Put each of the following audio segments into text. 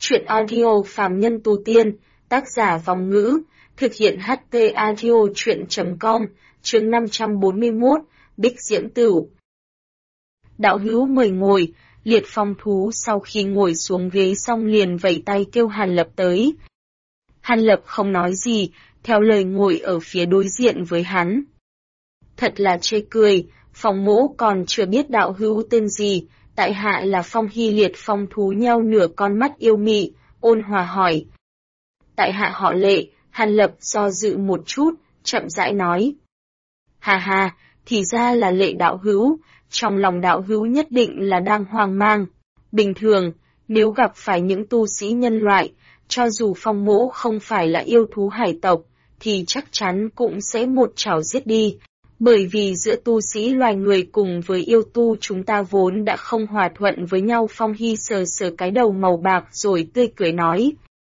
Truyện audio phàm nhân tu tiên, tác giả Vòng Ngữ, thực hiện HT audio truyện.com, chương 541, Bích Diễm Tửu. Đạo hữu mời ngồi. Liệt Phong thú sau khi ngồi xuống ghế xong liền vẫy tay kêu Hàn Lập tới. Hàn Lập không nói gì, theo lời ngồi ở phía đối diện với hắn. Thật là chê cười, Phong mỗ còn chưa biết đạo hữu tên gì, tại hạ là Phong Hy. Liệt Phong thú nheo nửa con mắt yêu mị, ôn hòa hỏi. Tại hạ họ Lệ. Hàn Lập do dự một chút, chậm rãi nói. Hà hà, thì ra là Lệ đạo hữu, trong lòng đạo hữu nhất định là đang hoang mang. Bình thường, nếu gặp phải những tu sĩ nhân loại, cho dù Phong mỗ không phải là yêu thú hải tộc, thì chắc chắn cũng sẽ một chảo giết đi. Bởi vì giữa tu sĩ loài người cùng với yêu tu chúng ta vốn đã không hòa thuận với nhau. Phong Hy sờ sờ cái đầu màu bạc rồi tươi cười nói.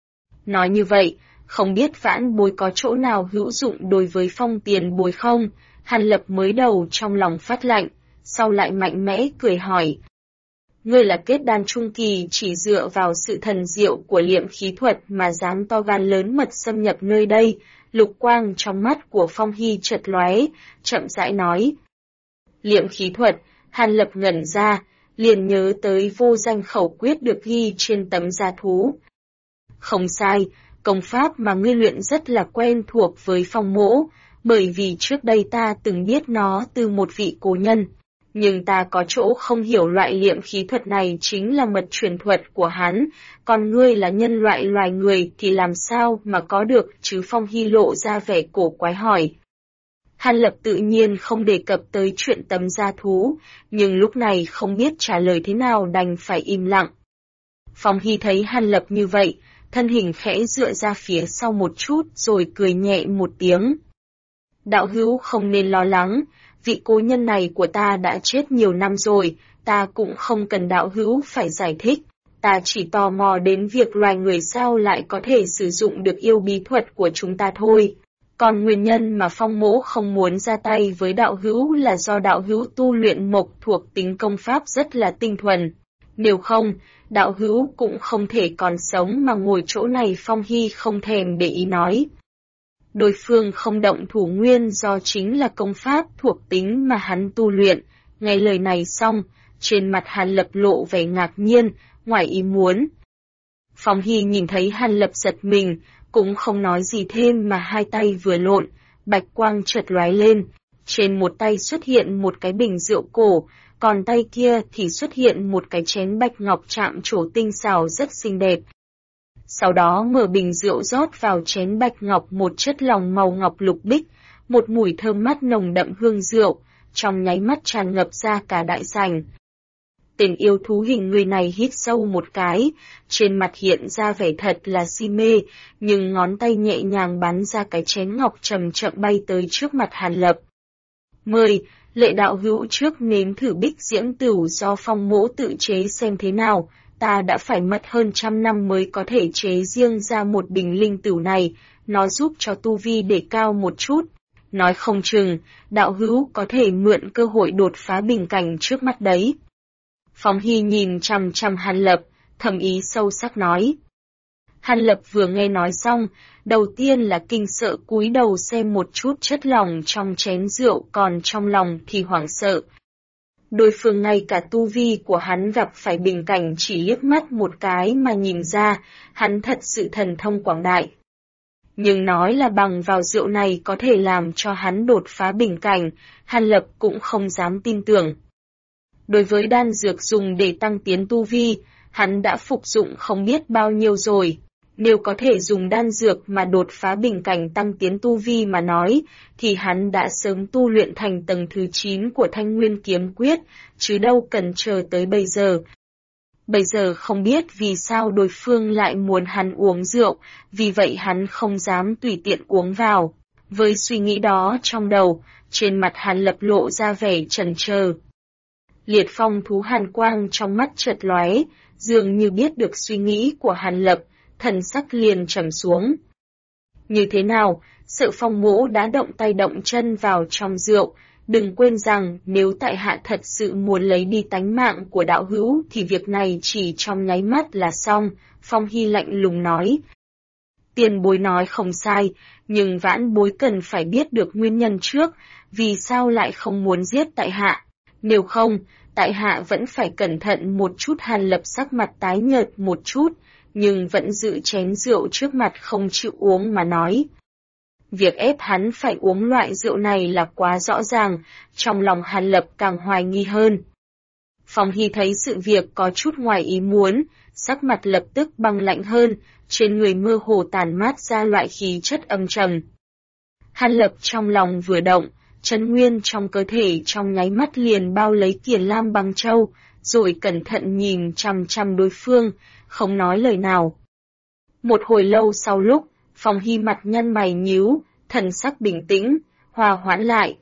Nói như vậy, không biết vãn bối có chỗ nào hữu dụng đối với Phong tiền bối không? Hàn Lập mới đầu trong lòng phát lạnh, sau lại mạnh mẽ cười hỏi. Ngươi là kết đan trung kỳ, chỉ dựa vào sự thần diệu của liệm khí thuật mà dám to gan lớn mật xâm nhập nơi đây. Lục quang trong mắt của Phong Hy chợt lóe, chậm rãi nói. Liệm khí thuật. Hàn Lập ngẩn ra, liền nhớ tới vô danh khẩu quyết được ghi trên tấm da thú. Không sai, công pháp mà ngươi luyện rất là quen thuộc với Phong mỗ, bởi vì trước đây ta từng biết nó từ một vị cố nhân. Nhưng ta có chỗ không hiểu, loại liệm khí thuật này chính là mật truyền thuật của hắn, còn ngươi là nhân loại loài người thì làm sao mà có được chứ? Phong Hy lộ ra vẻ cổ quái hỏi. Hàn Lập tự nhiên không đề cập tới chuyện tấm da thú, nhưng lúc này không biết trả lời thế nào đành phải im lặng. Phong Hy thấy Hàn Lập như vậy, thân hình khẽ dựa ra phía sau một chút rồi cười nhẹ một tiếng. Đạo hữu không nên lo lắng, vị cố nhân này của ta đã chết nhiều năm rồi, ta cũng không cần đạo hữu phải giải thích. Ta chỉ tò mò đến việc loài người sao lại có thể sử dụng được yêu bí thuật của chúng ta thôi. Còn nguyên nhân mà Phong mỗ không muốn ra tay với đạo hữu là do đạo hữu tu luyện mộc thuộc tính công pháp rất là tinh thuần. Nếu không, đạo hữu cũng không thể còn sống mà ngồi chỗ này. Phong Hy không thèm để ý nói. Đối phương không động thủ nguyên do chính là công pháp thuộc tính mà hắn tu luyện. Nghe lời này xong, trên mặt Hàn Lập lộ vẻ ngạc nhiên, ngoài ý muốn. Phong Hy nhìn thấy Hàn Lập giật mình, cũng không nói gì thêm mà hai tay vừa lộn, bạch quang chợt lóe lên. Trên một tay xuất hiện một cái bình rượu cổ, còn tay kia thì xuất hiện một cái chén bạch ngọc chạm trổ tinh xảo rất xinh đẹp. Sau đó mở bình rượu rót vào chén bạch ngọc một chất lỏng màu ngọc lục bích, một mùi thơm mát nồng đậm hương rượu, trong nháy mắt tràn ngập ra cả đại sảnh. Tên yêu thú hình người này hít sâu một cái, trên mặt hiện ra vẻ thật là si mê, nhưng ngón tay nhẹ nhàng bắn ra cái chén ngọc chậm chậm bay tới trước mặt Hàn Lập. Mời, Lệ đạo hữu trước nếm thử Bích Diễm Tửu do Phong mỗ tự chế xem thế nào. Ta đã phải mất hơn 100 năm mới có thể chế riêng ra một bình linh tửu này, nó giúp cho tu vi để cao một chút. Nói không chừng, đạo hữu có thể mượn cơ hội đột phá bình cảnh trước mắt đấy. Phong Hy nhìn chằm chằm Hàn Lập, thầm ý sâu sắc nói. Hàn Lập vừa nghe nói xong, đầu tiên là kinh sợ cúi đầu xem một chút chất lỏng trong chén rượu, còn trong lòng thì hoảng sợ. Đối phương ngay cả tu vi của hắn gặp phải bình cảnh chỉ liếc mắt một cái mà nhìn ra, hắn thật sự thần thông quảng đại. Nhưng nói là bằng vào rượu này có thể làm cho hắn đột phá bình cảnh, Hàn Lập cũng không dám tin tưởng. Đối với đan dược dùng để tăng tiến tu vi, hắn đã phục dụng không biết bao nhiêu rồi. Nếu có thể dùng đan dược mà đột phá bình cảnh tăng tiến tu vi mà nói, thì hắn đã sớm tu luyện thành tầng thứ 9 của Thanh Nguyên Kiếm Quyết, chứ đâu cần chờ tới bây giờ. Bây giờ không biết vì sao đối phương lại muốn hắn uống rượu, vì vậy hắn không dám tùy tiện uống vào. Với suy nghĩ đó trong đầu, trên mặt Hàn Lập lộ ra vẻ chần chờ. Liệt Phong thú hàn quang trong mắt chợt lóe, dường như biết được suy nghĩ của Hàn Lập, thần sắc liền trầm xuống. Như thế nào, sợ Phong mỗ đã động tay động chân vào trong rượu, Đừng quên rằng nếu tại hạ thật sự muốn lấy đi tánh mạng của đạo hữu thì việc này chỉ trong nháy mắt là xong, Phong Hy lạnh lùng nói. Tiền bối nói không sai, nhưng vãn bối cần phải biết được nguyên nhân trước, vì sao lại không muốn giết tại hạ. Nếu không, tại hạ vẫn phải cẩn thận một chút. Hàn Lập sắc mặt tái nhợt một chút, nhưng vẫn giữ chén rượu trước mặt không chịu uống mà nói. Việc ép hắn phải uống loại rượu này là quá rõ ràng, trong lòng Hàn Lập càng hoài nghi hơn. Phong Hy thấy sự việc có chút ngoài ý muốn, sắc mặt lập tức băng lạnh hơn, trên người mơ hồ tản mát ra loại khí chất âm trầm. Hàn Lập trong lòng vừa động, chân nguyên trong cơ thể trong nháy mắt liền bao lấy Kiền Lam Băng Châu, rồi cẩn thận nhìn chằm chằm đối phương, không nói lời nào. Một hồi lâu sau lúc, Phong Hy mặt nhăn mày nhíu, thần sắc bình tĩnh, hòa hoãn lại.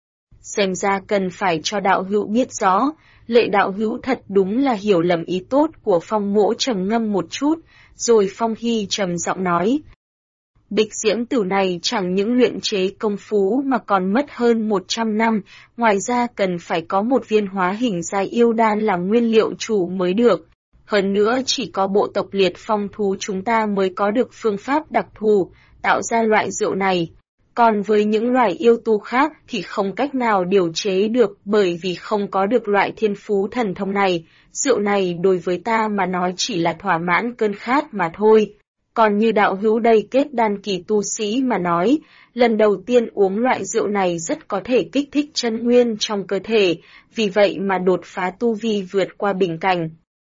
Xem ra cần phải cho đạo hữu biết rõ, Lệ đạo hữu thật đúng là hiểu lầm ý tốt của Phong mỗ. Trầm ngâm một chút, rồi Phong Hy trầm giọng nói. Bích diễm tử này chẳng những luyện chế công phu mà còn mất hơn 100 năm, ngoài ra cần phải có một viên hóa hình giai yêu đan làm nguyên liệu chủ mới được. Hơn nữa chỉ có bộ tộc liệt phong thú chúng ta mới có được phương pháp đặc thù, tạo ra loại rượu này. Còn với những loài yêu tu khác thì không cách nào điều chế được bởi vì không có được loại thiên phú thần thông này. Rượu này đối với ta mà nói chỉ là thỏa mãn cơn khát mà thôi. Còn như đạo hữu đây kết đan kỳ tu sĩ mà nói, lần đầu tiên uống loại rượu này rất có thể kích thích chân nguyên trong cơ thể, vì vậy mà đột phá tu vi vượt qua bình cảnh.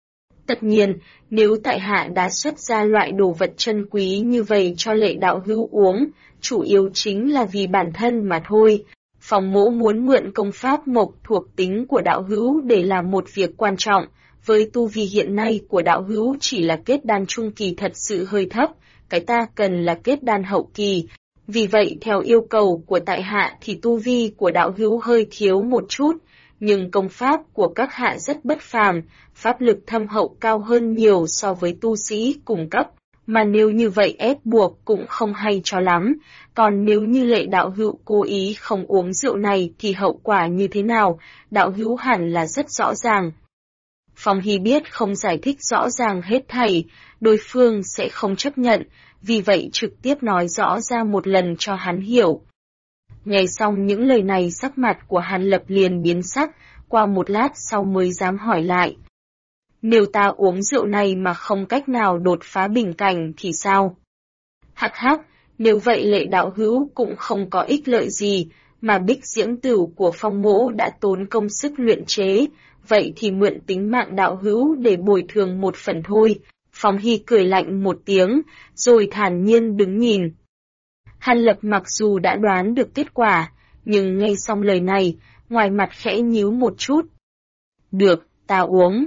Tất nhiên, nếu tại hạ đã xuất ra loại đồ vật chân quý như vậy cho Lệ đạo hữu uống, chủ yếu chính là vì bản thân mà thôi. Phong mỗ muốn mượn công pháp mộc thuộc tính của đạo hữu để làm một việc quan trọng, với tu vi hiện nay của đạo hữu chỉ là kết đan trung kỳ thật sự hơi thấp, cái ta cần là kết đan hậu kỳ. Vì vậy theo yêu cầu của tại hạ thì tu vi của đạo hữu hơi thiếu một chút, nhưng công pháp của các hạ rất bất phàm, pháp lực thâm hậu cao hơn nhiều so với tu sĩ cùng cấp, mà nếu như vậy ép buộc cũng không hay cho lắm, còn nếu như Lệ đạo hữu cố ý không uống rượu này thì hậu quả như thế nào, đạo hữu hẳn là rất rõ ràng. Phong Hy biết không giải thích rõ ràng hết thảy, đối phương sẽ không chấp nhận, vì vậy trực tiếp nói rõ ra một lần cho hắn hiểu. Nghe xong những lời này sắc mặt của Hàn Lập liền biến sắc, qua một lát sau mới dám hỏi lại. Nếu ta uống rượu này mà không cách nào đột phá bình cảnh thì sao? Hắc hắc, nếu vậy Lệ đạo hữu cũng không có ích lợi gì, mà bích diễm tửu của Phong mỗ đã tốn công sức luyện chế, vậy thì mượn tính mạng đạo hữu để bồi thường một phần thôi. Phong Hy cười lạnh một tiếng, rồi thản nhiên đứng nhìn. Hàn Lập mặc dù đã đoán được kết quả, nhưng nghe xong lời này, ngoài mặt khẽ nhíu một chút. Được, ta uống.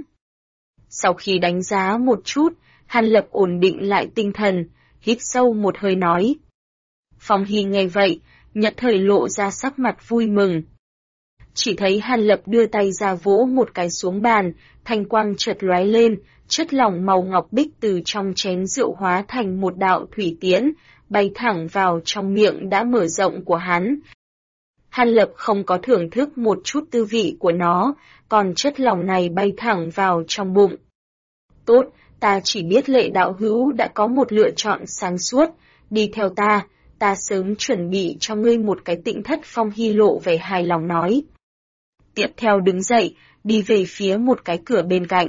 Sau khi đánh giá một chút, Hàn Lập ổn định lại tinh thần, hít sâu một hơi nói. Phong Hy nghe vậy, nhất thời lộ ra sắc mặt vui mừng. Chỉ thấy Hàn Lập đưa tay ra vỗ một cái xuống bàn, thanh quang chợt lóe lên, chất lỏng màu ngọc bích từ trong chén rượu hóa thành một đạo thủy tiễn, bay thẳng vào trong miệng đã mở rộng của hắn. Hàn Lập không có thưởng thức một chút tư vị của nó, còn chất lỏng này bay thẳng vào trong bụng. Tốt, ta chỉ biết Lệ đạo hữu đã có một lựa chọn sáng suốt, đi theo ta sớm chuẩn bị cho ngươi một cái tịnh thất. Phong Hy lộ vẻ hài lòng nói. Tiếp theo đứng dậy, đi về phía một cái cửa bên cạnh.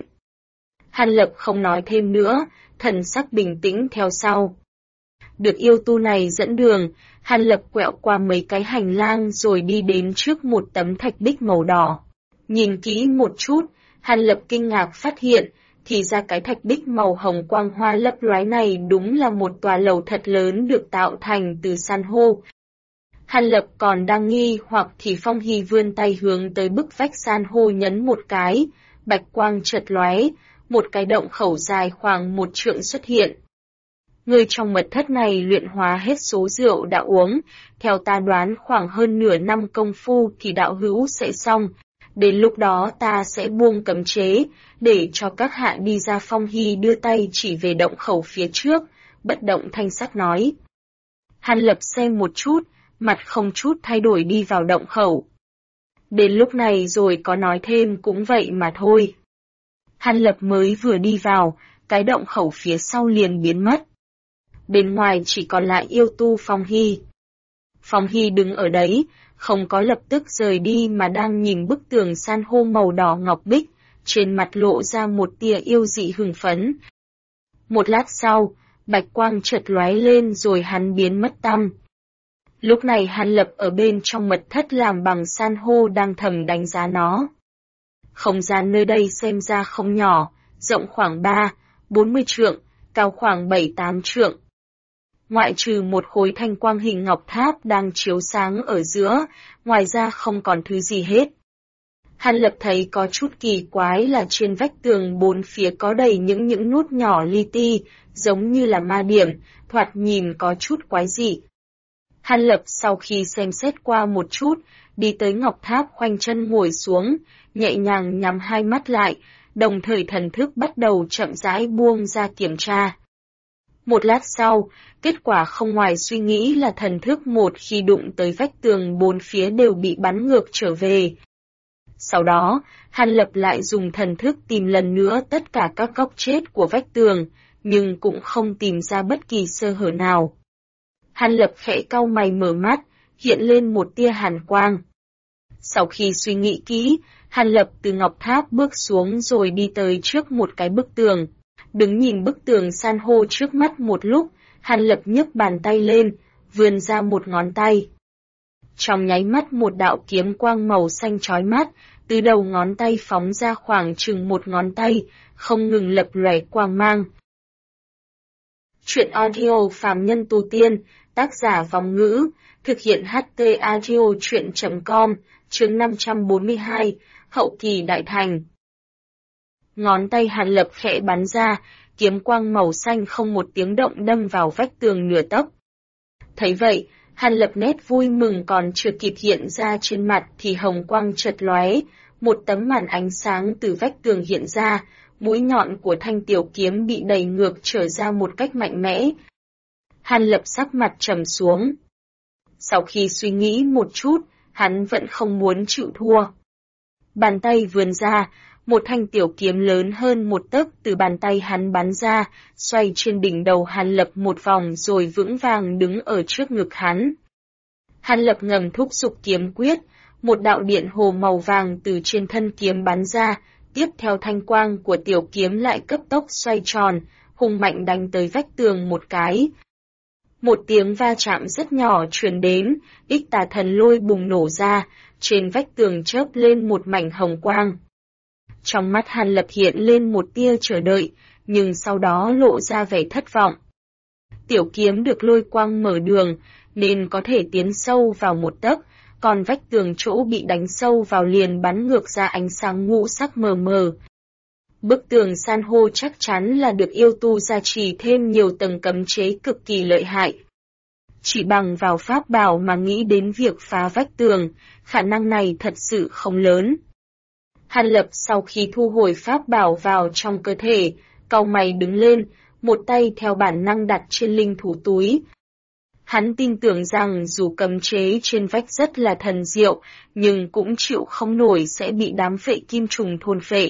Hàn Lập không nói thêm nữa, thần sắc bình tĩnh theo sau. Được yêu tu này dẫn đường, Hàn Lập quẹo qua mấy cái hành lang rồi đi đến trước một tấm thạch bích màu đỏ. Nhìn kỹ một chút, Hàn Lập kinh ngạc phát hiện, thì ra cái thạch bích màu hồng quang hoa lấp lóe này đúng là một tòa lầu thật lớn được tạo thành từ san hô. Hàn Lập còn đang nghi hoặc thì Phong Hy vươn tay hướng tới bức vách san hô nhấn một cái, bạch quang chợt lóe, một cái động khẩu dài khoảng 1 trượng xuất hiện. Người trong mật thất này luyện hóa hết số rượu đã uống, theo ta đoán khoảng hơn nửa năm công phu thì đạo hữu sẽ xong, đến lúc đó ta sẽ buông cấm chế, để cho các hạ đi ra. Phong Hy đưa tay chỉ về động khẩu phía trước, bất động thanh sắc nói. Hàn Lập xem một chút, mặt không chút thay đổi đi vào động khẩu. Đến lúc này rồi có nói thêm cũng vậy mà thôi. Hàn Lập mới vừa đi vào, cái động khẩu phía sau liền biến mất. Bên ngoài chỉ còn lại yêu tu Phong Hy. Phong Hy đứng ở đấy, không có lập tức rời đi mà đang nhìn bức tường san hô màu đỏ ngọc bích, trên mặt lộ ra một tia yêu dị hưng phấn. Một lát sau, bạch quang chợt lóe lên rồi hắn biến mất tăm. Lúc này Hàn Lập ở bên trong mật thất làm bằng san hô đang thầm đánh giá nó. Không gian nơi đây xem ra không nhỏ, rộng khoảng 40 trượng, cao khoảng 7-8 trượng. Ngoại trừ một khối thanh quang hình ngọc tháp đang chiếu sáng ở giữa, ngoài ra không còn thứ gì hết. Hàn Lập thấy có chút kỳ quái là trên vách tường bốn phía có đầy những nút nhỏ li ti, giống như là ma điểm, thoạt nhìn có chút quái dị. Hàn Lập sau khi xem xét qua một chút, đi tới ngọc tháp khoanh chân ngồi xuống, nhẹ nhàng nhắm hai mắt lại, đồng thời thần thức bắt đầu chậm rãi buông ra kiểm tra. Một lát sau, kết quả không ngoài suy nghĩ là thần thức một khi đụng tới vách tường bốn phía đều bị bắn ngược trở về. Sau đó, Hàn Lập lại dùng thần thức tìm lần nữa tất cả các góc chết của vách tường, nhưng cũng không tìm ra bất kỳ sơ hở nào. Hàn Lập khẽ cau mày mở mắt, hiện lên một tia hàn quang. Sau khi suy nghĩ kỹ, Hàn Lập từ ngọc tháp bước xuống rồi đi tới trước một cái bức tường. Đứng nhìn bức tường san hô trước mắt một lúc, Hàn Lập nhấc bàn tay lên, vươn ra một ngón tay. Trong nháy mắt một đạo kiếm quang màu xanh chói mắt, từ đầu ngón tay phóng ra khoảng chừng một ngón tay, không ngừng lập lòe quang mang. Chuyện audio Phàm Nhân Tu Tiên, tác giả Vong Ngữ, thực hiện HT Audio Chuyện.com, chương 542, Hậu kỳ đại thành. Ngón tay Hàn Lập khẽ bắn ra, kiếm quang màu xanh không một tiếng động đâm vào vách tường nửa tấc. Thấy vậy, Hàn Lập nét vui mừng còn chưa kịp hiện ra trên mặt thì hồng quang chợt lóe, một tấm màn ánh sáng từ vách tường hiện ra, mũi nhọn của thanh tiểu kiếm bị đẩy ngược trở ra một cách mạnh mẽ. Hàn Lập sắc mặt trầm xuống. Sau khi suy nghĩ một chút, hắn vẫn không muốn chịu thua. Bàn tay vươn ra, một thanh tiểu kiếm lớn hơn một tấc từ bàn tay hắn bắn ra, xoay trên đỉnh đầu Hàn Lập một vòng rồi vững vàng đứng ở trước ngực hắn. Hàn Lập ngầm thúc giục kiếm quyết, một đạo điện hồ màu vàng từ trên thân kiếm bắn ra, tiếp theo thanh quang của tiểu kiếm lại cấp tốc xoay tròn, hung mạnh đánh tới vách tường một cái. Một tiếng va chạm rất nhỏ truyền đến, Ích Tà Thần Lôi bùng nổ ra, trên vách tường chớp lên một mảnh hồng quang. Trong mắt Hàn Lập hiện lên một tia chờ đợi, nhưng sau đó lộ ra vẻ thất vọng. Tiểu kiếm được lôi quang mở đường, nên có thể tiến sâu vào một tấc, còn vách tường chỗ bị đánh sâu vào liền bắn ngược ra ánh sáng ngũ sắc mờ mờ. Bức tường san hô chắc chắn là được yêu tu gia trì thêm nhiều tầng cấm chế cực kỳ lợi hại. Chỉ bằng vào pháp bảo mà nghĩ đến việc phá vách tường, khả năng này thật sự không lớn. Hàn Lập sau khi thu hồi pháp bảo vào trong cơ thể, cau mày đứng lên, một tay theo bản năng đặt trên linh thủ túi. Hắn tin tưởng rằng dù cấm chế trên vách rất là thần diệu, nhưng cũng chịu không nổi sẽ bị đám phệ kim trùng thôn phệ.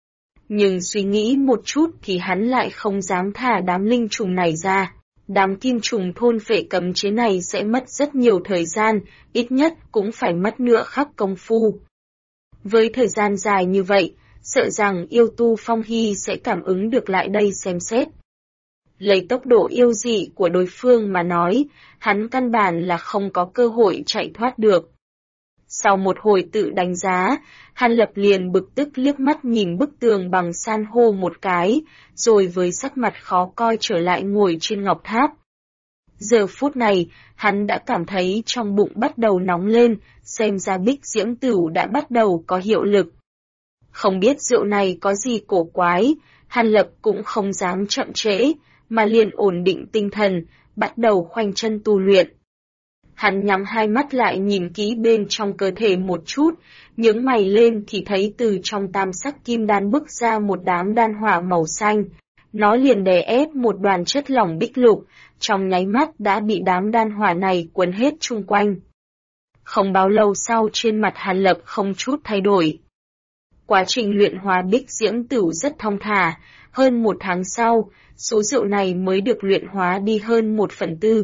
Nhưng suy nghĩ một chút thì hắn lại không dám thả đám linh trùng này ra. Đám kim trùng thôn phệ cấm chế này sẽ mất rất nhiều thời gian, ít nhất cũng phải mất nửa khắc công phu. Với thời gian dài như vậy, sợ rằng yêu tu Phong Hy sẽ cảm ứng được lại đây xem xét. Lấy tốc độ yêu dị của đối phương mà nói, hắn căn bản là không có cơ hội chạy thoát được. Sau một hồi tự đánh giá, Hàn Lập liền bực tức liếc mắt nhìn bức tường bằng san hô một cái, rồi với sắc mặt khó coi trở lại ngồi trên ngọc tháp. Giờ phút này, hắn đã cảm thấy trong bụng bắt đầu nóng lên, xem ra bích diễm tửu đã bắt đầu có hiệu lực. Không biết rượu này có gì cổ quái, Hàn Lập cũng không dám chậm trễ, mà liền ổn định tinh thần, bắt đầu khoanh chân tu luyện. Hắn nhắm hai mắt lại nhìn kỹ bên trong cơ thể một chút, nhướng mày lên thì thấy từ trong tam sắc kim đan bức ra một đám đan hỏa màu xanh. Nó liền đè ép một đoàn chất lỏng bích lục, trong nháy mắt đã bị đám đan hỏa này quấn hết chung quanh. Không bao lâu sau trên mặt Hàn Lập không chút thay đổi. Quá trình luyện hóa bích diễm tửu rất thong thả, hơn 1 tháng sau, số rượu này mới được luyện hóa đi hơn 1/4.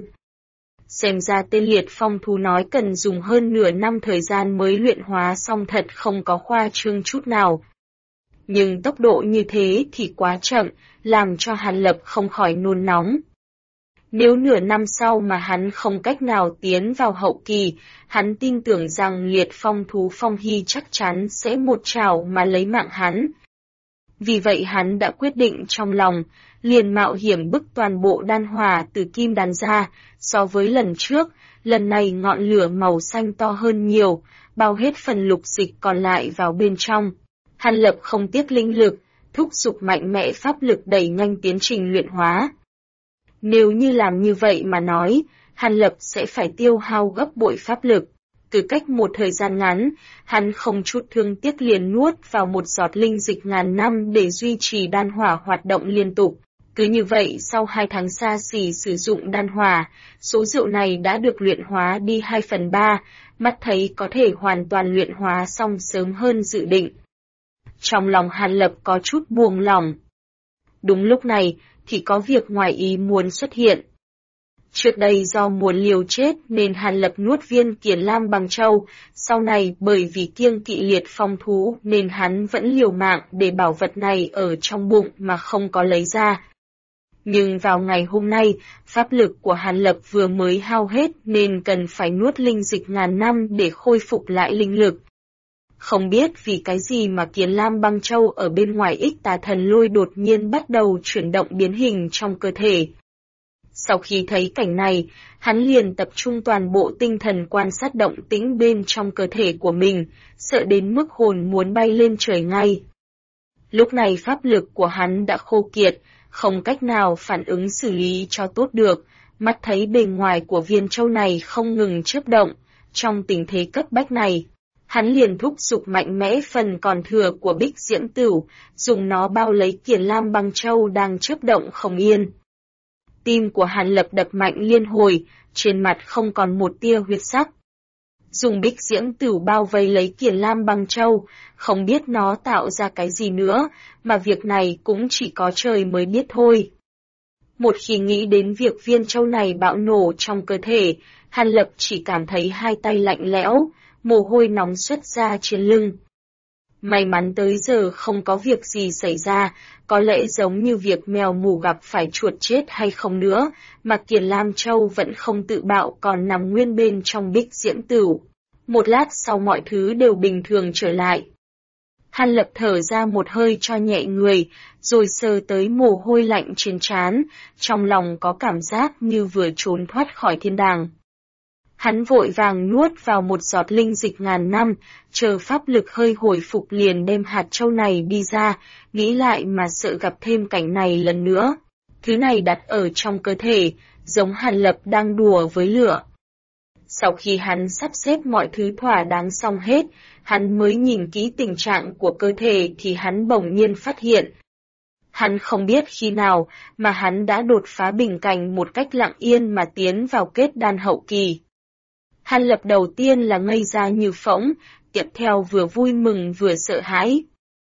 Xem ra tên liệt phong thú nói cần dùng hơn nửa năm thời gian mới luyện hóa xong thật không có khoa trương chút nào. Nhưng tốc độ như thế thì quá chậm, làm cho Hàn Lập không khỏi nôn nóng. Nếu nửa năm sau mà hắn không cách nào tiến vào hậu kỳ, hắn tin tưởng rằng liệt phong thú Phong Hy chắc chắn sẽ một chảo mà lấy mạng hắn. Vì vậy hắn đã quyết định trong lòng, liền mạo hiểm bức toàn bộ đan hỏa từ kim đan ra, so với lần trước, lần này ngọn lửa màu xanh to hơn nhiều, bao hết phần lục dịch còn lại vào bên trong. Hàn Lập không tiếc linh lực, thúc giục mạnh mẽ pháp lực đẩy nhanh tiến trình luyện hóa. Nếu như làm như vậy mà nói, Hàn Lập sẽ phải tiêu hao gấp bội pháp lực. Cứ cách một thời gian ngắn, hắn không chút thương tiếc liền nuốt vào một giọt linh dịch ngàn năm để duy trì đan hỏa hoạt động liên tục. Cứ như vậy sau 2 tháng xa xỉ sử dụng đan hỏa, số rượu này đã được luyện hóa đi 2/3, mắt thấy có thể hoàn toàn luyện hóa xong sớm hơn dự định. Trong lòng Hàn Lập có chút buông lỏng. Đúng lúc này, thì có việc ngoài ý muốn xuất hiện. Trước đây do muốn liều chết nên Hàn Lập nuốt viên Kiền Lam Bằng Châu, sau này bởi vì kiêng kỵ liệt phong thú nên hắn vẫn liều mạng để bảo vật này ở trong bụng mà không có lấy ra. Nhưng vào ngày hôm nay, pháp lực của Hàn Lập vừa mới hao hết nên cần phải nuốt linh dịch ngàn năm để khôi phục lại linh lực. Không biết vì cái gì mà Kiền Lam Băng Châu ở bên ngoài Ích Tà Thần Lôi đột nhiên bắt đầu chuyển động biến hình trong cơ thể. Sau khi thấy cảnh này, hắn liền tập trung toàn bộ tinh thần quan sát động tĩnh bên trong cơ thể của mình, sợ đến mức hồn muốn bay lên trời ngay. Lúc này pháp lực của hắn đã khô kiệt, không cách nào phản ứng xử lý cho tốt được, mắt thấy bề ngoài của viên châu này không ngừng chớp động. Trong tình thế cấp bách này, hắn liền thúc giục mạnh mẽ phần còn thừa của Bích Diễm Tửu, dùng nó bao lấy Kiền Lam Băng Châu đang chớp động không yên. Tim của Hàn Lập đập mạnh liên hồi, trên mặt không còn một tia huyết sắc. Dùng Bích Diễm Tửu bao vây lấy Kiền Lam Băng Châu, không biết nó tạo ra cái gì nữa, mà việc này cũng chỉ có trời mới biết thôi. Một khi nghĩ đến việc viên châu này bạo nổ trong cơ thể, Hàn Lập chỉ cảm thấy hai tay lạnh lẽo, mồ hôi nóng xuất ra trên lưng. May mắn tới giờ không có việc gì xảy ra, có lẽ giống như việc mèo mù gặp phải chuột chết hay không nữa, mà Kiền Lam Châu vẫn không tự bạo còn nằm nguyên bên trong Bích Diễm Tửu. Một lát sau mọi thứ đều bình thường trở lại. Hàn Lập thở ra một hơi cho nhẹ người, rồi sờ tới mồ hôi lạnh trên trán, trong lòng có cảm giác như vừa trốn thoát khỏi thiên đàng. Hắn vội vàng nuốt vào một giọt linh dịch ngàn năm, chờ pháp lực hơi hồi phục liền đem hạt châu này đi ra, nghĩ lại mà sợ gặp thêm cảnh này lần nữa. Thứ này đặt ở trong cơ thể, giống Hàn Lập đang đùa với lửa. Sau khi hắn sắp xếp mọi thứ thỏa đáng xong hết, hắn mới nhìn kỹ tình trạng của cơ thể thì hắn bỗng nhiên phát hiện. Hắn không biết khi nào mà hắn đã đột phá bình cảnh một cách lặng yên mà tiến vào kết đan hậu kỳ. Hàn Lập đầu tiên là ngây ra như phỗng, tiếp theo vừa vui mừng vừa sợ hãi.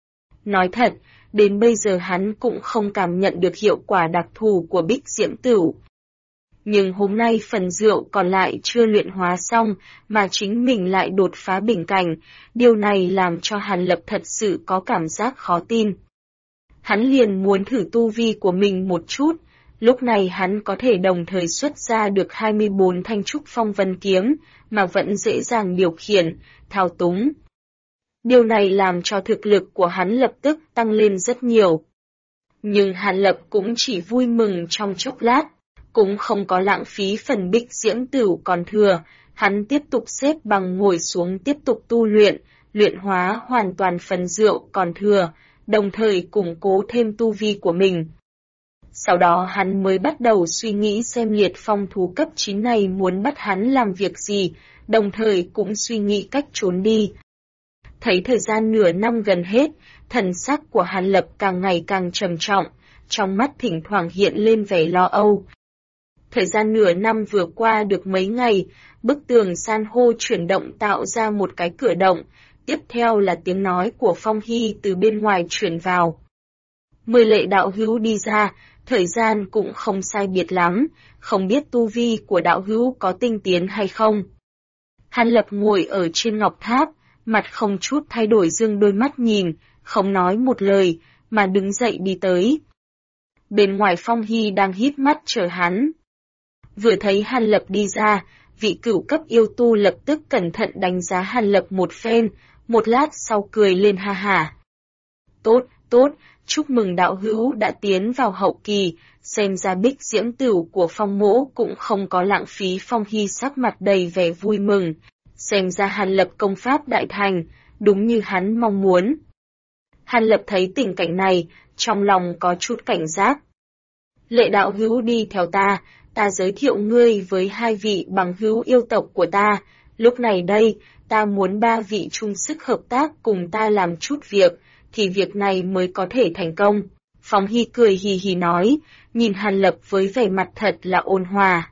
Nói thật, đến bây giờ hắn cũng không cảm nhận được hiệu quả đặc thù của Bích Diễm Tửu. Nhưng hôm nay phần rượu còn lại chưa luyện hóa xong, mà chính mình lại đột phá bình cảnh, điều này làm cho Hàn Lập thật sự có cảm giác khó tin. Hắn liền muốn thử tu vi của mình một chút, lúc này hắn có thể đồng thời xuất ra được 24 thanh trúc phong vân kiếm, mà vẫn dễ dàng điều khiển, thao túng. Điều này làm cho thực lực của hắn lập tức tăng lên rất nhiều. Nhưng Hàn Lập cũng chỉ vui mừng trong chốc lát, cũng không có lãng phí phần Bích Diễm Tửu còn thừa, hắn tiếp tục xếp bằng ngồi xuống tiếp tục tu luyện, luyện hóa hoàn toàn phần rượu còn thừa, đồng thời củng cố thêm tu vi của mình. Sau đó hắn mới bắt đầu suy nghĩ xem liệt phong thú cấp 9 này muốn bắt hắn làm việc gì, đồng thời cũng suy nghĩ cách trốn đi. Thấy thời gian nửa năm gần hết, thần sắc của Hàn Lập càng ngày càng trầm trọng, trong mắt thỉnh thoảng hiện lên vẻ lo âu. Thời gian nửa năm vừa qua được mấy ngày, bức tường san hô chuyển động tạo ra một cái cửa động, tiếp theo là tiếng nói của Phong Hy từ bên ngoài truyền vào. 10 lệ đạo hữu đi ra, thời gian cũng không sai biệt lắm, không biết tu vi của đạo hữu có tinh tiến hay không. Hàn Lập ngồi ở trên ngọc tháp, mặt không chút thay đổi dương đôi mắt nhìn, không nói một lời, mà đứng dậy đi tới. Bên ngoài Phong Hy đang híp mắt chờ hắn. Vừa thấy Hàn Lập đi ra, vị cửu cấp yêu tu lập tức cẩn thận đánh giá Hàn Lập một phen, một lát sau cười lên ha hả. Tốt, tốt, chúc mừng đạo hữu đã tiến vào hậu kỳ, xem ra Bích Diễm Tửu của Phong mỗ cũng không có lãng phí. Phong Hy sắc mặt đầy vẻ vui mừng, xem ra Hàn Lập công pháp đại thành, đúng như hắn mong muốn. Hàn Lập thấy tình cảnh này, trong lòng có chút cảnh giác. Lệ đạo hữu đi theo ta, ta giới thiệu ngươi với 2 vị bằng hữu yêu tộc của ta, lúc này đây, ta muốn 3 vị chung sức hợp tác cùng ta làm chút việc, thì việc này mới có thể thành công. Phong Hy cười hì hì nói, nhìn Hàn Lập với vẻ mặt thật là ôn hòa.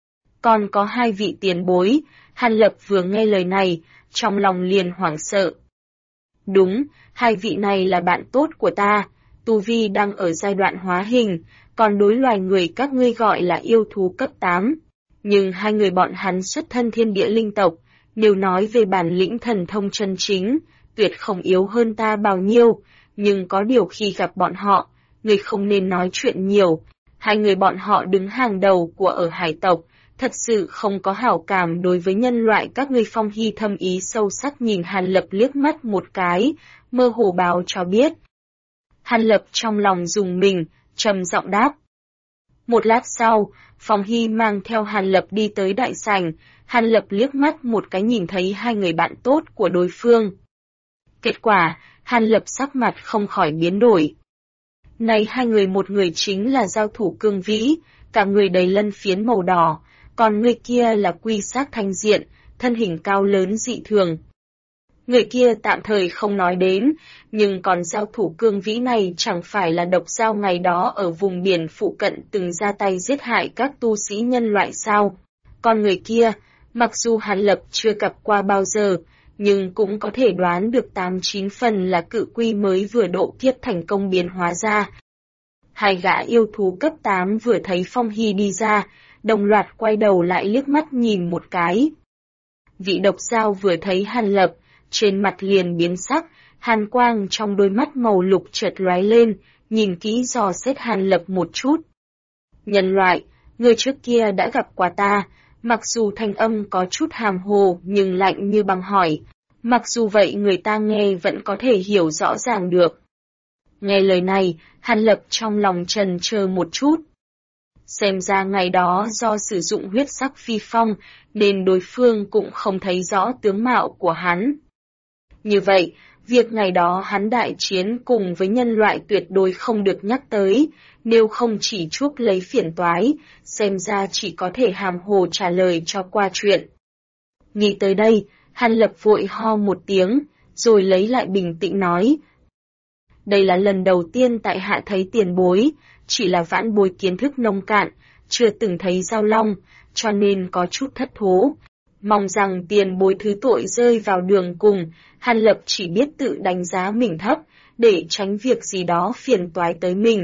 Còn có 2 vị tiền bối, Hàn Lập vừa nghe lời này, trong lòng liền hoảng sợ. Đúng, 2 vị này là bạn tốt của ta, tu vi đang ở giai đoạn hóa hình, còn đối loài người các ngươi gọi là yêu thú cấp 8. Nhưng 2 người bọn hắn xuất thân thiên địa linh tộc, nếu nói về bản lĩnh thần thông chân chính, tuyệt không yếu hơn ta bao nhiêu, nhưng có điều khi gặp bọn họ, ngươi không nên nói chuyện nhiều. 2 người bọn họ đứng hàng đầu của ở hải tộc, thật sự không có hảo cảm đối với nhân loại các ngươi. Phong Hy thâm ý sâu sắc nhìn Hàn Lập liếc mắt một cái, mơ hồ báo cho biết. Hàn Lập trong lòng rùng mình, trầm giọng đáp. Một lát sau, Phong Hy mang theo Hàn Lập đi tới đại sảnh, Hàn Lập liếc mắt một cái nhìn thấy 2 người bạn tốt của đối phương. Kết quả, Hàn Lập sắc mặt không khỏi biến đổi. Này 2 người, một người chính là giao thủ Cương Vĩ, cả người đầy lân phiến màu đỏ, còn người kia là Quy Sắc Thanh Diện, thân hình cao lớn dị thường. Người kia tạm thời không nói đến, nhưng còn giao thủ Cương Vĩ này chẳng phải là độc giao ngày đó ở vùng biển phụ cận từng ra tay giết hại các tu sĩ nhân loại sao? Còn người kia, mặc dù Hàn Lập chưa gặp qua bao giờ, nhưng cũng có thể đoán được 8-9 phần là cự quy mới vừa độ kiếp thành công biến hóa ra. 2 gã yêu thú cấp 8 vừa thấy Phong Hy đi ra, đồng loạt quay đầu lại liếc mắt nhìn một cái. Vị độc giao vừa thấy Hàn Lập, trên mặt liền biến sắc, hàn quang trong đôi mắt màu lục chợt lóe lên, nhìn kỹ dò xét Hàn Lập một chút. Nhân loại, người trước kia đã gặp qua ta, mặc dù thanh âm có chút hàm hồ nhưng lạnh như băng hỏi, mặc dù vậy người ta nghe vẫn có thể hiểu rõ ràng được. Nghe lời này, Hàn Lập trong lòng chần chờ một chút. Xem ra ngày đó do sử dụng huyết sắc phi phong, nên đối phương cũng không thấy rõ tướng mạo của hắn. Như vậy, việc ngày đó hắn đại chiến cùng với nhân loại tuyệt đối không được nhắc tới, nếu không chỉ chuốc lấy phiền toái, xem ra chỉ có thể hàm hồ trả lời cho qua chuyện. Nghĩ tới đây, Hàn Lập vội ho một tiếng, rồi lấy lại bình tĩnh nói. Đây là lần đầu tiên tại hạ thấy tiền bối, chỉ là vãn bối kiến thức nông cạn, chưa từng thấy giao long, cho nên có chút thất thố. Mong rằng tiền bối thứ tội rơi vào đường cùng, Hàn Lập chỉ biết tự đánh giá mình thấp, để tránh việc gì đó phiền toái tới mình.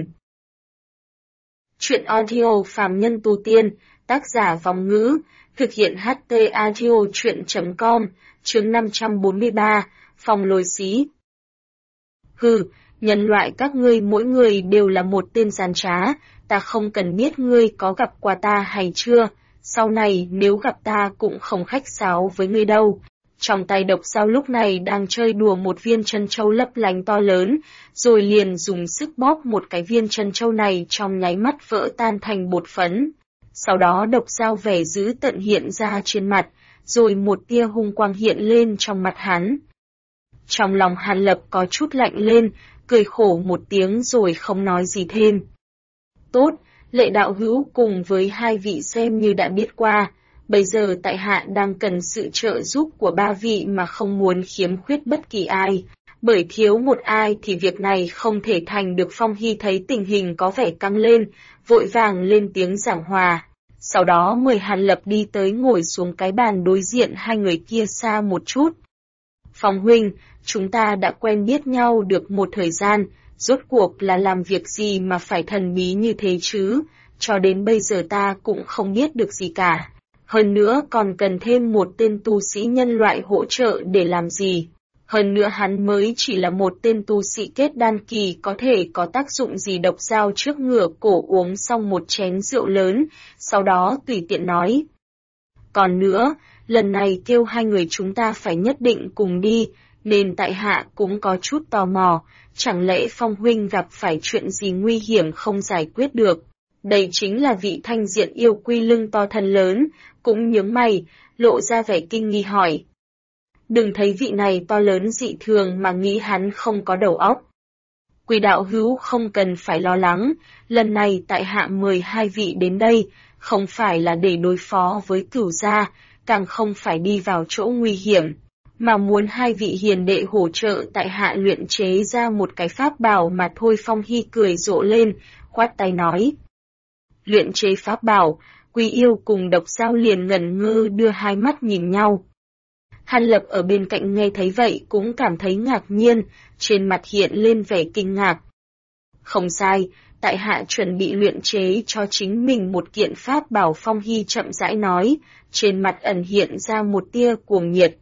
Chuyện audio phàm nhân tu tiên, tác giả Vong Ngữ, thực hiện HT audio chuyện.com, chương 543, phòng lồi xí. Hừ, nhân loại các ngươi mỗi người đều là một tên gian trá, ta không cần biết ngươi có gặp qua ta hay chưa, sau này nếu gặp ta cũng không khách sáo với ngươi đâu. Trong tay độc giao lúc này đang chơi đùa một viên chân châu lấp lánh to lớn, rồi liền dùng sức bóp một cái viên chân châu này trong nháy mắt vỡ tan thành bột phấn. Sau đó độc giao vẻ dữ tợn hiện ra trên mặt, rồi một tia hung quang hiện lên trong mặt hắn. Trong lòng Hàn Lập có chút lạnh lên, cười khổ một tiếng rồi không nói gì thêm. Tốt, Lệ đạo hữu cùng với 2 vị xem như đã biết qua, bây giờ tại hạ đang cần sự trợ giúp của 3 vị mà không muốn khiếm khuyết bất kỳ ai, bởi thiếu một ai thì việc này không thể thành được. Phong Hy thấy tình hình có vẻ căng lên, vội vàng lên tiếng giảng hòa. Sau đó mời Hàn Lập đi tới ngồi xuống cái bàn đối diện hai người kia xa một chút. Phong huynh, chúng ta đã quen biết nhau được một thời gian, rốt cuộc là làm việc gì mà phải thần bí như thế chứ, cho đến bây giờ ta cũng không biết được gì cả. Hơn nữa còn cần thêm một tên tu sĩ nhân loại hỗ trợ để làm gì. Hơn nữa hắn mới chỉ là một tên tu sĩ kết đan kỳ, có thể có tác dụng gì? Độc Dao trước ngửa cổ uống xong một chén rượu lớn, sau đó tùy tiện nói. Còn nữa, lần này kêu hai người chúng ta phải nhất định cùng đi, nên tại hạ cũng có chút tò mò, chẳng lẽ Phong huynh gặp phải chuyện gì nguy hiểm không giải quyết được? Đây chính là vị thanh diện yêu quy lưng to thân lớn, cũng nhướng mày, lộ ra vẻ kinh nghi hỏi. Đừng thấy vị này to lớn dị thường mà nghĩ hắn không có đầu óc. Quỷ đạo hữu không cần phải lo lắng, lần này tại hạ mời hai vị đến đây, không phải là để đối phó với Cửu gia, càng không phải đi vào chỗ nguy hiểm, mà muốn hai vị hiền đệ hỗ trợ tại hạ luyện chế ra một cái pháp bảo mà thôi. Phong Hy cười rộ lên, khoát tay nói. Luyện chế pháp bảo, Quy Yêu cùng Độc Dao liền ngẩn ngơ đưa hai mắt nhìn nhau. Hàn Lập ở bên cạnh nghe thấy vậy cũng cảm thấy ngạc nhiên, trên mặt hiện lên vẻ kinh ngạc. Không sai, tại hạ chuẩn bị luyện chế cho chính mình một kiện pháp bảo. Phong Hy chậm rãi nói, trên mặt ẩn hiện ra một tia cuồng nhiệt.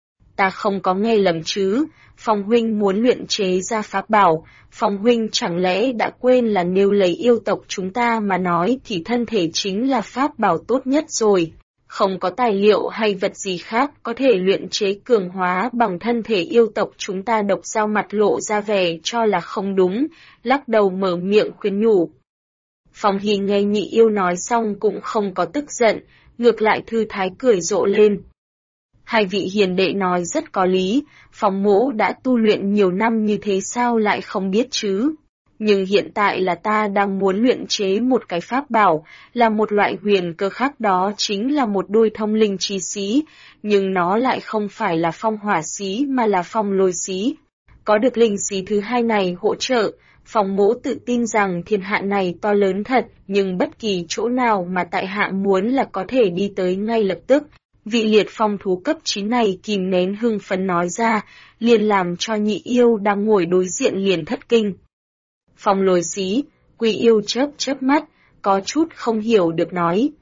Ta không có nghe lầm chứ, Phong huynh muốn luyện chế ra pháp bảo, Phong huynh chẳng lẽ đã quên là nếu lấy yêu tộc chúng ta mà nói thì thân thể chính là pháp bảo tốt nhất rồi. Không có tài liệu hay vật gì khác có thể luyện chế cường hóa bằng thân thể yêu tộc chúng ta. Độc Dao mặt lộ ra vẻ cho là không đúng, lắc đầu mở miệng khuyên nhủ. Phong Hy nghe nhị yêu nói xong cũng không có tức giận, ngược lại thư thái cười rộ lên. Hai vị hiền đệ nói rất có lý, Phong mỗ đã tu luyện nhiều năm như thế sao lại không biết chứ. Nhưng hiện tại là ta đang muốn luyện chế một cái pháp bảo, là một loại huyền cơ khác, đó chính là một đôi thông linh chi xí, nhưng nó lại không phải là phong hỏa xí mà là phong lôi xí. Có được linh xí thứ hai này hỗ trợ, Phong mỗ tự tin rằng thiên hạ này to lớn thật, nhưng bất kỳ chỗ nào mà tại hạ muốn là có thể đi tới ngay lập tức. Vị liệt phong thú cấp 9 này kìm nén hưng phấn nói ra, liền làm cho nhị yêu đang ngồi đối diện liền thất kinh. Phong lôi xí, Quy Yêu chớp mắt, có chút không hiểu được nói.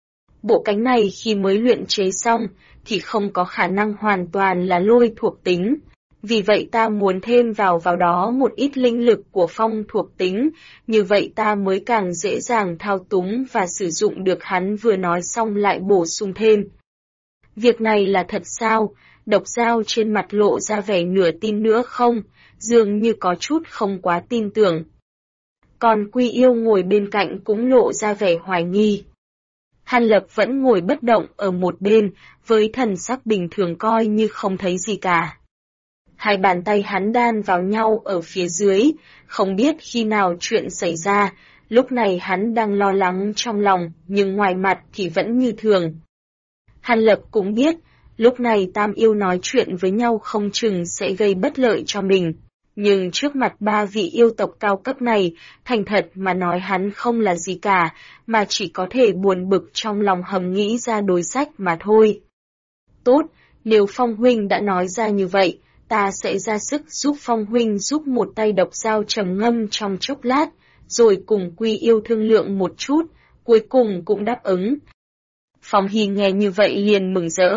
Bộ cánh này khi mới luyện chế xong, thì không có khả năng hoàn toàn là lôi thuộc tính. Vì vậy ta muốn thêm vào đó một ít linh lực của phong thuộc tính, như vậy ta mới càng dễ dàng thao túng và sử dụng được. Hắn vừa nói xong lại bổ sung thêm. Việc này là thật sao? Độc Dao trên mặt lộ ra vẻ nửa tin nữa không, dường như có chút không quá tin tưởng. Còn Quy Yêu ngồi bên cạnh cũng lộ ra vẻ hoài nghi. Hàn Lập vẫn ngồi bất động ở một bên, với thần sắc bình thường coi như không thấy gì cả. Hai bàn tay hắn đan vào nhau ở phía dưới, không biết khi nào chuyện xảy ra, lúc này hắn đang lo lắng trong lòng, nhưng ngoài mặt thì vẫn như thường. Hàn Lập cũng biết, lúc này tam yêu nói chuyện với nhau không chừng sẽ gây bất lợi cho mình. Nhưng trước mặt ba vị yêu tộc cao cấp này, thành thật mà nói hắn không là gì cả, mà chỉ có thể buồn bực trong lòng hầm nghĩ ra đối sách mà thôi. Tốt, nếu Phong huynh đã nói ra như vậy, ta sẽ ra sức giúp Phong huynh giúp một tay. Độc Dao trầm ngâm trong chốc lát, rồi cùng Quy Yêu thương lượng một chút, cuối cùng cũng đáp ứng. Phong Hy nghe như vậy liền mừng rỡ.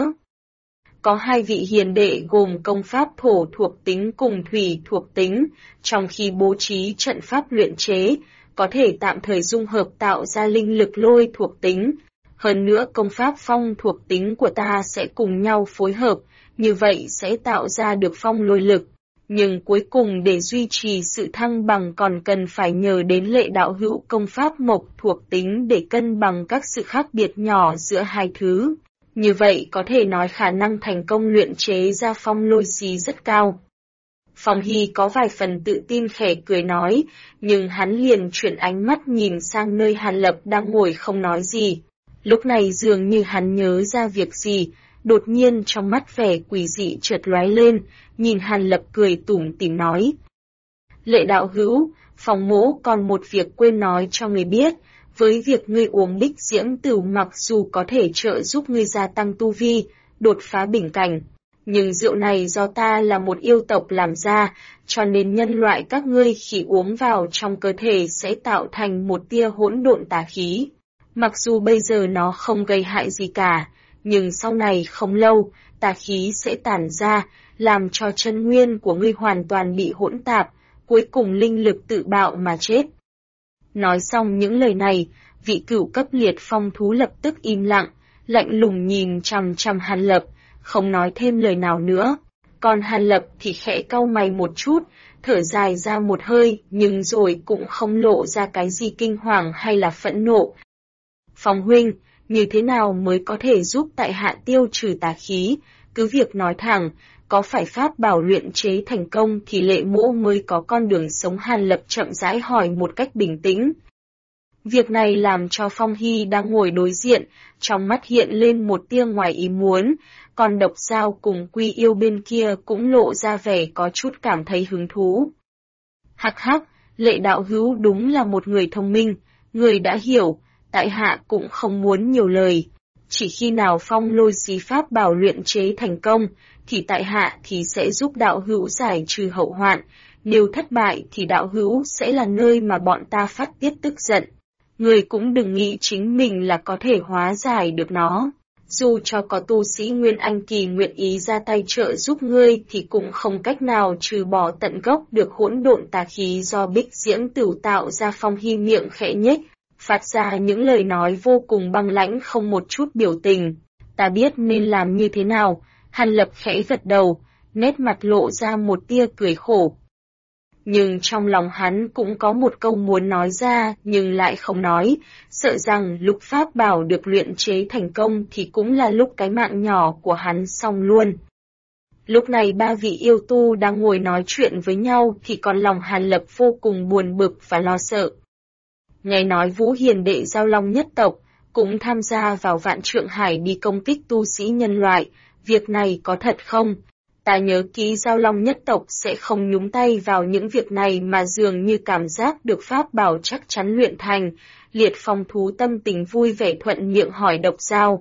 Có hai vị hiền đệ gồm công pháp thổ thuộc tính cùng thủy thuộc tính, trong khi bố trí trận pháp luyện chế, có thể tạm thời dung hợp tạo ra linh lực lôi thuộc tính. Hơn nữa công pháp phong thuộc tính của ta sẽ cùng nhau phối hợp, như vậy sẽ tạo ra được phong lôi lực. Nhưng cuối cùng để duy trì sự thăng bằng còn cần phải nhờ đến Lệ đạo hữu công pháp mộc thuộc tính để cân bằng các sự khác biệt nhỏ giữa hai thứ. Như vậy có thể nói khả năng thành công luyện chế ra phong lôi xí rất cao. Phong Hy có vài phần tự tin khẽ cười nói, nhưng hắn liền chuyển ánh mắt nhìn sang nơi Hàn Lập đang ngồi không nói gì. Lúc này dường như hắn nhớ ra việc gì, đột nhiên trong mắt vẻ quỷ dị chợt lóe lên, nhìn Hàn Lập cười tủm tỉm nói. Lệ đạo hữu, Phong mỗ còn một việc quên nói cho người biết, với việc ngươi uống Bích Diễm Tửu mặc dù có thể trợ giúp ngươi gia tăng tu vi, đột phá bình cảnh, nhưng rượu này do ta là một yêu tộc làm ra, cho nên nhân loại các ngươi khi uống vào trong cơ thể sẽ tạo thành một tia hỗn độn tà khí. Mặc dù bây giờ nó không gây hại gì cả, nhưng sau này không lâu, tà khí sẽ tản ra, làm cho chân nguyên của ngươi hoàn toàn bị hỗn tạp, cuối cùng linh lực tự bạo mà chết. Nói xong những lời này, vị cửu cấp liệt phong thú lập tức im lặng, lạnh lùng nhìn chằm chằm Hàn Lập, không nói thêm lời nào nữa. Còn Hàn Lập thì khẽ cau mày một chút, thở dài ra một hơi, nhưng rồi cũng không lộ ra cái gì kinh hoàng hay là phẫn nộ. Phong huynh, như thế nào mới có thể giúp tại hạ tiêu trừ tà khí, cứ việc nói thẳng, có phải pháp bảo luyện chế thành công thì Lệ Mỗ mới có con đường sống. Hàn Lập chậm rãi hỏi một cách bình tĩnh. Việc này làm cho Phong Hy đang ngồi đối diện, trong mắt hiện lên một tia ngoài ý muốn, còn Độc Dao cùng Quy Yêu bên kia cũng lộ ra vẻ có chút cảm thấy hứng thú. Hắc hắc, Lệ đạo hữu đúng là một người thông minh, người đã hiểu, tại hạ cũng không muốn nhiều lời. Chỉ khi nào Phong Lôi Xí pháp bảo luyện chế thành công, thì tại hạ thì sẽ giúp đạo hữu giải trừ hậu hoạn, nếu thất bại thì đạo hữu sẽ là nơi mà bọn ta phát tiết tức giận. Người cũng đừng nghĩ chính mình là có thể hóa giải được nó. Dù cho có tu sĩ Nguyên Anh Kỳ nguyện ý ra tay trợ giúp ngươi thì cũng không cách nào trừ bỏ tận gốc được hỗn độn tà khí do Bích Diễm Tửu tạo ra. Phong Hy miệng khẽ nhếch, phát ra những lời nói vô cùng băng lãnh không một chút biểu tình. Ta biết nên làm như thế nào. Hàn Lập khẽ gật đầu, nét mặt lộ ra một tia cười khổ. Nhưng trong lòng hắn cũng có một câu muốn nói ra nhưng lại không nói, sợ rằng lúc pháp bảo được luyện chế thành công thì cũng là lúc cái mạng nhỏ của hắn xong luôn. Lúc này ba vị yêu tu đang ngồi nói chuyện với nhau thì còn lòng Hàn Lập vô cùng buồn bực và lo sợ. Nghe nói Vũ Hiền đệ Giao Long nhất tộc cũng tham gia vào Vạn Trượng Hải đi công kích tu sĩ nhân loại, việc này có thật không? Ta nhớ kỹ Giao Long nhất tộc sẽ không nhúng tay vào những việc này mà dường như cảm giác được pháp bảo chắc chắn luyện thành. Liệt phong thú tâm tình vui vẻ thuận miệng hỏi Độc Dao.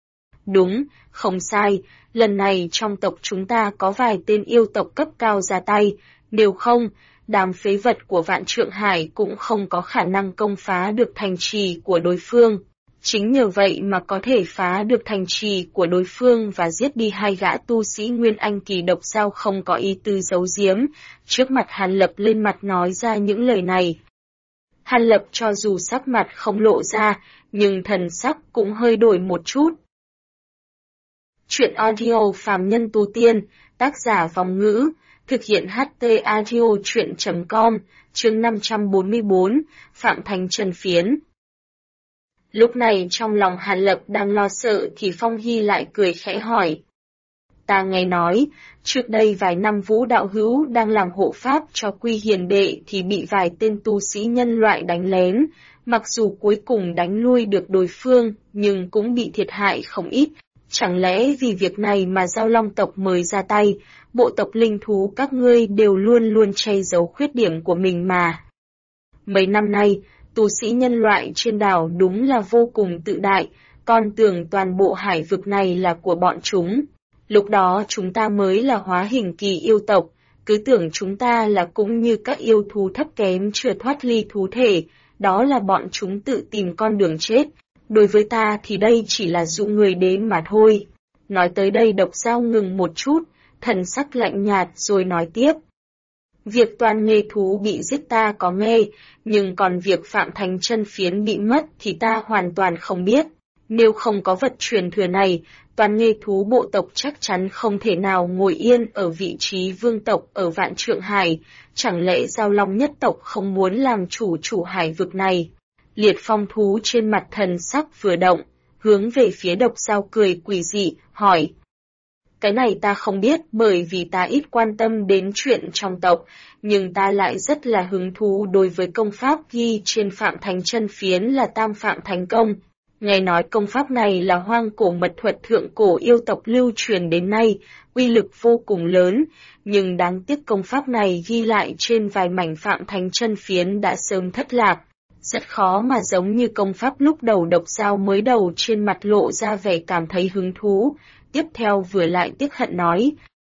Đúng, không sai, lần này trong tộc chúng ta có vài tên yêu tộc cấp cao ra tay, nếu không, đám phế vật của Vạn Trượng Hải cũng không có khả năng công phá được thành trì của đối phương. Chính nhờ vậy mà có thể phá được thành trì của đối phương và giết đi hai gã tu sĩ Nguyên Anh Kỳ. Độc Dao không có ý tư giấu giếm, trước mặt Hàn Lập lên mặt nói ra những lời này. Hàn Lập cho dù sắc mặt không lộ ra, nhưng thần sắc cũng hơi đổi một chút. Chuyện audio Phàm Nhân Tu Tiên, tác giả Vòng Ngữ, thực hiện HT Audio Chuyện.com, chương 544, Phạm Thành Trần Phiến. Lúc này trong lòng Hàn Lập đang lo sợ thì Phong Hy lại cười khẽ hỏi. Ta nghe nói, trước đây vài năm Vũ đạo hữu đang làm hộ pháp cho Quy Hiền đệ thì bị vài tên tu sĩ nhân loại đánh lén, mặc dù cuối cùng đánh lui được đối phương, nhưng cũng bị thiệt hại không ít. Chẳng lẽ vì việc này mà Giao Long tộc mời ra tay, bộ tộc linh thú các ngươi đều luôn luôn che giấu khuyết điểm của mình mà. Mấy năm nay, tu sĩ nhân loại trên đảo đúng là vô cùng tự đại, con tưởng toàn bộ hải vực này là của bọn chúng. Lúc đó chúng ta mới là hóa hình kỳ yêu tộc, cứ tưởng chúng ta là cũng như các yêu thú thấp kém chưa thoát ly thú thể, đó là bọn chúng tự tìm con đường chết. Đối với ta thì đây chỉ là dụ người đến mà thôi. Nói tới đây Độc Dao ngừng một chút, thần sắc lạnh nhạt rồi nói tiếp. Việc toàn nghê thú bị giết ta có nghe, nhưng còn việc Phạm Thành Chân Phiến bị mất thì ta hoàn toàn không biết. Nếu không có vật truyền thừa này, toàn nghê thú bộ tộc chắc chắn không thể nào ngồi yên ở vị trí vương tộc ở Vạn Trượng Hải, chẳng lẽ Giao Long nhất tộc không muốn làm chủ hải vực này. Liệt phong thú trên mặt thần sắc vừa động, hướng về phía Độc Dao cười quỷ dị, hỏi. Cái này ta không biết bởi vì ta ít quan tâm đến chuyện trong tộc, nhưng ta lại rất là hứng thú đối với công pháp ghi trên Phạm Thành Chân Phiến là Tam Phạm Thành Công. Nghe nói công pháp này là hoang cổ mật thuật thượng cổ yêu tộc lưu truyền đến nay, uy lực vô cùng lớn, nhưng đáng tiếc công pháp này ghi lại trên vài mảnh Phạm Thành Chân Phiến đã sớm thất lạc. Rất khó mà giống như công pháp lúc đầu Độc Dao mới đầu trên mặt lộ ra vẻ cảm thấy hứng thú, tiếp theo vừa lại tiếc hận nói.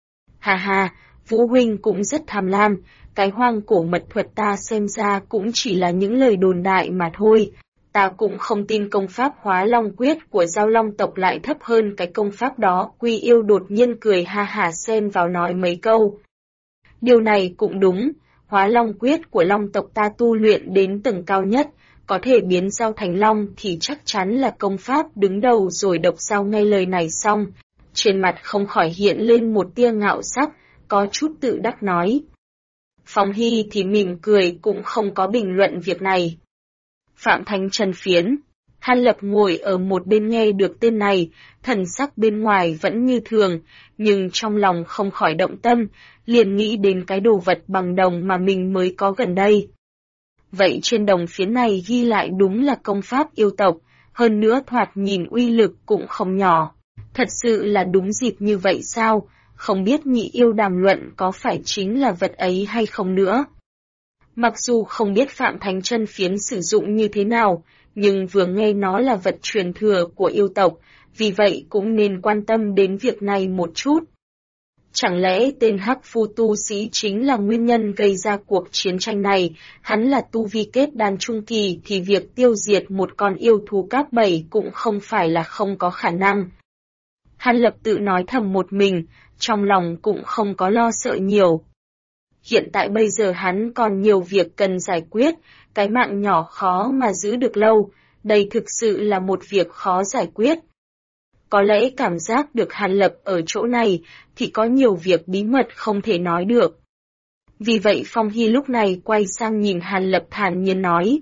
Hà hà, Vũ huynh cũng rất tham lam, cái hoang cổ mật thuật ta xem ra cũng chỉ là những lời đồn đại mà thôi. Ta cũng không tin công pháp Hóa Long Quyết của Giao Long tộc lại thấp hơn cái công pháp đó. Quy Yêu đột nhiên cười ha hả xen vào nói mấy câu. Điều này cũng đúng, Hóa Long Quyết của Long tộc ta tu luyện đến tầng cao nhất, có thể biến Dao thành Long thì chắc chắn là công pháp đứng đầu rồi. Độc Dao nghe lời này xong, trên mặt không khỏi hiện lên một tia ngạo sắc, có chút tự đắc nói. Phong Hy thì mỉm cười cũng không có bình luận việc này. Phạm Thanh Trần phiến. Hàn Lập ngồi ở một bên nghe được tên này, thần sắc bên ngoài vẫn như thường, nhưng trong lòng không khỏi động tâm, liền nghĩ đến cái đồ vật bằng đồng mà mình mới có gần đây. Vậy trên đồng phiến này ghi lại đúng là công pháp yêu tộc, hơn nữa thoạt nhìn uy lực cũng không nhỏ. Thật sự là đúng dịp như vậy sao? Không biết nhị yêu đàm luận có phải chính là vật ấy hay không nữa. Mặc dù không biết Phạm Thánh Chân phiến sử dụng như thế nào, nhưng vừa nghe nó là vật truyền thừa của yêu tộc, vì vậy cũng nên quan tâm đến việc này một chút. Chẳng lẽ tên Hắc Phu tu sĩ chính là nguyên nhân gây ra cuộc chiến tranh này, hắn là tu vi kết đan trung kỳ thì việc tiêu diệt một con yêu thú cấp 7 cũng không phải là không có khả năng. Hàn Lập tự nói thầm một mình, trong lòng cũng không có lo sợ nhiều. Hiện tại bây giờ hắn còn nhiều việc cần giải quyết, cái mạng nhỏ khó mà giữ được lâu, đây thực sự là một việc khó giải quyết. Có lẽ cảm giác được Hàn Lập ở chỗ này thì có nhiều việc bí mật không thể nói được. Vì vậy Phong Hy lúc này quay sang nhìn Hàn Lập thản nhiên nói.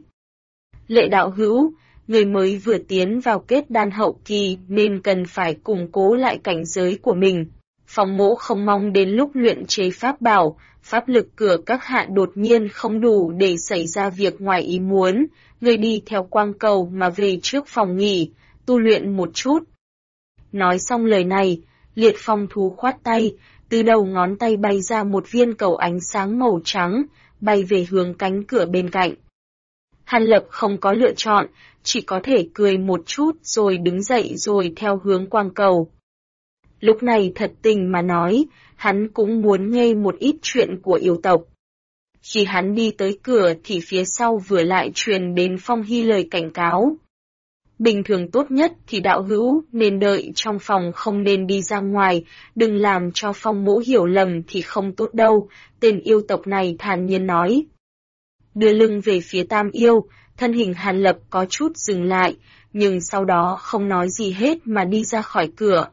Lệ đạo hữu, người mới vừa tiến vào kết đan hậu kỳ nên cần phải củng cố lại cảnh giới của mình. Phong mỗ không mong đến lúc luyện chế pháp bảo, pháp lực cửa các hạ đột nhiên không đủ để xảy ra việc ngoài ý muốn, người đi theo quang cầu mà về trước phòng nghỉ, tu luyện một chút. Nói xong lời này, Liệt Phong thú khoát tay, từ đầu ngón tay bay ra một viên cầu ánh sáng màu trắng, bay về hướng cánh cửa bên cạnh. Hàn Lập không có lựa chọn, chỉ có thể cười một chút rồi đứng dậy rồi theo hướng quang cầu. Lúc này thật tình mà nói, hắn cũng muốn nghe một ít chuyện của yêu tộc. Khi hắn đi tới cửa thì phía sau vừa lại truyền đến Phong Hy lời cảnh cáo. Bình thường tốt nhất thì đạo hữu nên đợi trong phòng không nên đi ra ngoài, đừng làm cho Phong mỗ hiểu lầm thì không tốt đâu, tên yêu tộc này thản nhiên nói. Đưa lưng về phía Tam Yêu, thân hình Hàn Lập có chút dừng lại, nhưng sau đó không nói gì hết mà đi ra khỏi cửa.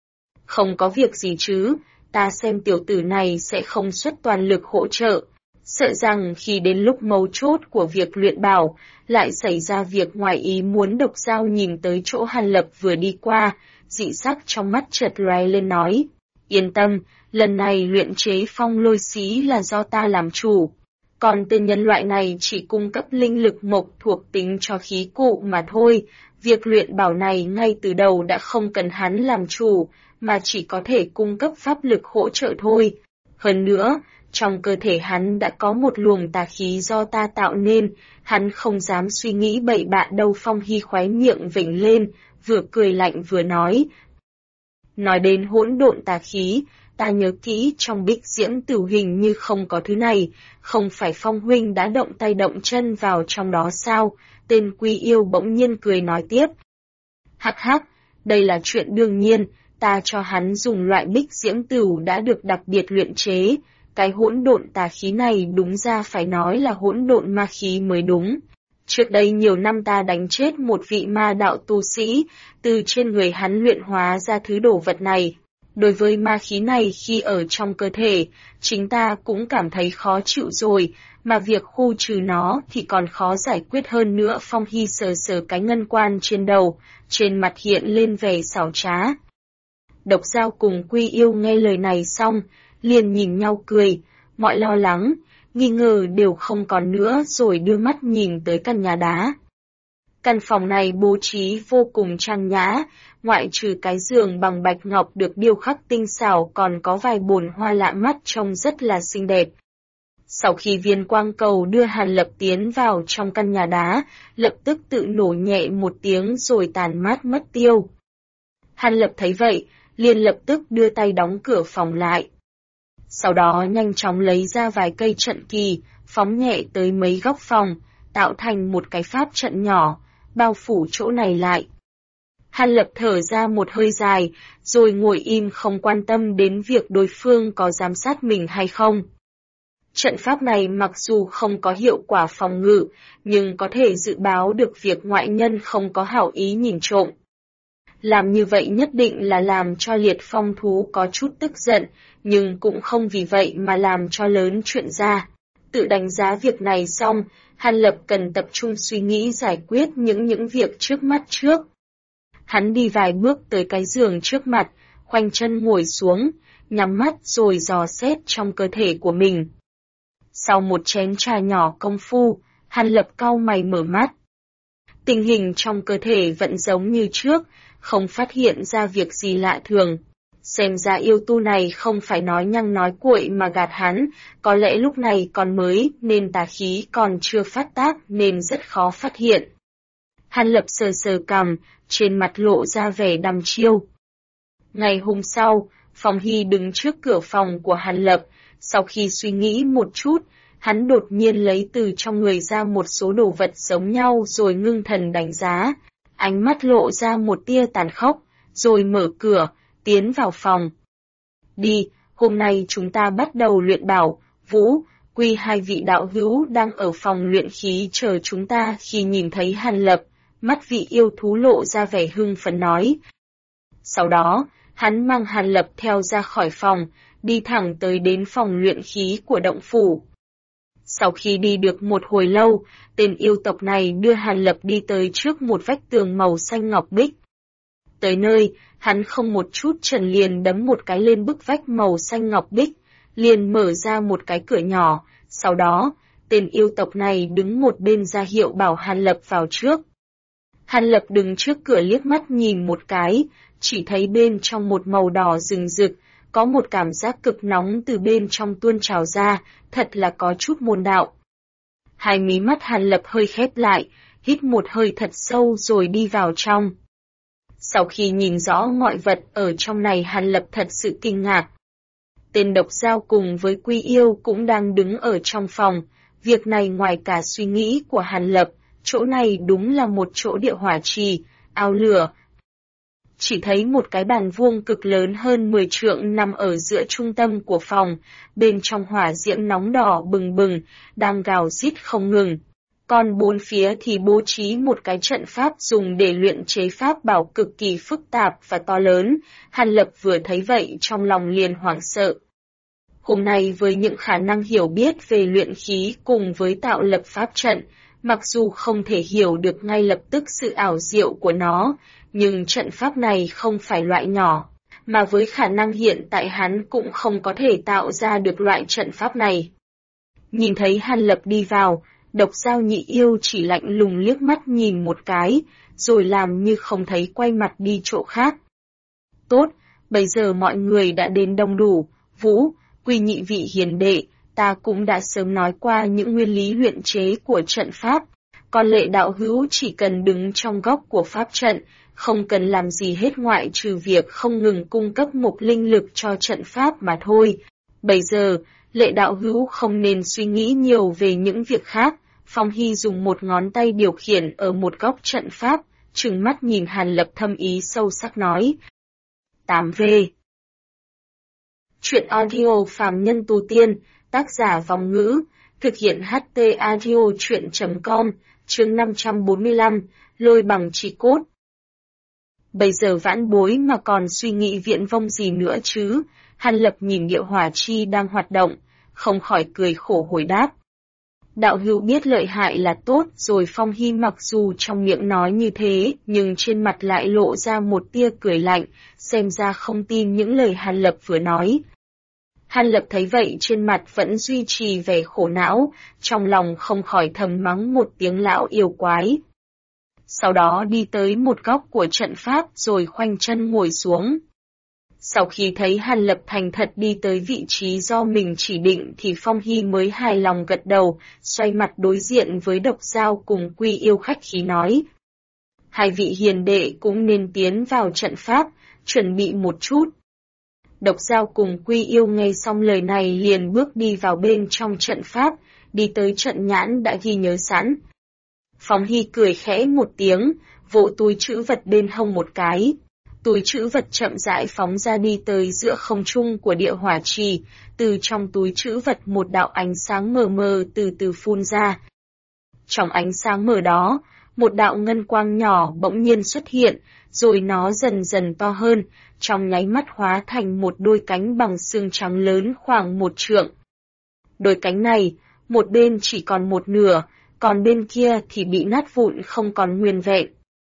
Không có việc gì chứ, ta xem tiểu tử này sẽ không xuất toàn lực hỗ trợ, sợ rằng khi đến lúc mấu chốt của việc luyện bảo, lại xảy ra việc ngoài ý muốn. Độc Dao nhìn tới chỗ Hàn Lập vừa đi qua, dị sắc trong mắt chợt lóe lên nói, yên tâm, lần này luyện chế phong lôi xí là do ta làm chủ. Còn tên nhân loại này chỉ cung cấp linh lực mộc thuộc tính cho khí cụ mà thôi, việc luyện bảo này ngay từ đầu đã không cần hắn làm chủ, mà chỉ có thể cung cấp pháp lực hỗ trợ thôi. Hơn nữa, trong cơ thể hắn đã có một luồng tà khí do ta tạo nên, hắn không dám suy nghĩ bậy bạ đâu. Phong Hy khóe miệng vểnh lên, vừa cười lạnh vừa nói. Nói đến hỗn độn tà khí, ta nhớ kỹ trong Bích Diễm Tửu hình như không có thứ này, không phải Phong huynh đã động tay động chân vào trong đó sao? Tên Quy Yêu bỗng nhiên cười nói tiếp. Hắc hắc, đây là chuyện đương nhiên, ta cho hắn dùng loại Bích Diễm Tửu đã được đặc biệt luyện chế, cái hỗn độn tà khí này đúng ra phải nói là hỗn độn ma khí mới đúng. Trước đây nhiều năm ta đánh chết một vị ma đạo tu sĩ, từ trên người hắn luyện hóa ra thứ đồ vật này. Đối với ma khí này khi ở trong cơ thể, chính ta cũng cảm thấy khó chịu rồi, mà việc khu trừ nó thì còn khó giải quyết hơn nữa. Phong Hy sờ sờ cái ngân quan trên đầu, trên mặt hiện lên vẻ xảo trá. Độc Dao cùng Quy Yêu nghe lời này xong, liền nhìn nhau cười, mọi lo lắng, nghi ngờ đều không còn nữa rồi đưa mắt nhìn tới căn nhà đá. Căn phòng này bố trí vô cùng trang nhã, ngoại trừ cái giường bằng bạch ngọc được điêu khắc tinh xảo còn có vài bồn hoa lạ mắt trông rất là xinh đẹp. Sau khi viên quang cầu đưa Hàn Lập tiến vào trong căn nhà đá, lập tức tự nổ nhẹ một tiếng rồi tàn mát mất tiêu. Hàn Lập thấy vậy, liền lập tức đưa tay đóng cửa phòng lại. Sau đó nhanh chóng lấy ra vài cây trận kỳ, phóng nhẹ tới mấy góc phòng, tạo thành một cái pháp trận nhỏ, bao phủ chỗ này lại. Hàn Lập thở ra một hơi dài, rồi ngồi im không quan tâm đến việc đối phương có giám sát mình hay không. Trận pháp này mặc dù không có hiệu quả phòng ngự, nhưng có thể dự báo được việc ngoại nhân không có hảo ý nhìn trộm. Làm như vậy nhất định là làm cho Liệt Phong thú có chút tức giận, nhưng cũng không vì vậy mà làm cho lớn chuyện ra. Tự đánh giá việc này xong, Hàn Lập cần tập trung suy nghĩ giải quyết những việc trước mắt trước. Hắn đi vài bước tới cái giường trước mặt, khoanh chân ngồi xuống, nhắm mắt rồi dò xét trong cơ thể của mình. Sau một chén trà nhỏ công phu, Hàn Lập cau mày mở mắt. Tình hình trong cơ thể vẫn giống như trước, không phát hiện ra việc gì lạ thường. Xem ra yêu tu này không phải nói nhăng nói cuội mà gạt hắn, có lẽ lúc này còn mới nên tà khí còn chưa phát tác nên rất khó phát hiện. Hàn Lập sờ sờ cằm, trên mặt lộ ra vẻ đăm chiêu. Ngày hôm sau, Phong Hy đứng trước cửa phòng của Hàn Lập, sau khi suy nghĩ một chút, hắn đột nhiên lấy từ trong người ra một số đồ vật giống nhau rồi ngưng thần đánh giá, ánh mắt lộ ra một tia tàn khốc, rồi mở cửa, tiến vào phòng. Đi, hôm nay chúng ta bắt đầu luyện bảo, Vũ, Quy hai vị đạo hữu đang ở phòng luyện khí chờ chúng ta. Khi nhìn thấy Hàn Lập, mắt vị yêu thú lộ ra vẻ hưng phấn nói. Sau đó, hắn mang Hàn Lập theo ra khỏi phòng, đi thẳng tới đến phòng luyện khí của động phủ. Sau khi đi được một hồi lâu, tên yêu tộc này đưa Hàn Lập đi tới trước một vách tường màu xanh ngọc bích. Tới nơi, hắn không một chút chần liền đấm một cái lên bức vách màu xanh ngọc bích, liền mở ra một cái cửa nhỏ, sau đó, tên yêu tộc này đứng một bên ra hiệu bảo Hàn Lập vào trước. Hàn Lập đứng trước cửa liếc mắt nhìn một cái, chỉ thấy bên trong một màu đỏ rừng rực, có một cảm giác cực nóng từ bên trong tuôn trào ra, thật là có chút môn đạo. Hai mí mắt Hàn Lập hơi khép lại, hít một hơi thật sâu rồi đi vào trong. Sau khi nhìn rõ mọi vật ở trong này, Hàn Lập thật sự kinh ngạc. Tên độc dao cùng với Quy Yêu cũng đang đứng ở trong phòng, việc này ngoài cả suy nghĩ của Hàn Lập, chỗ này đúng là một chỗ địa hỏa trì, ao lửa. Chỉ thấy một cái bàn vuông cực lớn hơn 10 trượng nằm ở giữa trung tâm của phòng, bên trong hỏa diễm nóng đỏ bừng bừng, đang gào rít không ngừng. Còn bốn phía thì bố trí một cái trận pháp dùng để luyện chế pháp bảo cực kỳ phức tạp và to lớn. Hàn Lập vừa thấy vậy trong lòng liền hoảng sợ. Hôm nay với những khả năng hiểu biết về luyện khí cùng với tạo lập pháp trận, mặc dù không thể hiểu được ngay lập tức sự ảo diệu của nó, nhưng trận pháp này không phải loại nhỏ, mà với khả năng hiện tại hắn cũng không có thể tạo ra được loại trận pháp này. Nhìn thấy Hàn Lập đi vào, độc dao nhị yêu chỉ lạnh lùng liếc mắt nhìn một cái, rồi làm như không thấy quay mặt đi chỗ khác. Tốt, bây giờ mọi người đã đến đông đủ, Vũ, Quy nhị vị hiền đệ, ta cũng đã sớm nói qua những nguyên lý luyện chế của trận pháp, còn Lệ đạo hữu chỉ cần đứng trong góc của pháp trận, không cần làm gì hết ngoại trừ việc không ngừng cung cấp một linh lực cho trận pháp mà thôi. Bây giờ, Lệ đạo hữu không nên suy nghĩ nhiều về những việc khác. Phong Hy dùng một ngón tay điều khiển ở một góc trận pháp, trừng mắt nhìn Hàn Lập thâm ý sâu sắc nói. 8V Chuyện audio phàm nhân tu tiên, tác giả Vong Ngữ, thực hiện HT audio chuyện.com, chương 545, lôi bằng chi cốt. Bây giờ vãn bối mà còn suy nghĩ viễn vông gì nữa chứ? Hàn Lập nhìn địa hỏa chi đang hoạt động, không khỏi cười khổ hồi đáp. Đạo hữu biết lợi hại là tốt rồi. Phong Hy mặc dù trong miệng nói như thế, nhưng trên mặt lại lộ ra một tia cười lạnh, xem ra không tin những lời Hàn Lập vừa nói. Hàn Lập thấy vậy trên mặt vẫn duy trì vẻ khổ não, trong lòng không khỏi thầm mắng một tiếng lão yêu quái. Sau đó đi tới một góc của trận pháp rồi khoanh chân ngồi xuống. Sau khi thấy Hàn Lập thành thật đi tới vị trí do mình chỉ định thì Phong Hy mới hài lòng gật đầu, xoay mặt đối diện với Độc Dao cùng Quy Yêu khách khí nói. Hai vị hiền đệ cũng nên tiến vào trận pháp, chuẩn bị một chút. Độc Dao cùng Quy Yêu nghe xong lời này liền bước đi vào bên trong trận pháp, đi tới trận nhãn đã ghi nhớ sẵn. Phong Hy cười khẽ một tiếng, vỗ túi trữ vật bên hông một cái. Túi trữ vật chậm rãi phóng ra đi tới giữa không trung của địa hỏa trì, từ trong túi trữ vật một đạo ánh sáng mờ mờ từ từ phun ra. Trong ánh sáng mờ đó, một đạo ngân quang nhỏ bỗng nhiên xuất hiện, rồi nó dần dần to hơn, trong nháy mắt hóa thành một đôi cánh bằng xương trắng lớn khoảng 1 trượng. Đôi cánh này, một bên chỉ còn một nửa, còn bên kia thì bị nát vụn không còn nguyên vẹn.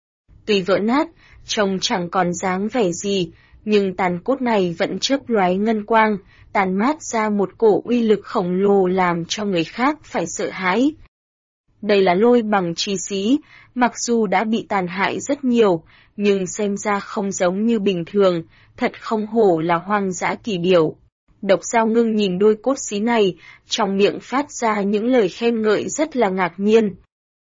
Tuy vỡ nát, trông chẳng còn dáng vẻ gì, nhưng tàn cốt này vẫn chớp lóe ngân quang, tàn mát ra một cổ uy lực khổng lồ làm cho người khác phải sợ hãi. Đây là Lôi Bằng chi sĩ, mặc dù đã bị tàn hại rất nhiều, nhưng xem ra không giống như bình thường, thật không hổ là hoang dã kỳ điểu. Độc Dao ngưng nhìn đôi cốt xí này, trong miệng phát ra những lời khen ngợi rất là ngạc nhiên.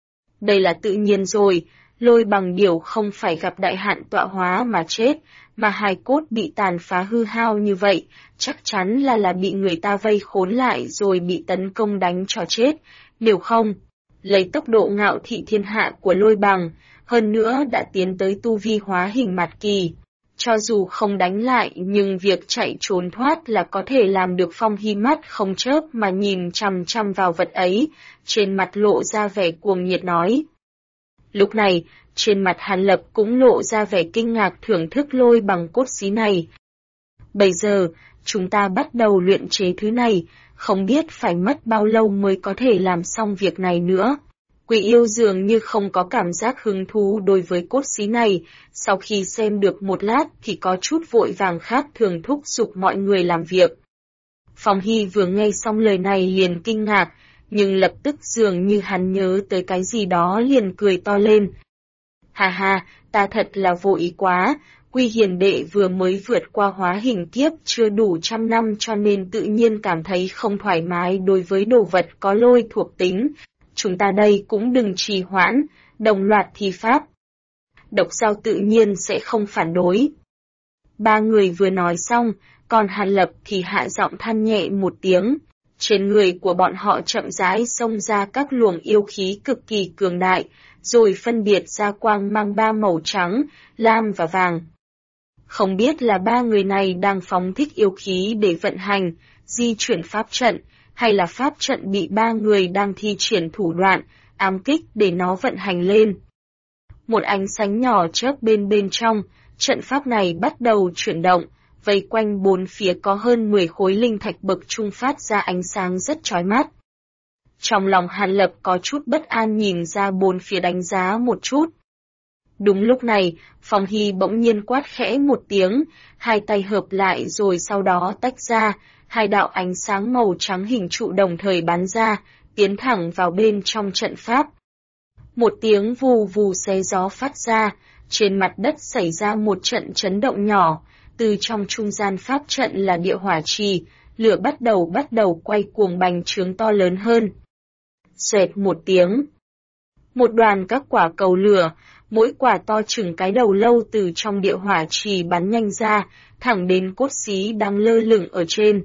Đây là tự nhiên rồi, Lôi Bằng điểu không phải gặp đại hạn tọa hóa mà chết, mà hài cốt bị tàn phá hư hao như vậy, chắc chắn là bị người ta vây khốn lại rồi bị tấn công đánh cho chết, nếu không, lấy tốc độ ngạo thị thiên hạ của Lôi Bằng, hơn nữa đã tiến tới tu vi hóa hình mạt kỳ. Cho dù không đánh lại nhưng việc chạy trốn thoát là có thể làm được. Phong Hy mắt không chớp mà nhìn chằm chằm vào vật ấy, trên mặt lộ ra vẻ cuồng nhiệt nói. Lúc này, trên mặt Hàn Lập cũng lộ ra vẻ kinh ngạc thưởng thức Lôi Bằng cốt xí này. Bây giờ, chúng ta bắt đầu luyện chế thứ này, không biết phải mất bao lâu mới có thể làm xong việc này nữa. Quỷ Yêu dường như không có cảm giác hứng thú đối với cốt xí này, sau khi xem được một lát thì có chút vội vàng khác thường thúc giục mọi người làm việc. Phong Hy vừa nghe xong lời này liền kinh ngạc, nhưng lập tức dường như hắn nhớ tới cái gì đó liền cười to lên. Ha ha, ta thật là vô ý quá, Quy hiền đệ vừa mới vượt qua hóa hình kiếp chưa đủ 100 năm cho nên tự nhiên cảm thấy không thoải mái đối với đồ vật có lôi thuộc tính. Chúng ta đây cũng đừng trì hoãn, đồng loạt thi pháp. Độc Dao tự nhiên sẽ không phản đối. Ba người vừa nói xong, còn Hàn Lập thì hạ giọng than nhẹ một tiếng. Trên người của bọn họ chậm rãi xông ra các luồng yêu khí cực kỳ cường đại, rồi phân biệt ra quang mang 3 màu trắng, lam và vàng. Không biết là ba người này đang phóng thích yêu khí để vận hành, di chuyển pháp trận, hay là pháp trận bị ba người đang thi triển thủ đoạn, ám kích để nó vận hành lên. Một ánh sáng nhỏ chớp bên trong, trận pháp này bắt đầu chuyển động, vây quanh bốn phía có hơn 10 khối linh thạch bậc trung phát ra ánh sáng rất chói mắt. Trong lòng Hàn Lập có chút bất an nhìn ra bốn phía đánh giá một chút. Đúng lúc này, Phong Hy bỗng nhiên quát khẽ một tiếng, hai tay hợp lại rồi sau đó tách ra, hai đạo ánh sáng màu trắng hình trụ đồng thời bắn ra, tiến thẳng vào bên trong trận pháp. Một tiếng vù vù xé gió phát ra, trên mặt đất xảy ra một trận chấn động nhỏ, từ trong trung gian pháp trận là địa hỏa trì, lửa bắt đầu quay cuồng bành trướng to lớn hơn. Xoẹt một tiếng. Một đoàn các quả cầu lửa, mỗi quả to chừng cái đầu lâu từ trong địa hỏa trì bắn nhanh ra, thẳng đến cốt xí đang lơ lửng ở trên.